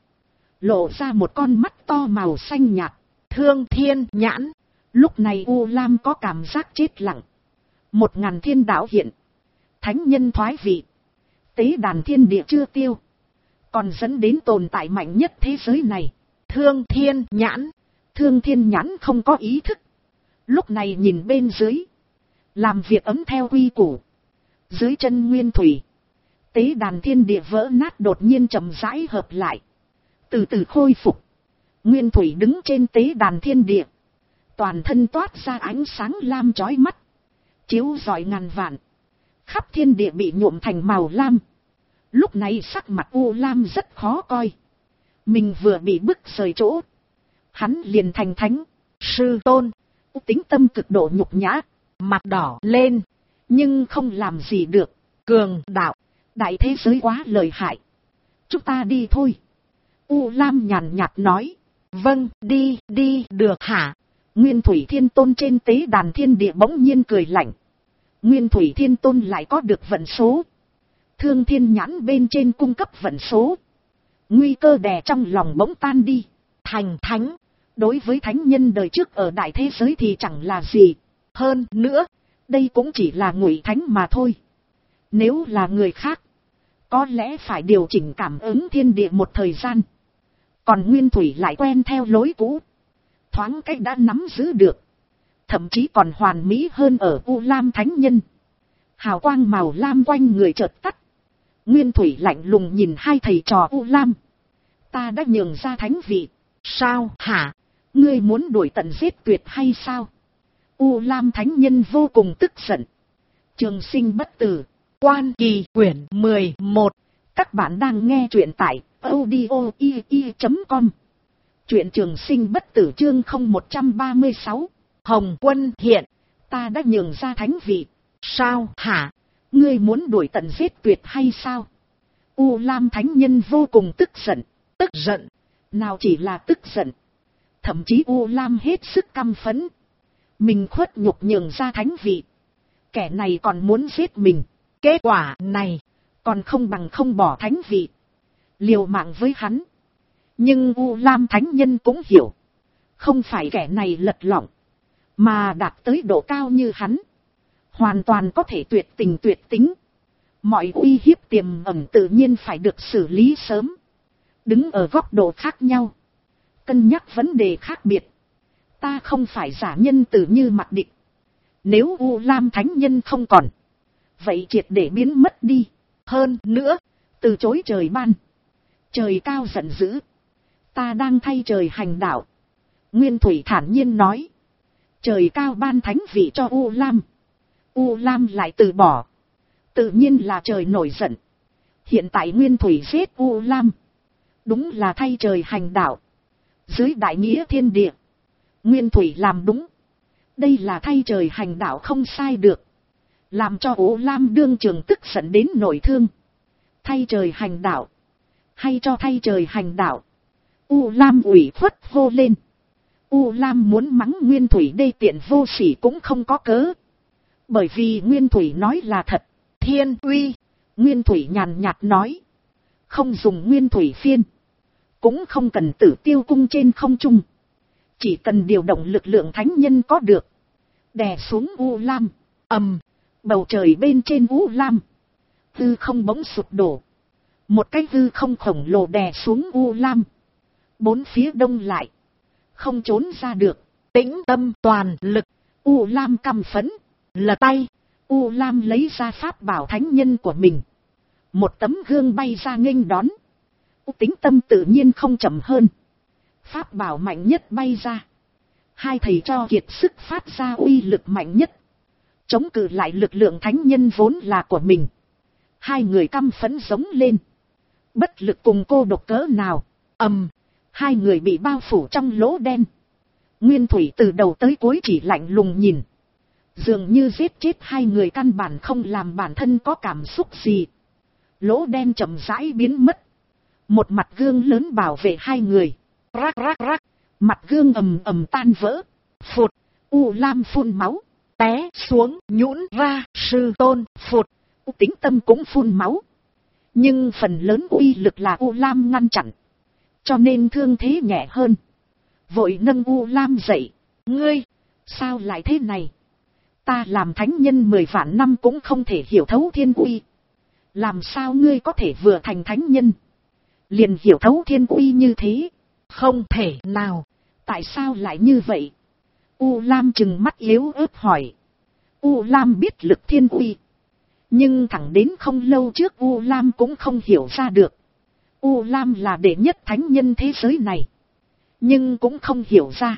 Lộ ra một con mắt to màu xanh nhạt. Thương thiên nhãn. Lúc này U Lam có cảm giác chết lặng. 1000 thiên đạo hiện. Thánh nhân thoái vị. Tế đàn thiên địa chưa tiêu. Còn dẫn đến tồn tại mạnh nhất thế giới này. Thương thiên nhãn. Thương thiên nhãn không có ý thức. Lúc này nhìn bên dưới. Làm việc ấm theo quy củ. Dưới chân Nguyên Thủy. Tế đàn thiên địa vỡ nát đột nhiên chậm rãi hợp lại. Từ từ khôi phục. Nguyên Thủy đứng trên tế đàn thiên địa. Toàn thân toát ra ánh sáng lam chói mắt. Chiếu rọi ngàn vạn. Khắp thiên địa bị nhuộm thành màu lam. Lúc này sắc mặt U Lam rất khó coi. Mình vừa bị bức rời chỗ. Hắn liền thành thánh. Sư tôn. Tính tâm cực độ nhục nhã. Mặt đỏ lên. Nhưng không làm gì được. Cường đạo. Đại thế giới quá lợi hại. Chúng ta đi thôi. U Lam nhàn nhạt nói. Vâng, đi được hả? Nguyên Thủy Thiên Tôn trên tế đàn thiên địa bỗng nhiên cười lạnh. Nguyên Thủy Thiên Tôn lại có được vận số. Thương thiên nhãn bên trên cung cấp vận số. Nguy cơ đè trong lòng bỗng tan đi. Thành thánh. Đối với thánh nhân đời trước ở đại thế giới thì chẳng là gì. Hơn nữa, đây cũng chỉ là ngụy thánh mà thôi. Nếu là người khác, có lẽ phải điều chỉnh cảm ứng thiên địa một thời gian. Còn Nguyên Thủy lại quen theo lối cũ. Thoáng cách đã nắm giữ được. Thậm chí còn hoàn mỹ hơn ở U Lam thánh nhân. Hào quang màu lam quanh người chợt tắt. Nguyên Thủy lạnh lùng nhìn hai thầy trò U Lam. Ta đã nhường ra thánh vị. Sao hả? Ngươi muốn đuổi tận giết tuyệt hay sao? U Lam thánh nhân vô cùng tức giận. Trường sinh bất tử. Quan Kỳ quyển 11. Các bạn đang nghe truyện tại audio.com. Truyện Trường sinh bất tử chương 0136. Hồng Quân hiện. Ta đã nhường ra thánh vị. Sao hả? Ngươi muốn đuổi tận giết tuyệt hay sao? U Lam thánh nhân vô cùng tức giận. Tức giận. Nào chỉ là tức giận. Thậm chí U Lam hết sức căm phẫn. Mình khuất nhục nhường ra thánh vị. Kẻ này còn muốn giết mình. Kết quả này còn không bằng không bỏ thánh vị. Liều mạng với hắn. Nhưng U Lam thánh nhân cũng hiểu. Không phải kẻ này lật lọng. Mà đạt tới độ cao như hắn. Hoàn toàn có thể tuyệt tình tuyệt tính. Mọi uy hiếp tiềm ẩn tự nhiên phải được xử lý sớm. Đứng ở góc độ khác nhau. Cân nhắc vấn đề khác biệt. Ta không phải giả nhân tử như mặc định. Nếu U Lam thánh nhân không còn. Vậy triệt để biến mất đi. Hơn nữa, từ chối trời ban. Trời cao giận dữ. Ta đang thay trời hành đạo. Nguyên Thủy thản nhiên nói. Trời cao ban thánh vị cho U Lam. U Lam lại từ bỏ. Tự nhiên là trời nổi giận. Hiện tại Nguyên Thủy giết U Lam, đúng là thay trời hành đạo. Dưới đại nghĩa thiên địa, Nguyên Thủy làm đúng. Đây là thay trời hành đạo không sai được. Làm cho U Lam đương trường tức giận đến nội thương. Thay trời hành đạo, hay cho thay trời hành đạo. U Lam ủy khuất hô lên. U Lam muốn mắng Nguyên Thủy đê tiện vô sỉ cũng không có cớ. Bởi vì Nguyên Thủy nói là thật. Thiên uy, Nguyên Thủy nhàn nhạt nói. Không dùng Nguyên Thủy phiên, cũng không cần Tử Tiêu cung trên không trung. Chỉ cần điều động lực lượng thánh nhân có được. Đè xuống U Lam. Bầu trời bên trên U Lam, hư không bỗng sụp đổ. Một cái hư không khổng lồ đè xuống U Lam. Bốn phía đông lại, không trốn ra được. Tĩnh tâm toàn lực. U Lam căm phẫn, lật tay. U Lam lấy ra pháp bảo thánh nhân của mình. Một tấm gương bay ra nghênh đón. Tĩnh tâm tự nhiên không chậm hơn. Pháp bảo mạnh nhất bay ra. Hai thầy cho kiệt sức phát ra uy lực mạnh nhất, chống cự lại lực lượng thánh nhân vốn là của mình. Hai người căm phẫn giống lên. Bất lực cùng cô độc cỡ nào. Hai người bị bao phủ trong lỗ đen. Nguyên Thủy từ đầu tới cuối chỉ lạnh lùng nhìn. Dường như giết chết hai người căn bản không làm bản thân có cảm xúc gì. Lỗ đen chậm rãi biến mất. Một mặt gương lớn bảo vệ hai người. Rắc rắc rắc. Mặt gương ầm ầm tan vỡ. Phụt. U Lam phun máu, té xuống nhũn ra. Sư tôn phụt. Tĩnh tâm cũng phun máu. Nhưng phần lớn uy lực là U Lam ngăn chặn, cho nên thương thế nhẹ hơn. Vội nâng U Lam dậy. Ngươi, sao lại thế này? Ta làm thánh nhân 10 vạn năm cũng không thể hiểu thấu thiên uy. Làm sao ngươi có thể vừa thành thánh nhân liền hiểu thấu thiên uy như thế? Không thể nào. Tại sao lại như vậy? U Lam trừng mắt yếu ớt hỏi. U Lam biết lực thiên uy, nhưng thẳng đến không lâu trước U Lam cũng không hiểu ra được. U Lam là đệ nhất thánh nhân thế giới này, nhưng cũng không hiểu ra.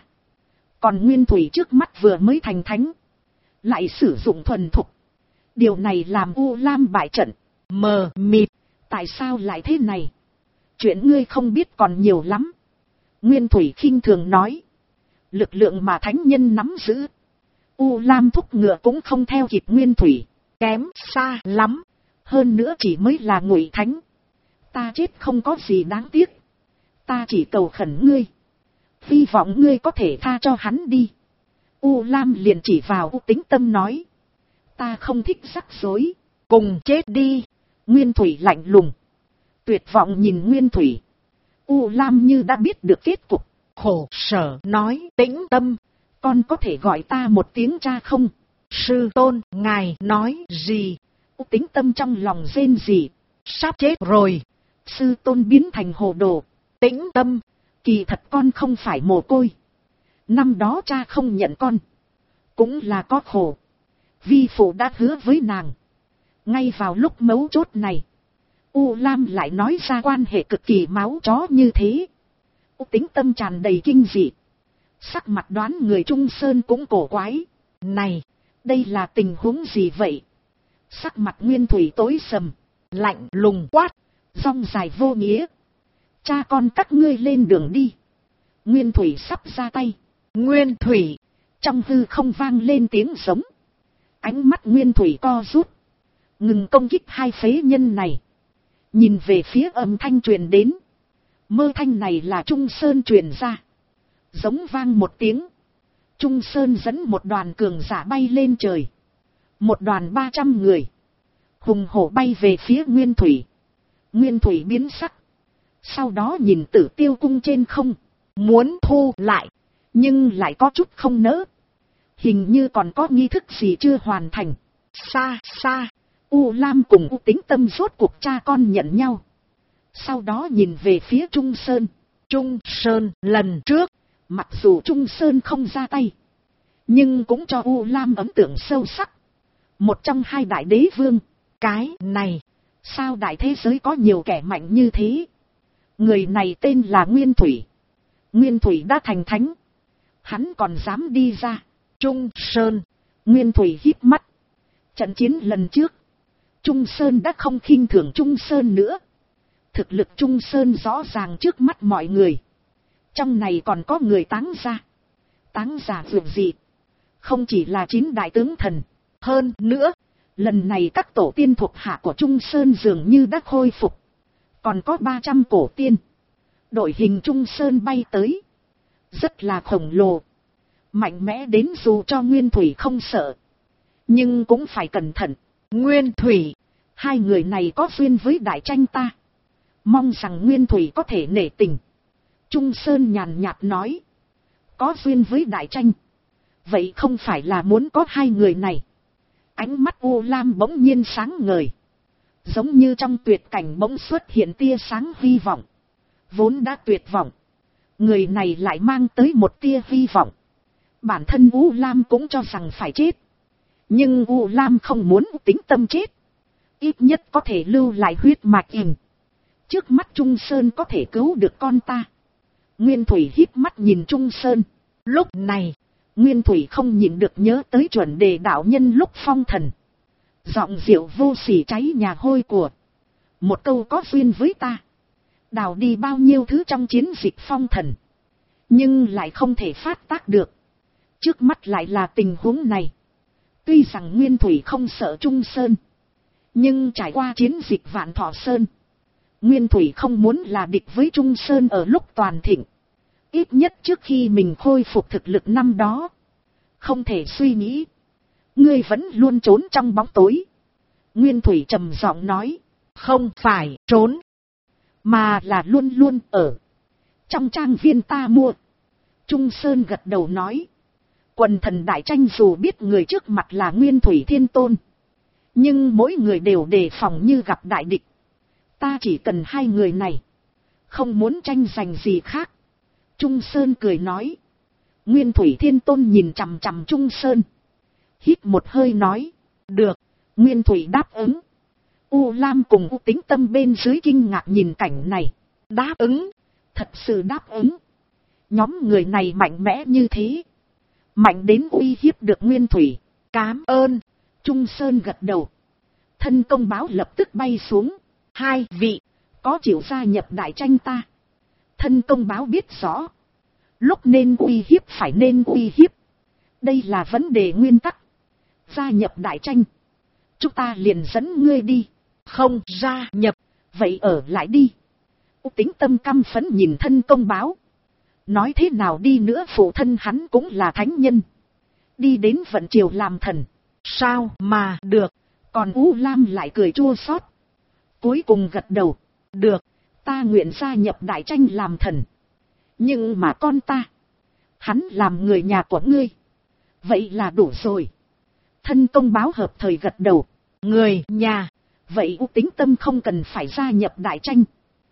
Còn Nguyên Thủy trước mắt vừa mới thành thánh, lại sử dụng thuần thục. Điều này làm U Lam bại trận, mờ mịt. Tại sao lại thế này? Chuyện ngươi không biết còn nhiều lắm. Nguyên Thủy khinh thường nói. Lực lượng mà thánh nhân nắm giữ, U Lam thúc ngựa cũng không theo kịp Nguyên Thủy. Kém xa lắm. Hơn nữa chỉ mới là ngụy thánh. Ta chết không có gì đáng tiếc. Ta chỉ cầu khẩn ngươi, hy vọng ngươi có thể tha cho hắn đi. U Lam liền chỉ vào U Tĩnh Tâm nói. Ta không thích rắc rối, cùng chết đi. Nguyên Thủy lạnh lùng, tuyệt vọng nhìn Nguyên Thủy. U Lam như đã biết được kết cục, khổ sở nói. Tĩnh Tâm, con có thể gọi ta một tiếng cha không? Sư tôn, ngài nói gì? U Tĩnh Tâm trong lòng rên rỉ. Sắp chết rồi. Sư tôn biến thành hồ đồ. Tĩnh Tâm, kỳ thật con không phải mồ côi. Năm đó cha không nhận con, cũng là có khổ. Vi phụ đã hứa với nàng. Ngay vào lúc mấu chốt này, U Lam lại nói ra quan hệ cực kỳ máu chó như thế. U Tĩnh Tâm tràn đầy kinh dị. Sắc mặt đoán người Trung Sơn cũng cổ quái. Này, đây là tình huống gì vậy? Sắc mặt Nguyên Thủy tối sầm, lạnh lùng quát, rong dài vô nghĩa. Cha con các ngươi lên đường đi. Nguyên Thủy sắp ra tay. Nguyên Thủy, trong hư không vang lên tiếng giống. Ánh mắt Nguyên Thủy co rút, ngừng công kích hai phế nhân này, nhìn về phía âm thanh truyền đến. Mơ thanh này là Trung Sơn truyền ra. Giống vang một tiếng, Trung Sơn dẫn một đoàn cường giả bay lên trời. Một đoàn 300 người hùng hổ bay về phía Nguyên Thủy. Nguyên Thủy biến sắc, sau đó nhìn Tử Tiêu cung trên không, muốn thu lại, nhưng lại có chút không nỡ. Hình như còn có nghi thức gì chưa hoàn thành. Xa xa, U Lam cùng U Tĩnh Tâm rốt cuộc cha con nhận nhau. Sau đó nhìn về phía Trung Sơn. Trung Sơn lần trước, mặc dù Trung Sơn không ra tay, nhưng cũng cho U Lam ấn tượng sâu sắc. Một trong hai đại đế vương. Cái này, sao đại thế giới có nhiều kẻ mạnh như thế? Người này tên là Nguyên Thủy. Nguyên Thủy đã thành thánh, hắn còn dám đi ra. Trung Sơn, Nguyên Thủy híp mắt. Trận chiến lần trước, Trung Sơn đã không khinh thường Trung Sơn nữa. Thực lực Trung Sơn rõ ràng trước mắt mọi người. Trong này còn có người táng ra. Táng giả vượt dị. Không chỉ là 9 đại tướng thần. Hơn nữa, lần này các tổ tiên thuộc hạ của Trung Sơn dường như đã khôi phục. Còn có 300 cổ tiên. Đội hình Trung Sơn bay tới. Rất là khổng lồ. Mạnh mẽ đến dù cho Nguyên Thủy không sợ. Nhưng cũng phải cẩn thận. Nguyên Thủy. Hai người này có duyên với đại tranh ta. Mong rằng Nguyên Thủy có thể nể tình. Trung Sơn nhàn nhạt nói. Có duyên với đại tranh. Vậy không phải là muốn có hai người này. Ánh mắt U Lam bỗng nhiên sáng ngời. Giống như trong tuyệt cảnh bỗng xuất hiện tia sáng hy vọng. Vốn đã tuyệt vọng. Người này lại mang tới một tia hy vọng. Bản thân U Lam cũng cho rằng phải chết. Nhưng U Lam không muốn Tĩnh Tâm chết. Ít nhất có thể lưu lại huyết mạch ìm. Trước mắt Trung Sơn có thể cứu được con ta. Nguyên Thủy híp mắt nhìn Trung Sơn. Lúc này, Nguyên Thủy không nhìn được nhớ tới chuẩn đề đạo nhân lúc phong thần. Giọng diệu vô sỉ cháy nhà hôi của. Một câu có duyên với ta. Đào đi bao nhiêu thứ trong chiến dịch phong thần. Nhưng lại không thể phát tác được. Trước mắt lại là tình huống này. Tuy rằng Nguyên Thủy không sợ Trung Sơn. Nhưng trải qua chiến dịch Vạn Thọ Sơn. Nguyên Thủy không muốn là địch với Trung Sơn ở lúc toàn thịnh. Ít nhất trước khi mình khôi phục thực lực năm đó. Không thể suy nghĩ. Ngươi vẫn luôn trốn trong bóng tối. Nguyên Thủy trầm giọng nói. Không phải trốn. Mà là luôn luôn ở. Trong trang viên ta mua. Trung Sơn gật đầu nói. Quần thần đại tranh dù biết người trước mặt là Nguyên Thủy Thiên Tôn. Nhưng mỗi người đều đề phòng như gặp đại địch. Ta chỉ cần hai người này. Không muốn tranh giành gì khác. Trung Sơn cười nói. Nguyên Thủy Thiên Tôn nhìn chằm chằm Trung Sơn. Hít một hơi nói. Được. Nguyên Thủy đáp ứng. U Lam cùng U Tĩnh Tâm bên dưới kinh ngạc nhìn cảnh này. Đáp ứng. Thật sự đáp ứng. Nhóm người này mạnh mẽ như thế. Mạnh đến uy hiếp được Nguyên Thủy. Cám ơn. Trung Sơn gật đầu. Thân công báo lập tức bay xuống. Hai vị. Có chịu gia nhập đại tranh ta. Thân công báo biết rõ. Lúc nên uy hiếp phải nên uy hiếp. Đây là vấn đề nguyên tắc. Gia nhập đại tranh. Chúng ta liền dẫn ngươi đi. Không gia nhập. Vậy ở lại đi. U Tĩnh Tâm căm phẫn nhìn thân công báo. Nói thế nào đi nữa phụ thân hắn cũng là thánh nhân. Đi đến vận triều làm thần. Sao mà được. Còn U Lam lại cười chua xót. Cuối cùng gật đầu. Được. Ta nguyện gia nhập đại tranh làm thần. Nhưng mà con ta. Hắn làm người nhà của ngươi. Vậy là đủ rồi. Thân công báo hợp thời gật đầu. Người nhà. Vậy U Tĩnh Tâm không cần phải gia nhập đại tranh.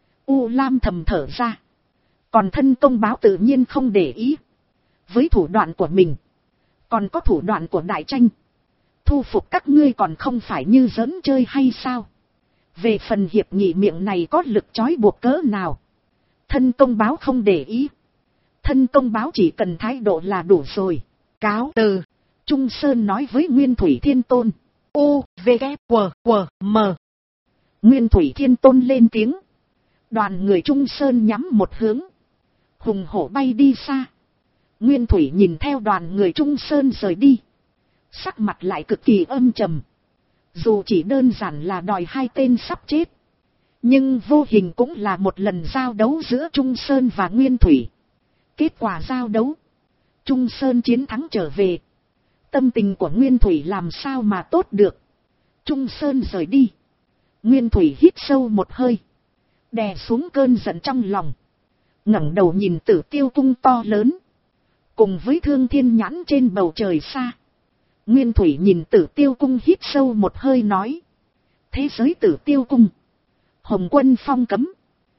U Lam thầm thở ra. Còn thân công báo tự nhiên không để ý. Với thủ đoạn của mình. Còn có thủ đoạn của đại tranh. Thu phục các ngươi còn không phải như giỡn chơi hay sao. Về phần hiệp nghị miệng này có lực trói buộc cỡ nào. Thân công báo không để ý. Thân công báo chỉ cần thái độ là đủ rồi. Cáo từ. Trung Sơn nói với Nguyên Thủy Thiên Tôn. U, V, K, W, W, M. Nguyên Thủy Thiên Tôn lên tiếng. Đoàn người Trung Sơn nhắm một hướng. Hùng hổ bay đi xa. Nguyên Thủy nhìn theo đoàn người Trung Sơn rời đi. Sắc mặt lại cực kỳ âm trầm. Dù chỉ đơn giản là đòi hai tên sắp chết. Nhưng vô hình cũng là một lần giao đấu giữa Trung Sơn và Nguyên Thủy. Kết quả giao đấu. Trung Sơn chiến thắng trở về. Tâm tình của Nguyên Thủy làm sao mà tốt được. Trung Sơn rời đi. Nguyên Thủy hít sâu một hơi. Đè xuống cơn giận trong lòng. Ngẩng đầu nhìn Tử Tiêu cung to lớn. Cùng với Thương Thiên nhãn trên bầu trời xa. Nguyên Thủy nhìn Tử Tiêu cung hít sâu một hơi nói. Thế giới Tử Tiêu cung. Hồng Quân phong cấm.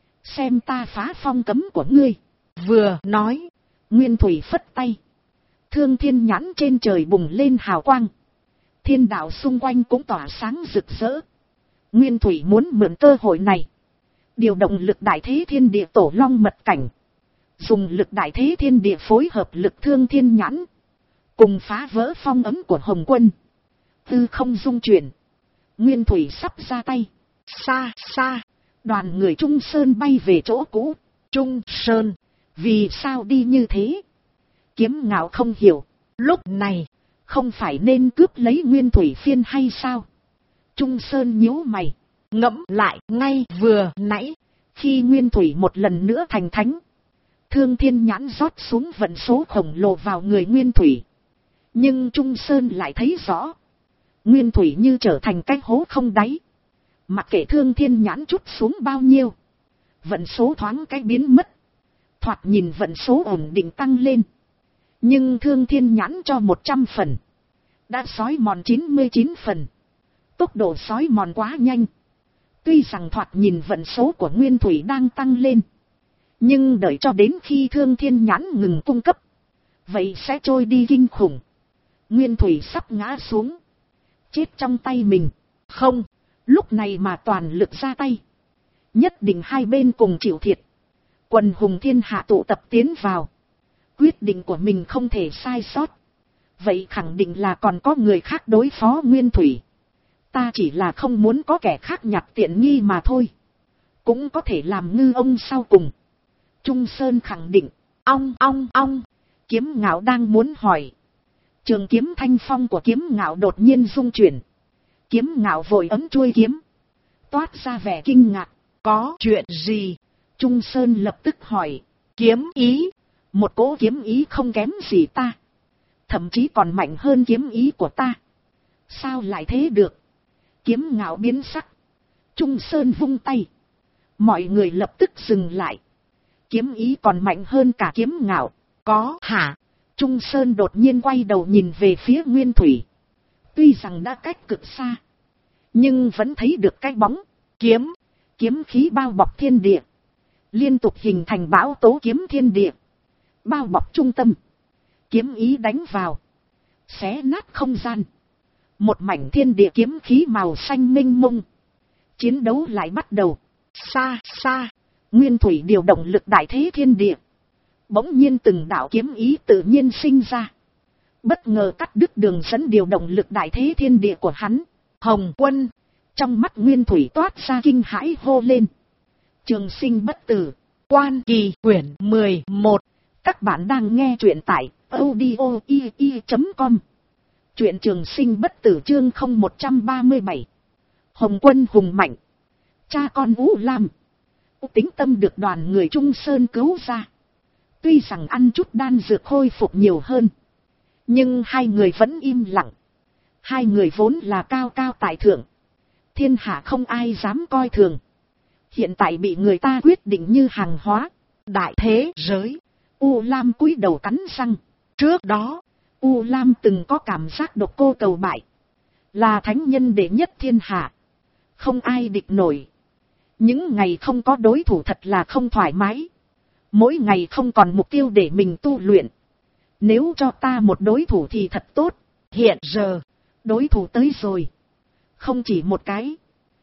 Xem ta phá phong cấm của ngươi. Vừa nói. Nguyên Thủy phất tay. Thương Thiên nhãn trên trời bùng lên hào quang. Thiên đạo xung quanh cũng tỏa sáng rực rỡ. Nguyên Thủy muốn mượn cơ hội này. Điều động lực đại thế thiên địa tổ long mật cảnh. Dùng lực đại thế thiên địa phối hợp lực Thương Thiên nhãn. Cùng phá vỡ phong ấm của Hồng Quân. Tư không dung chuyển. Nguyên thủy sắp ra tay. Xa xa. Đoàn người Trung Sơn bay về chỗ cũ. Trung Sơn. Vì sao đi như thế? Kiếm Ngạo không hiểu. Lúc này, không phải nên cướp lấy Nguyên thủy phiên hay sao? Trung Sơn nhíu mày. Ngẫm lại ngay vừa nãy. Khi Nguyên thủy một lần nữa thành thánh, Thương Thiên Nhãn rót xuống vận số khổng lồ vào người Nguyên thủy. Nhưng Trung Sơn lại thấy rõ. Nguyên thủy như trở thành cái hố không đáy. Mặc kệ Thương Thiên Nhãn chút xuống bao nhiêu, vận số thoáng cái biến mất. Thoạt nhìn vận số ổn định tăng lên. Nhưng Thương Thiên Nhãn cho 100 phần, đã xói mòn 99 phần. Tốc độ xói mòn quá nhanh. Tuy rằng thoạt nhìn vận số của Nguyên thủy đang tăng lên, nhưng đợi cho đến khi Thương Thiên Nhãn ngừng cung cấp, vậy sẽ trôi đi kinh khủng. Nguyên thủy sắp ngã xuống, chết trong tay mình. Không, lúc này mà toàn lực ra tay, nhất định hai bên cùng chịu thiệt. Quần hùng thiên hạ tụ tập tiến vào. Quyết định của mình không thể sai sót. Vậy khẳng định là còn có người khác đối phó Nguyên thủy. Ta chỉ là không muốn có kẻ khác nhặt tiện nghi mà thôi. Cũng có thể làm ngư ông sau cùng. Trung Sơn khẳng định. Ong. Kiếm Ngạo đang muốn hỏi. Trường kiếm thanh phong của Kiếm Ngạo đột nhiên rung chuyển. Kiếm Ngạo vội ấm chuôi kiếm, toát ra vẻ kinh ngạc. Có chuyện gì? Trung Sơn lập tức hỏi. Kiếm ý. Một cỗ kiếm ý không kém gì ta, thậm chí còn mạnh hơn kiếm ý của ta. Sao lại thế được? Kiếm Ngạo biến sắc. Trung Sơn vung tay, mọi người lập tức dừng lại. Kiếm ý còn mạnh hơn cả Kiếm Ngạo? Có hả? Trung Sơn đột nhiên quay đầu nhìn về phía Nguyên thủy. Tuy rằng đã cách cực xa, nhưng vẫn thấy được cái bóng. Kiếm khí bao bọc thiên địa, liên tục hình thành bão tố kiếm thiên địa, bao bọc trung tâm. Kiếm ý đánh vào, xé nát không gian. Một mảnh thiên địa kiếm khí màu xanh mênh mông. Chiến đấu lại bắt đầu. Xa. Nguyên thủy điều động lực đại thế thiên địa. Bỗng nhiên từng đạo kiếm ý tự nhiên sinh ra, bất ngờ cắt đứt đường dẫn điều động lực đại thế thiên địa của hắn. Hồng Quân. Trong mắt Nguyên thủy toát ra kinh hãi hô lên. Trường sinh bất tử. Quan Kỳ quyển 11. Các bạn đang nghe truyện tại audio.com. Truyện Trường Sinh bất tử chương 0137. Hồng Quân hùng mạnh. Cha con Vũ Lam, Tĩnh Tâm được đoàn người Trung Sơn cứu ra. Tuy rằng ăn chút đan dược khôi phục nhiều hơn, nhưng hai người vẫn im lặng. Hai người vốn là cao cao tại thượng, thiên hạ không ai dám coi thường. Hiện tại bị người ta quyết định như hàng hóa. Đại thế giới. U Lam cúi đầu cắn răng. Trước đó, U Lam từng có cảm giác độc cô cầu bại, là thánh nhân đệ nhất thiên hạ, không ai địch nổi. Những ngày không có đối thủ thật là không thoải mái. Mỗi ngày không còn mục tiêu để mình tu luyện. Nếu cho ta một đối thủ thì thật tốt. Hiện giờ, đối thủ tới rồi. Không chỉ một cái,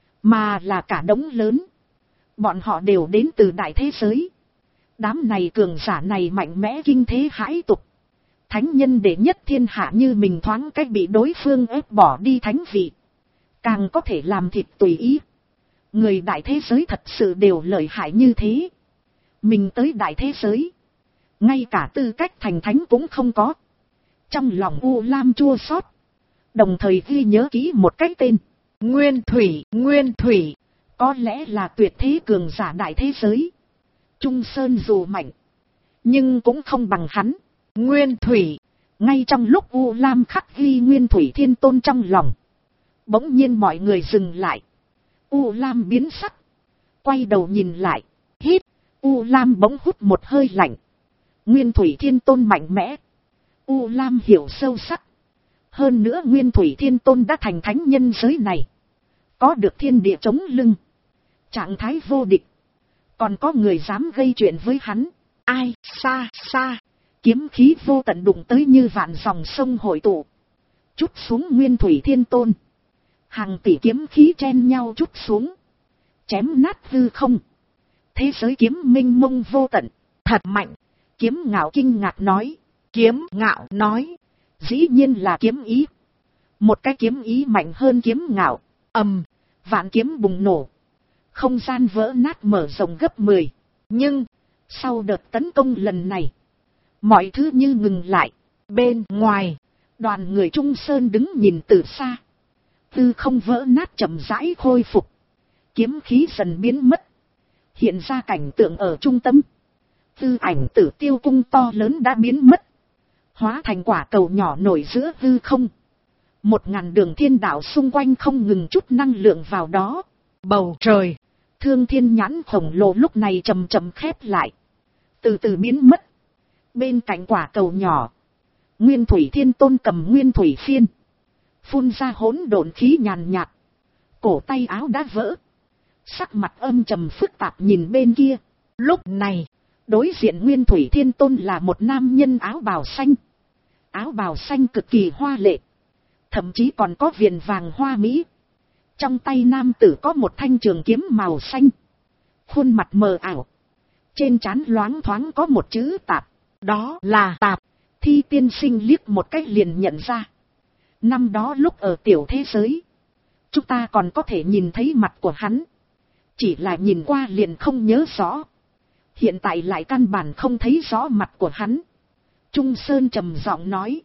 mà là cả đống lớn. Bọn họ đều đến từ đại thế giới. Đám này cường giả này mạnh mẽ kinh thế hãi tục. Thánh nhân đệ nhất thiên hạ như mình thoáng cách bị đối phương ép bỏ đi thánh vị, càng có thể làm thịt tùy ý. Người đại thế giới thật sự đều lợi hại như thế. Mình tới đại thế giới, ngay cả tư cách thành thánh cũng không có. Trong lòng U Lam chua xót, đồng thời ghi nhớ kỹ một cái tên. Nguyên Thủy. Có lẽ là tuyệt thế cường giả đại thế giới. Trung Sơn dù mạnh, nhưng cũng không bằng hắn. Nguyên Thủy. Ngay trong lúc U Lam khắc ghi Nguyên Thủy Thiên Tôn trong lòng, bỗng nhiên mọi người dừng lại. U Lam biến sắc, quay đầu nhìn lại. Hít. U Lam bỗng hút một hơi lạnh. Nguyên Thủy Thiên Tôn mạnh mẽ. U Lam hiểu sâu sắc. Hơn nữa Nguyên Thủy Thiên Tôn đã thành thánh nhân giới này, có được thiên địa chống lưng, trạng thái vô địch. Còn có người dám gây chuyện với hắn? Ai? Xa. Kiếm khí vô tận đụng tới như vạn dòng sông hội tụ, trút xuống Nguyên Thủy Thiên Tôn. Hàng tỷ kiếm khí chen nhau trút xuống, chém nát hư không. Thế giới kiếm minh mông vô tận. Thật mạnh. Kiếm Ngạo kinh ngạc nói. Kiếm Ngạo nói, dĩ nhiên là kiếm ý. Một cái kiếm ý mạnh hơn Kiếm Ngạo. Vạn kiếm bùng nổ. Không gian vỡ nát mở rộng gấp 10. Nhưng, sau đợt tấn công lần này, mọi thứ như ngừng lại. Bên ngoài, đoàn người Trung Sơn đứng nhìn từ xa. Tư không vỡ nát chậm rãi khôi phục. Kiếm khí dần biến mất. Hiện ra cảnh tượng ở trung tâm. Tư ảnh Tử Tiêu cung to lớn đã biến mất. Hóa thành quả cầu nhỏ nổi giữa hư không. 1000 đường thiên đạo xung quanh không ngừng chút năng lượng vào đó. Bầu trời, Thương thiên nhãn khổng lồ lúc này chậm chậm khép lại. Từ từ biến mất. Bên cạnh quả cầu nhỏ, Nguyên Thủy Thiên Tôn cầm Nguyên Thủy Phiên. Phun ra hỗn độn khí nhàn nhạt. Cổ tay áo đã vỡ. Sắc mặt âm trầm phức tạp nhìn bên kia. Lúc này, đối diện Nguyên Thủy Thiên Tôn là một nam nhân áo bào xanh. Áo bào xanh cực kỳ hoa lệ. Thậm chí còn có viền vàng hoa mỹ. Trong tay nam tử có một thanh trường kiếm màu xanh. Khuôn mặt mờ ảo. Trên trán loáng thoáng có một chữ Tạp. Đó là Tạp. Thi tiên sinh liếc một cách liền nhận ra. Năm đó lúc ở tiểu thế giới, chúng ta còn có thể nhìn thấy mặt của hắn. Chỉ là nhìn qua liền không nhớ rõ. Hiện tại lại căn bản không thấy rõ mặt của hắn. Trung Sơn trầm giọng nói.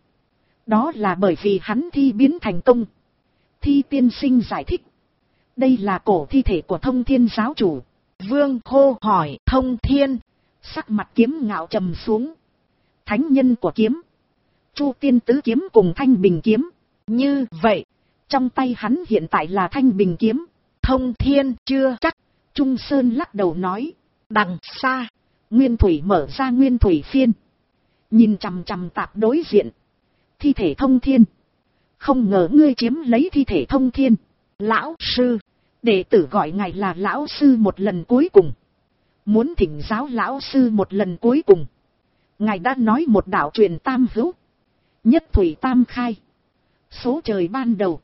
Đó là bởi vì hắn thi biến thành công. Thi tiên sinh giải thích. Đây là cổ thi thể của Thông Thiên giáo chủ. Vương hô hỏi Thông Thiên. Sắc mặt kiếm ngạo trầm xuống. Thánh nhân của kiếm. Chu Tiên Tứ kiếm cùng Thanh Bình kiếm. Như vậy, trong tay hắn hiện tại là Thanh Bình kiếm. Thông Thiên chưa chắc. Trung Sơn lắc đầu nói. Đằng xa, Nguyên Thủy mở ra Nguyên Thủy Phiên. Nhìn chằm chằm Tạp đối diện. Thi thể Thông Thiên. Không ngờ ngươi chiếm lấy thi thể Thông Thiên. lão sư, đệ tử gọi ngài là lão sư một lần cuối cùng. Muốn thỉnh giáo lão sư một lần cuối cùng. Ngài đã nói một đạo truyền tam hữu. Nhất thủy tam khai. Số trời ban đầu.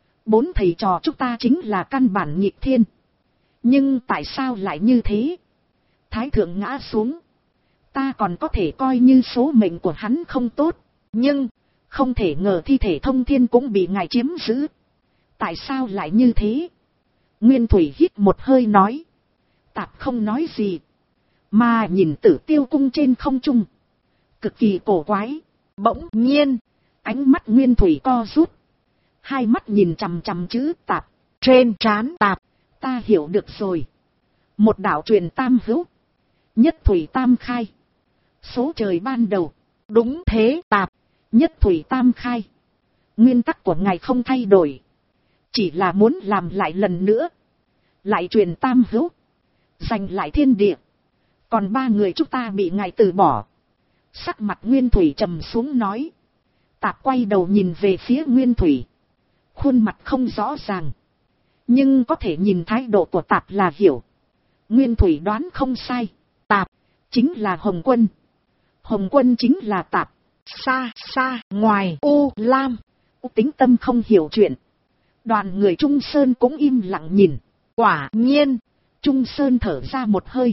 4 thầy trò chúng ta chính là căn bản nghịch thiên. Nhưng tại sao lại như thế? Thái thượng ngã xuống. Ta còn có thể coi như số mệnh của hắn không tốt. Nhưng, không thể ngờ thi thể Thông Thiên cũng bị ngài chiếm giữ. Tại sao lại như thế? Nguyên Thủy hít một hơi nói. Tạp không nói gì. Mà nhìn Tử Tiêu cung trên không trung. Cực kỳ cổ quái. Bỗng nhiên, ánh mắt Nguyên Thủy co rút. Hai mắt nhìn chằm chằm chữ Tạp. Trên trán Tạp. Ta hiểu được rồi. Một đạo truyền tam hữu. Nhất thủy tam khai. Số trời ban đầu. Đúng thế Tạp. Nhất thủy tam khai. Nguyên tắc của ngài không thay đổi. Chỉ là muốn làm lại lần nữa. Lại truyền tam hữu. Giành lại thiên địa. Còn 3 người chúng ta bị ngài từ bỏ. Sắc mặt Nguyên Thủy trầm xuống nói. Tạp quay đầu nhìn về phía Nguyên Thủy. Khuôn mặt không rõ ràng. Nhưng có thể nhìn thái độ của Tạp là hiểu. Nguyên Thủy đoán không sai. Tạp chính là Hồng Quân. Hồng Quân chính là Tạp. Xa xa ngoài U Lam. Tính tâm không hiểu chuyện. Đoàn người Trung Sơn cũng im lặng nhìn. Quả nhiên. Trung Sơn thở ra một hơi.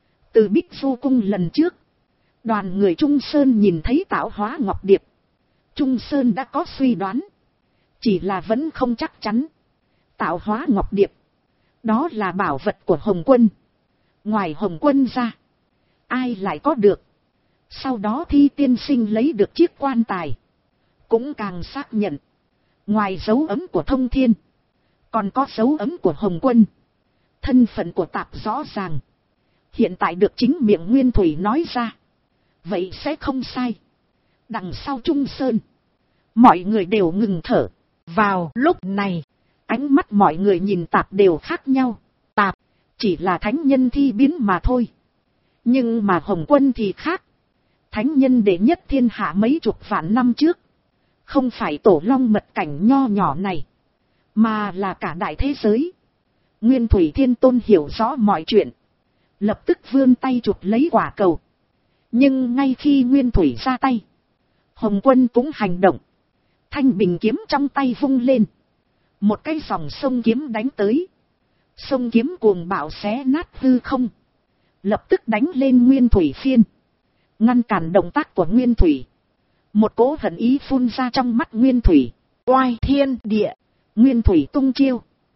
Từ Bích Du cung lần trước. Đoàn người Trung Sơn nhìn thấy tạo hóa ngọc điệp. Trung Sơn đã có suy đoán. Chỉ là vẫn không chắc chắn. Tạo hóa ngọc điệp. Đó là bảo vật của Hồng Quân. Ngoài Hồng Quân ra. Ai lại có được. Sau đó Thi tiên sinh lấy được chiếc quan tài. Cũng càng xác nhận. Ngoài dấu ấn của Thông Thiên. Còn có dấu ấn của Hồng Quân. Thân phận của Tạp rõ ràng. Hiện tại được chính miệng Nguyên Thủy nói ra. Vậy sẽ không sai. Đằng sau Trung Sơn. Mọi người đều ngừng thở. Vào lúc này. Ánh mắt mọi người nhìn Tạp đều khác nhau. Tạp chỉ là thánh nhân thi biến mà thôi. Nhưng mà Hồng Quân thì khác. Thánh nhân đệ nhất thiên hạ mấy chục vạn năm trước. Không phải tổ long mật cảnh nho nhỏ này. Mà là cả đại thế giới. Nguyên Thủy Thiên Tôn hiểu rõ mọi chuyện. Lập tức vươn tay chụp lấy quả cầu. Nhưng ngay khi Nguyên Thủy ra tay. Hồng Quân cũng hành động. Thanh bình kiếm trong tay vung lên. Một cái dòng sông kiếm đánh tới. Sông kiếm cuồng bạo xé nát hư không. Lập tức đánh lên Nguyên Thủy Phiên. Ngăn cản động tác của Nguyên Thủy. Một cỗ hận ý phun ra trong mắt Nguyên Thủy. Oai thiên địa. Nguyên Thủy tung chiêu.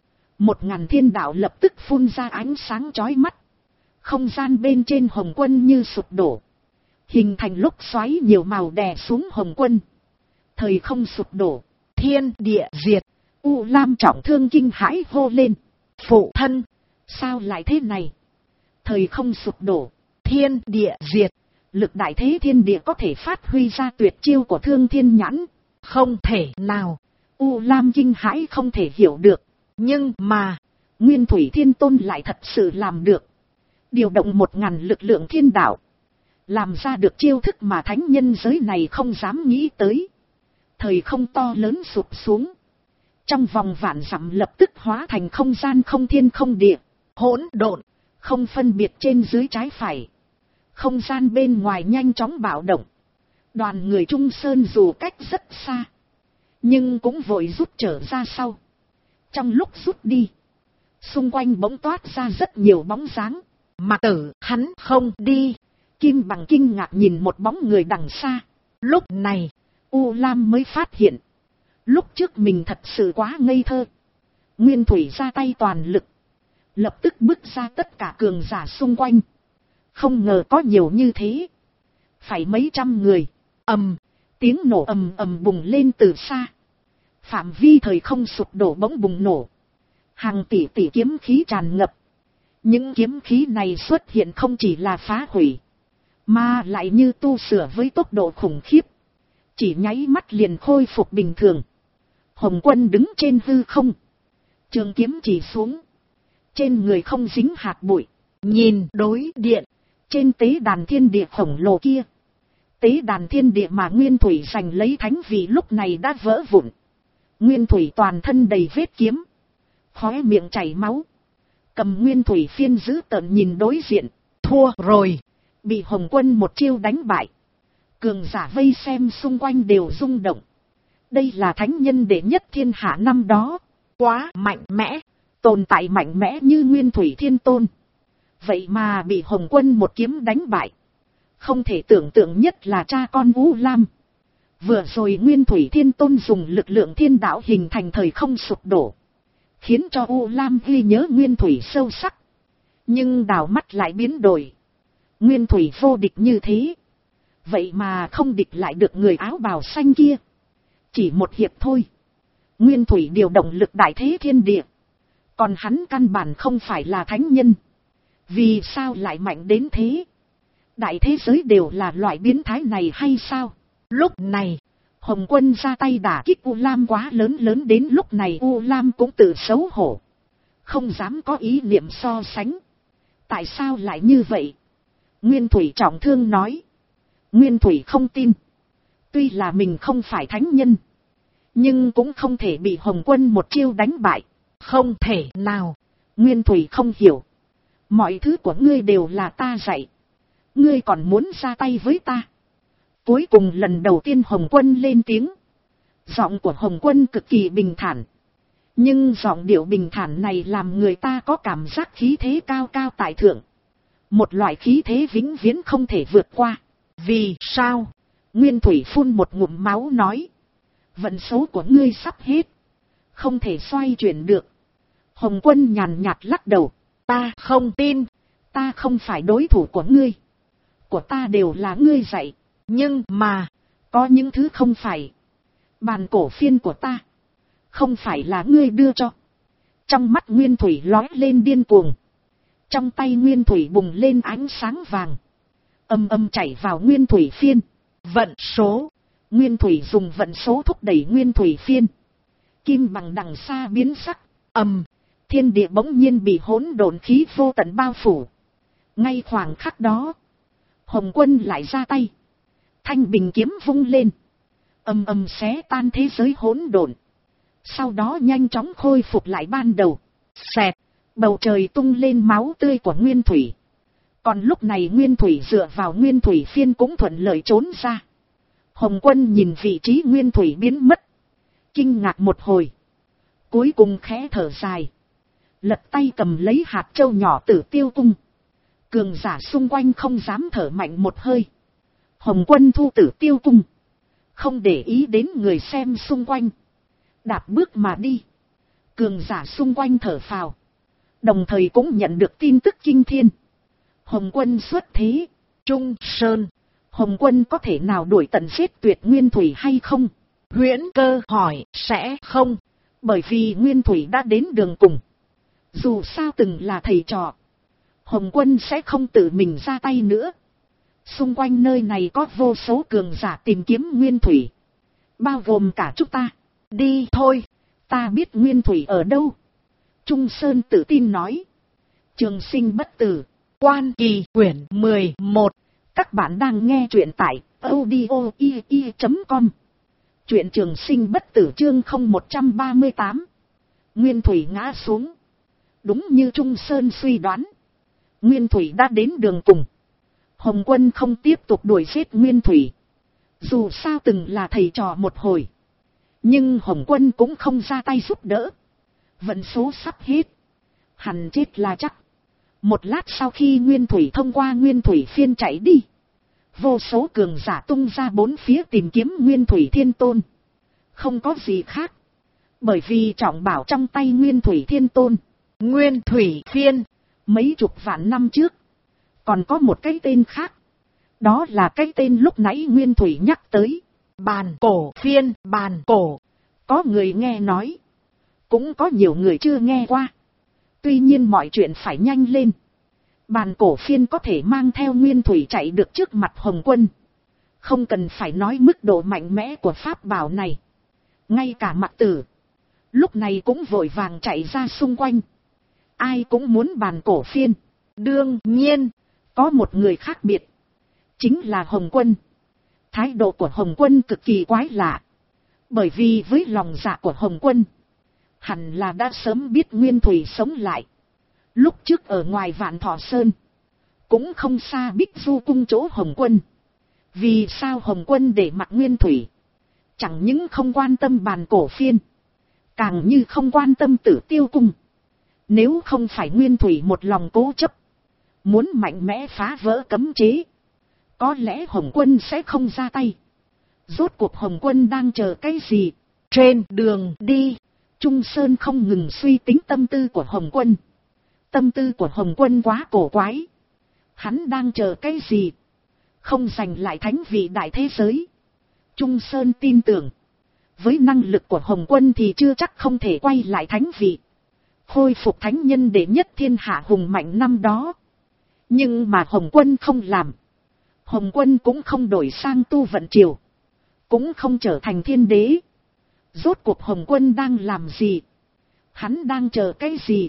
1000 thiên đạo lập tức phun ra ánh sáng chói mắt. Không gian bên trên Hồng Quân như sụp đổ. Hình thành lúc xoáy nhiều màu đè xuống Hồng Quân. Thời không sụp đổ. Thiên địa diệt. U Lam trọng thương kinh hãi hô lên. Phụ thân. Sao lại thế này? Thời không sụp đổ. Thiên địa diệt. Lực đại thế thiên địa có thể phát huy ra tuyệt chiêu của Thương Thiên Nhãn. Không thể nào. U Lam kinh hãi không thể hiểu được. Nhưng mà, Nguyên Thủy Thiên Tôn lại thật sự làm được. Điều động 1000 lực lượng thiên đạo. Làm ra được chiêu thức mà thánh nhân giới này không dám nghĩ tới. Thời không to lớn sụp xuống. Trong vòng vạn dặm lập tức hóa thành không gian không thiên không địa. Hỗn độn, không phân biệt trên dưới trái phải. Không gian bên ngoài nhanh chóng bạo động. Đoàn người Trung Sơn dù cách rất xa, nhưng cũng vội rút trở ra sau. Trong lúc rút đi, xung quanh bỗng toát ra rất nhiều bóng dáng. Mặc Tử, hắn không đi. Kim Bằng kinh ngạc nhìn một bóng người đằng xa. Lúc này, U Lam mới phát hiện. Lúc trước mình thật sự quá ngây thơ. Nguyên Thủy ra tay toàn lực. Lập tức bước ra tất cả cường giả xung quanh. Không ngờ có nhiều như thế. Phải mấy trăm người. ầm, tiếng nổ ầm ầm bùng lên từ xa. Phạm vi thời không sụp đổ bỗng bùng nổ. Hàng tỷ tỷ kiếm khí tràn ngập. Những kiếm khí này xuất hiện không chỉ là phá hủy, mà lại như tu sửa với tốc độ khủng khiếp. Chỉ nháy mắt liền khôi phục bình thường. Hồng Quân đứng trên hư không. Trường kiếm chỉ xuống. Trên người không dính hạt bụi. Nhìn đối điện. Trên tế đàn thiên địa khổng lồ kia. Tế đàn thiên địa mà Nguyên Thủy giành lấy thánh vị lúc này đã vỡ vụn. Nguyên Thủy toàn thân đầy vết kiếm. Khóe miệng chảy máu. Cầm Nguyên Thủy phiên giữ tợn nhìn đối diện. Thua rồi. Bị Hồng Quân một chiêu đánh bại. Cường giả vây xem xung quanh đều rung động. Đây là thánh nhân đệ nhất thiên hạ năm đó. Quá mạnh mẽ. Tồn tại mạnh mẽ như Nguyên Thủy Thiên Tôn. Vậy mà bị Hồng Quân một kiếm đánh bại. Không thể tưởng tượng nhất là cha con U Lam. Vừa rồi Nguyên Thủy Thiên Tôn dùng lực lượng thiên đạo hình thành thời không sụp đổ. Khiến cho U Lam ghi nhớ Nguyên Thủy sâu sắc. Nhưng đảo mắt lại biến đổi. Nguyên Thủy vô địch như thế. Vậy mà không địch lại được người áo bào xanh kia. Chỉ một hiệp thôi. Nguyên Thủy điều động lực đại thế thiên địa. Còn hắn căn bản không phải là thánh nhân. Vì sao lại mạnh đến thế? Đại thế giới đều là loại biến thái này hay sao? Lúc này, Hồng Quân ra tay đả kích U Lam quá lớn đến lúc này U Lam cũng tự xấu hổ. Không dám có ý niệm so sánh. Tại sao lại như vậy? Nguyên Thủy trọng thương nói. Nguyên Thủy không tin. Tuy là mình không phải thánh nhân, nhưng cũng không thể bị Hồng Quân một chiêu đánh bại. Không thể nào. Nguyên Thủy không hiểu. Mọi thứ của ngươi đều là ta dạy. Ngươi còn muốn ra tay với ta? Cuối cùng lần đầu tiên Hồng Quân lên tiếng. Giọng của Hồng Quân cực kỳ bình thản. Nhưng giọng điệu bình thản này làm người ta có cảm giác khí thế cao cao tại thượng. Một loại khí thế vĩnh viễn không thể vượt qua. Vì sao? Nguyên Thủy phun một ngụm máu nói. Vận số của ngươi sắp hết. Không thể xoay chuyển được. Hồng Quân nhàn nhạt lắc đầu. Ta không tin. Ta không phải đối thủ của ngươi. Của ta đều là ngươi dạy. Nhưng mà, có những thứ không phải. Bàn cổ phiên của ta. Không phải là ngươi đưa cho. Trong mắt Nguyên Thủy lóe lên điên cuồng. Trong tay Nguyên Thủy bùng lên ánh sáng vàng. Âm âm chảy vào Nguyên Thủy phiên. Vận số. Nguyên Thủy dùng vận số thúc đẩy Nguyên Thủy phiên. Kim Bằng đằng xa biến sắc. Thiên địa bỗng nhiên bị hỗn độn khí vô tận bao phủ. Ngay khoảng khắc đó, Hồng Quân lại ra tay. Thanh bình kiếm vung lên. Âm âm xé tan thế giới hỗn độn. Sau đó nhanh chóng khôi phục lại ban đầu. Xẹt. Bầu trời tung lên máu tươi của Nguyên Thủy. Còn lúc này Nguyên Thủy dựa vào Nguyên Thủy phiên cũng thuận lợi trốn ra. Hồng Quân nhìn vị trí Nguyên Thủy biến mất. Kinh ngạc một hồi. Cuối cùng khẽ thở dài. Lật tay cầm lấy hạt châu nhỏ Tử Tiêu Cung. Cường giả xung quanh không dám thở mạnh một hơi. Hồng Quân thu Tử Tiêu Cung. Không để ý đến người xem xung quanh. Đạp bước mà đi. Cường giả xung quanh thở phào. Đồng thời cũng nhận được tin tức kinh thiên. Hồng Quân xuất thế. Trung Sơn. Hồng Quân có thể nào đuổi tận giết tuyệt Nguyên Thủy hay không? Huyễn Cơ hỏi sẽ không. Bởi vì Nguyên Thủy đã đến đường cùng. Dù sao từng là thầy trò, Hồng Quân sẽ không tự mình ra tay nữa. Xung quanh nơi này có vô số cường giả tìm kiếm Nguyên Thủy. Bao gồm cả chúng ta. Đi thôi. Ta biết Nguyên Thủy ở đâu. Trung Sơn tự tin nói. Trường sinh bất tử. Quan Kỳ quyển 11. Các bạn đang nghe truyện tại audio.com. Truyện Trường sinh bất tử chương 0138. Nguyên Thủy ngã xuống. Đúng như Trung Sơn suy đoán. Nguyên Thủy đã đến đường cùng. Hồng Quân không tiếp tục đuổi giết Nguyên Thủy. Dù sao từng là thầy trò một hồi. Nhưng Hồng Quân cũng không ra tay giúp đỡ. Vận số sắp hết. Hẳn chết là chắc. Một lát sau khi Nguyên Thủy thông qua Nguyên Thủy phiên chạy đi. Vô số cường giả tung ra bốn phía tìm kiếm Nguyên Thủy Thiên Tôn. Không có gì khác. Bởi vì trọng bảo trong tay Nguyên Thủy Thiên Tôn. Nguyên Thủy phiên. Mấy chục vạn năm trước. Còn có một cái tên khác. Đó là cái tên lúc nãy Nguyên Thủy nhắc tới. Bàn cổ phiên. Bàn cổ. Có người nghe nói. Cũng có nhiều người chưa nghe qua. Tuy nhiên mọi chuyện phải nhanh lên. Bàn cổ phiên có thể mang theo Nguyên Thủy chạy được trước mặt Hồng Quân. Không cần phải nói mức độ mạnh mẽ của pháp bảo này. Ngay cả Mặc Tử lúc này cũng vội vàng chạy ra xung quanh. Ai cũng muốn bàn cổ phiên. Đương nhiên, có một người khác biệt. Chính là Hồng Quân. Thái độ của Hồng Quân cực kỳ quái lạ. Bởi vì với lòng dạ của Hồng Quân, hẳn là đã sớm biết Nguyên Thủy sống lại. Lúc trước ở ngoài Vạn Thọ Sơn, cũng không xa Bích Du cung chỗ Hồng Quân. Vì sao Hồng Quân để mặc Nguyên Thủy? Chẳng những không quan tâm bàn cổ phiên, càng như không quan tâm Tử Tiêu cung. Nếu không phải Nguyên Thủy một lòng cố chấp, muốn mạnh mẽ phá vỡ cấm chế, có lẽ Hồng Quân sẽ không ra tay. Rốt cuộc Hồng Quân đang chờ cái gì? Trên đường đi, Trung Sơn không ngừng suy tính tâm tư của Hồng Quân. Tâm tư của Hồng Quân quá cổ quái. Hắn đang chờ cái gì? Không giành lại thánh vị đại thế giới. Trung Sơn tin tưởng, với năng lực của Hồng Quân thì chưa chắc không thể quay lại thánh vị. Khôi phục thánh nhân đệ nhất thiên hạ hùng mạnh năm đó. Nhưng mà Hồng Quân không làm. Hồng Quân cũng không đổi sang tu vận triều. Cũng không trở thành thiên đế. Rốt cuộc Hồng Quân đang làm gì? Hắn đang chờ cái gì?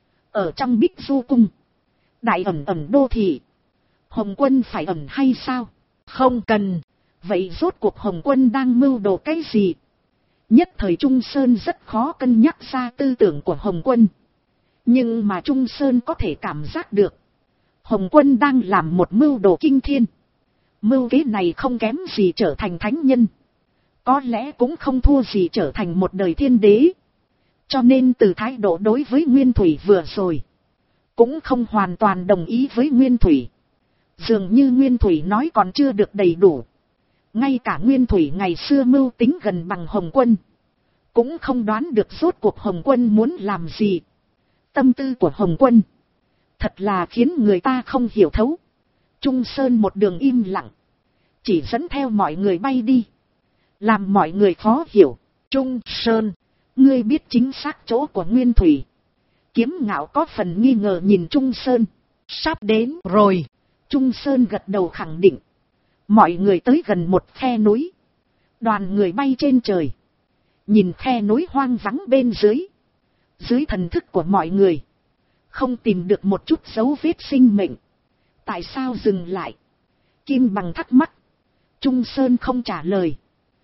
Ở trong Bích Du cung, đại ẩn ẩn đô thị, Hồng Quân phải ẩn hay sao? Không cần. Vậy rốt cuộc Hồng Quân đang mưu đồ cái gì? Nhất thời Trung Sơn rất khó cân nhắc ra tư tưởng của Hồng Quân. Nhưng mà Trung Sơn có thể cảm giác được, Hồng Quân đang làm một mưu đồ kinh thiên. Mưu kế này không kém gì trở thành thánh nhân. Có lẽ cũng không thua gì trở thành một đời thiên đế. Cho nên từ thái độ đối với Nguyên Thủy vừa rồi, cũng không hoàn toàn đồng ý với Nguyên Thủy. Dường như Nguyên Thủy nói còn chưa được đầy đủ. Ngay cả Nguyên Thủy ngày xưa mưu tính gần bằng Hồng Quân, cũng không đoán được rốt cuộc Hồng Quân muốn làm gì. Tâm tư của Hồng Quân thật là khiến người ta không hiểu thấu. Trung Sơn một đường im lặng, chỉ dẫn theo mọi người bay đi, làm mọi người khó hiểu. Trung Sơn, ngươi biết chính xác chỗ của Nguyên Thủy? Kiếm Ngạo có phần nghi ngờ nhìn Trung Sơn. Sắp đến rồi. Trung Sơn gật đầu khẳng định. Mọi người tới gần một khe núi. Đoàn người bay trên trời, nhìn khe núi hoang vắng bên dưới. Dưới thần thức của mọi người, không tìm được một chút dấu vết sinh mệnh. Tại sao dừng lại? Kim Bằng thắc mắc. Trung Sơn không trả lời,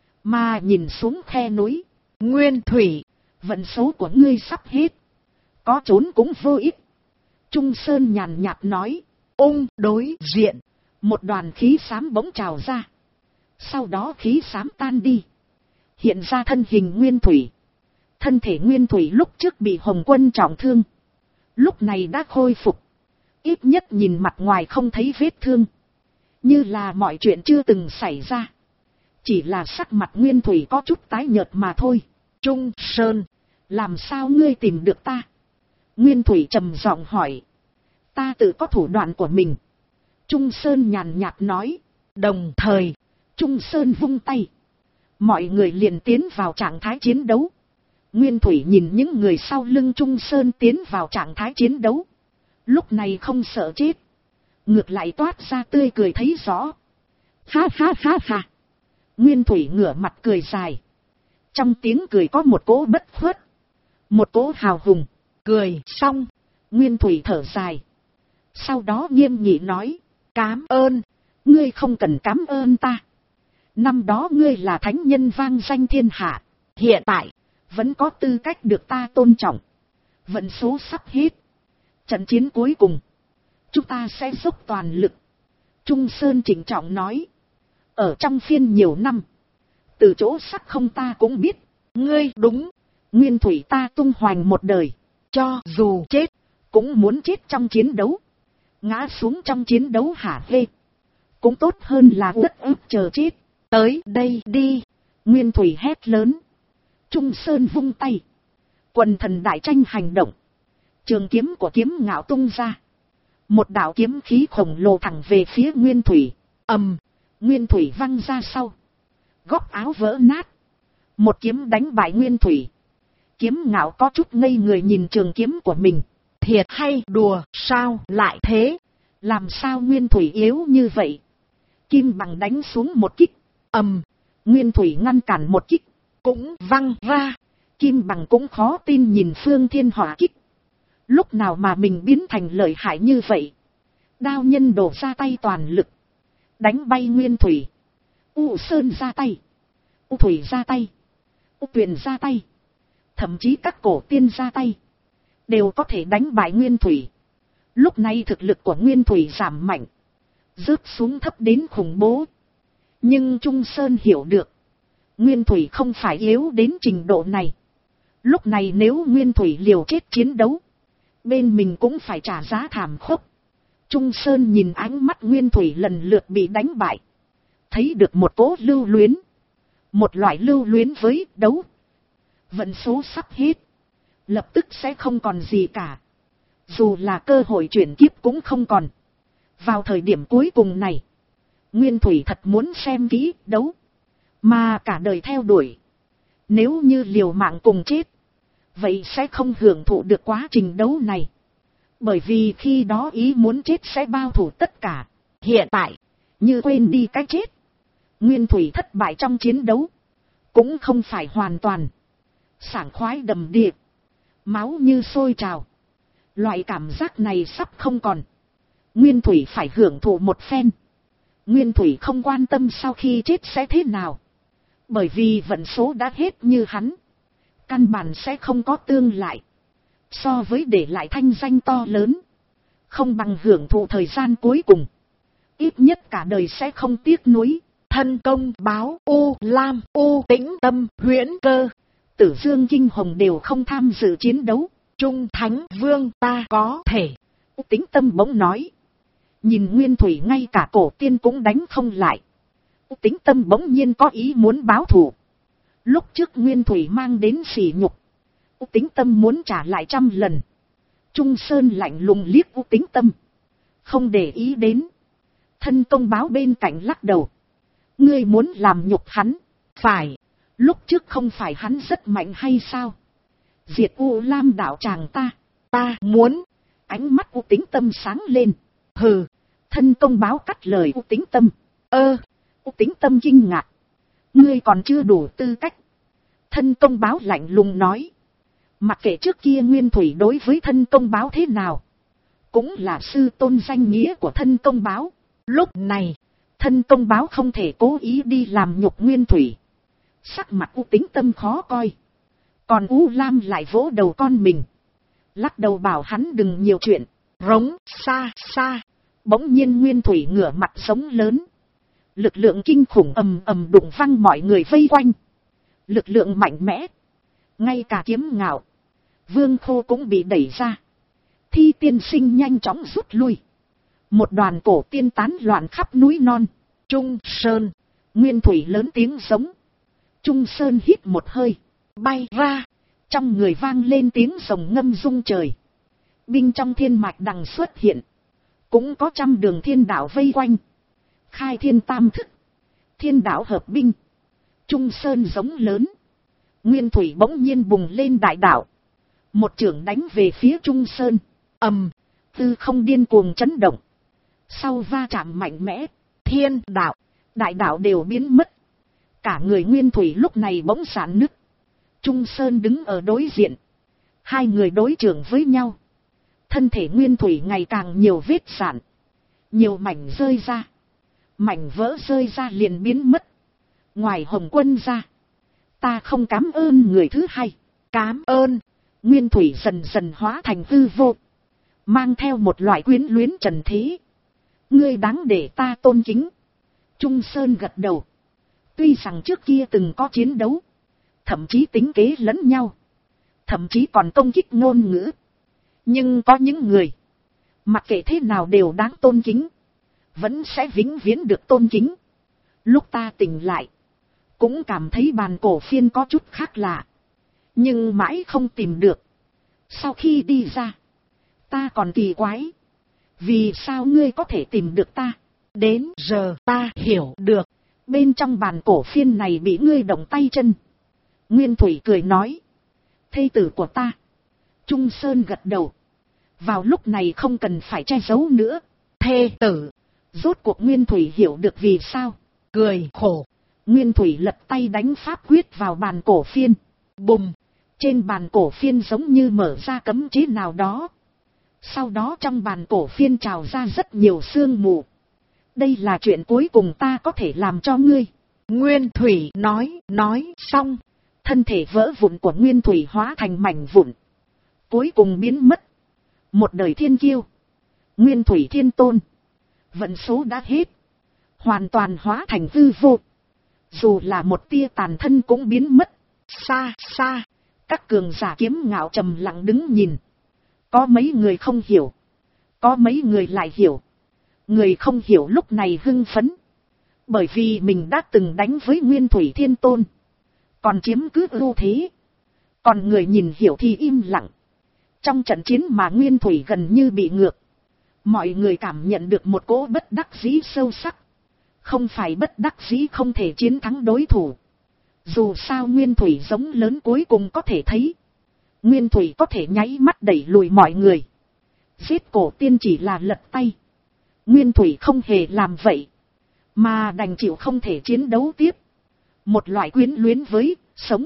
mà nhìn xuống khe núi. Nguyên Thủy, vận số của ngươi sắp hết, có trốn cũng vô ích. Trung Sơn nhàn nhạt nói. Đối diện, một đoàn khí xám bỗng trào ra. Sau đó khí xám tan đi, hiện ra thân hình Nguyên Thủy. Thân thể Nguyên Thủy lúc trước bị Hồng Quân trọng thương, lúc này đã khôi phục. Ít nhất nhìn mặt ngoài không thấy vết thương, như là mọi chuyện chưa từng xảy ra. Chỉ là sắc mặt Nguyên Thủy có chút tái nhợt mà thôi. Trung Sơn, Làm sao ngươi tìm được ta? Nguyên Thủy trầm giọng hỏi. Ta tự có thủ đoạn của mình. Trung Sơn nhàn nhạt nói. Đồng thời, Trung Sơn vung tay. Mọi người liền tiến vào trạng thái chiến đấu. Nguyên Thủy nhìn những người sau lưng Trung Sơn tiến vào trạng thái chiến đấu. Lúc này không sợ chết. Ngược lại toát ra tươi cười thấy rõ. Ha ha ha ha. Nguyên Thủy ngửa mặt cười dài. Trong tiếng cười có một cỗ bất khuất. Một cỗ hào hùng. cười xong, Nguyên Thủy thở dài. Sau đó nghiêm nghị nói. cám ơn. Ngươi không cần cám ơn ta. Năm đó ngươi là thánh nhân vang danh thiên hạ. Hiện tại, vẫn có tư cách được ta tôn trọng. Vận số sắp hết. Trận chiến cuối cùng, chúng ta sẽ dốc toàn lực. Trung Sơn trịnh trọng nói. Ở trong phiên nhiều năm, từ chỗ sắc không ta cũng biết. Ngươi đúng. Nguyên Thủy ta tung hoành một đời. Cho dù chết, cũng muốn chết trong chiến đấu. Ngã xuống trong chiến đấu hả hê. Cũng tốt hơn là đất ức chờ chết. tới đây đi. Nguyên Thủy hét lớn. Trung Sơn vung tay. Quần thần đại tranh hành động. Trường kiếm của Kiếm Ngạo tung ra. Một đạo kiếm khí khổng lồ thẳng về phía Nguyên Thủy. Nguyên Thủy văng ra sau. Góc áo vỡ nát. Một kiếm đánh bại Nguyên Thủy. Kiếm Ngạo có chút ngây người nhìn trường kiếm của mình. Thiệt hay đùa, sao lại thế? Làm sao Nguyên Thủy yếu như vậy? Kim Bằng đánh xuống một kích. Nguyên Thủy ngăn cản một kích. Cũng văng ra. Kim Bằng cũng khó tin nhìn Phương Thiên Hỏa kích. Lúc nào mà mình biến thành lợi hại như vậy? Đao nhân đổ ra tay toàn lực. Đánh bay Nguyên Thủy. U Sơn ra tay. U Thủy ra tay. U Tuyền ra tay. Thậm chí các cổ tiên ra tay. Đều có thể đánh bại Nguyên Thủy. Lúc này thực lực của Nguyên Thủy giảm mạnh. Rớt xuống thấp đến khủng bố. Nhưng Trung Sơn hiểu được. Nguyên Thủy không phải yếu đến trình độ này. Lúc này nếu Nguyên Thủy liều chết chiến đấu. Bên mình cũng phải trả giá thảm khốc. Trung Sơn nhìn ánh mắt Nguyên Thủy lần lượt bị đánh bại. Thấy được một cỗ lưu luyến. Một loại lưu luyến với đấu. Vận số sắp hết. Lập tức sẽ không còn gì cả. Dù là cơ hội chuyển kiếp cũng không còn. Vào thời điểm cuối cùng này. Nguyên Thủy thật muốn xem kỹ đấu. Mà cả đời theo đuổi. Nếu như liều mạng cùng chết. Vậy sẽ không hưởng thụ được quá trình đấu này. Bởi vì khi đó ý muốn chết sẽ bao phủ tất cả. Hiện tại, như quên đi cái chết. Nguyên Thủy thất bại trong chiến đấu. Cũng không phải hoàn toàn. Sảng khoái đầm đìa. Máu như sôi trào. Loại cảm giác này sắp không còn. Nguyên Thủy phải hưởng thụ một phen. Nguyên Thủy không quan tâm sau khi chết sẽ thế nào. Bởi vì vận số đã hết như hắn. Căn bản sẽ không có tương lại. So với để lại thanh danh to lớn. Không bằng hưởng thụ thời gian cuối cùng. Ít nhất cả đời sẽ không tiếc nuối. Thân công báo U Lam U Tĩnh Tâm Huyễn Cơ Tử Dương Kinh Hồng đều không tham dự chiến đấu. Trung Thánh Vương ta có thể. U Tĩnh Tâm bỗng nói. Nhìn Nguyên Thủy ngay cả cổ tiên cũng đánh không lại. U Tĩnh Tâm bỗng nhiên có ý muốn báo thù. Lúc trước Nguyên Thủy mang đến sỉ nhục. U Tĩnh Tâm muốn trả lại 100 lần. Trung Sơn lạnh lùng liếc U Tĩnh Tâm. Không để ý đến. Thân công báo bên cạnh lắc đầu. Ngươi muốn làm nhục hắn. Phải. Lúc trước không phải hắn rất mạnh hay sao? Diệt U Lam đạo tràng ta. Ta muốn. Ánh mắt U Tĩnh Tâm sáng lên. Hừ. Thân công báo cắt lời U Tĩnh Tâm. U Tĩnh Tâm kinh ngạc. Ngươi còn chưa đủ tư cách. Thân công báo lạnh lùng nói. Mặc kệ trước kia Nguyên Thủy đối với thân công báo thế nào. Cũng là sư tôn danh nghĩa của thân công báo. Lúc này, thân công báo không thể cố ý đi làm nhục Nguyên Thủy. Sắc mặt U Tĩnh Tâm khó coi. Còn U Lam lại vỗ đầu con mình. Lắc đầu bảo hắn đừng nhiều chuyện. Rống xa xa. Bỗng nhiên Nguyên Thủy ngửa mặt sống lớn. Lực lượng kinh khủng ầm ầm đụng văng mọi người vây quanh. Lực lượng mạnh mẽ. Ngay cả Kiếm Ngạo, Vương Khô cũng bị đẩy ra. Thi Tiên Sinh nhanh chóng rút lui. Một đoàn cổ tiên tán loạn khắp núi non. Trung Sơn. Nguyên Thủy lớn tiếng giống. Trung Sơn hít một hơi. Bay ra. Trong người vang lên tiếng rồng ngâm rung trời. Binh trong thiên mạch đằng xuất hiện. Cũng có 100 đường thiên đạo vây quanh. Khai thiên tam thức. Thiên đạo hợp binh. Trung sơn giống lớn. Nguyên thủy bỗng nhiên bùng lên đại đạo. Một chưởng đánh về phía Trung sơn. Ầm. Tư không điên cuồng chấn động. Sau va chạm mạnh mẽ. Thiên đạo, đại đạo đều biến mất. Cả người Nguyên thủy lúc này bỗng rạn nứt. Trung sơn đứng ở đối diện. Hai người đối chưởng với nhau. Thân thể Nguyên thủy ngày càng nhiều vết rạn. Nhiều mảnh rơi ra. Mảnh vỡ rơi ra liền biến mất. Ngoài Hồng Quân ra, ta không cảm ơn người thứ hai. Cám ơn. Nguyên thủy dần dần hóa thành hư vô. Mang theo một loại quyến luyến trần thế. Ngươi đáng để ta tôn kính. Trung Sơn gật đầu. Tuy rằng trước kia từng có chiến đấu. Thậm chí tính kế lẫn nhau. Thậm chí còn công kích ngôn ngữ. Nhưng có những người. Mặc kệ thế nào đều đáng tôn kính. Vẫn sẽ vĩnh viễn được tôn kính. Lúc ta tỉnh lại. Cũng cảm thấy bàn cổ phiên có chút khác lạ. Nhưng mãi không tìm được. Sau khi đi ra. Ta còn kỳ quái. Vì sao ngươi có thể tìm được ta? Đến giờ ta hiểu được. Bên trong bàn cổ phiên này bị ngươi động tay chân. Nguyên thủy cười nói. Thê tử của ta. Trung Sơn gật đầu. Vào lúc này không cần phải che giấu nữa. Thê tử. Rốt cuộc Nguyên thủy hiểu được vì sao. Cười khổ. Nguyên thủy lật tay đánh pháp quyết vào bàn cổ phiên. Bùm. Trên bàn cổ phiên giống như mở ra cấm chế nào đó. Sau đó trong bàn cổ phiên trào ra rất nhiều sương mù. Đây là chuyện cuối cùng ta có thể làm cho ngươi. Nguyên thủy nói xong. Thân thể vỡ vụn của Nguyên thủy hóa thành mảnh vụn. Cuối cùng biến mất. Một đời thiên kiêu. Nguyên thủy thiên tôn. Vận số đã hết. Hoàn toàn hóa thành hư vô. Dù là một tia tàn thân cũng biến mất. Xa xa. Các cường giả kiếm ngạo trầm lặng đứng nhìn. Có mấy người không hiểu. Có mấy người lại hiểu. Người không hiểu lúc này hưng phấn. Bởi vì mình đã từng đánh với Nguyên thủy thiên tôn. Còn chiếm cứ ưu thế. Còn người nhìn hiểu thì im lặng. Trong trận chiến mà Nguyên thủy gần như bị ngược. Mọi người cảm nhận được một cỗ bất đắc dĩ sâu sắc. Không phải bất đắc dĩ không thể chiến thắng đối thủ. Dù sao Nguyên thủy giống lớn cuối cùng có thể thấy. Nguyên thủy có thể nháy mắt đẩy lùi mọi người. Giết cổ tiên chỉ là lật tay. Nguyên thủy không hề làm vậy. Mà đành chịu không thể chiến đấu tiếp. Một loại quyến luyến với sống.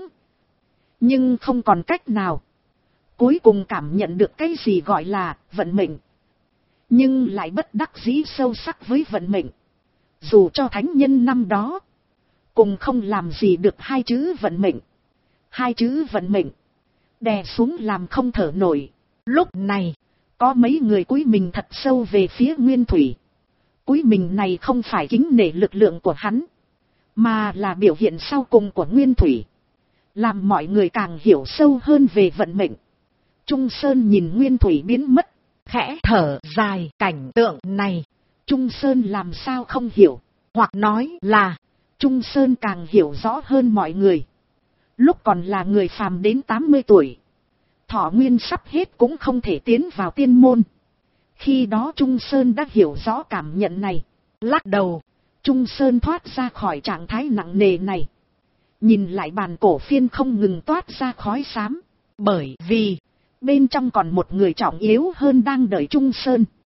Nhưng không còn cách nào. Cuối cùng cảm nhận được cái gì gọi là vận mệnh. Nhưng lại bất đắc dĩ sâu sắc với vận mệnh. Dù cho thánh nhân năm đó. Cùng không làm gì được hai chữ vận mệnh. Hai chữ vận mệnh. Đè xuống làm không thở nổi. Lúc này. Có mấy người cúi mình thật sâu về phía Nguyên thủy. Cúi mình này không phải kính nể lực lượng của hắn. Mà là biểu hiện sau cùng của Nguyên thủy. Làm mọi người càng hiểu sâu hơn về vận mệnh. Trung Sơn nhìn Nguyên thủy biến mất. Khẽ thở dài cảnh tượng này. Trung Sơn làm sao không hiểu. Hoặc nói là. Trung Sơn càng hiểu rõ hơn mọi người. Lúc còn là người phàm đến 80 tuổi. Thọ nguyên sắp hết cũng không thể tiến vào tiên môn. Khi đó Trung Sơn đã hiểu rõ cảm nhận này. Lắc đầu. Trung Sơn thoát ra khỏi trạng thái nặng nề này. Nhìn lại bàn cổ phiên không ngừng toát ra khói xám. Bởi vì bên trong còn một người trọng yếu hơn đang đợi Trung Sơn.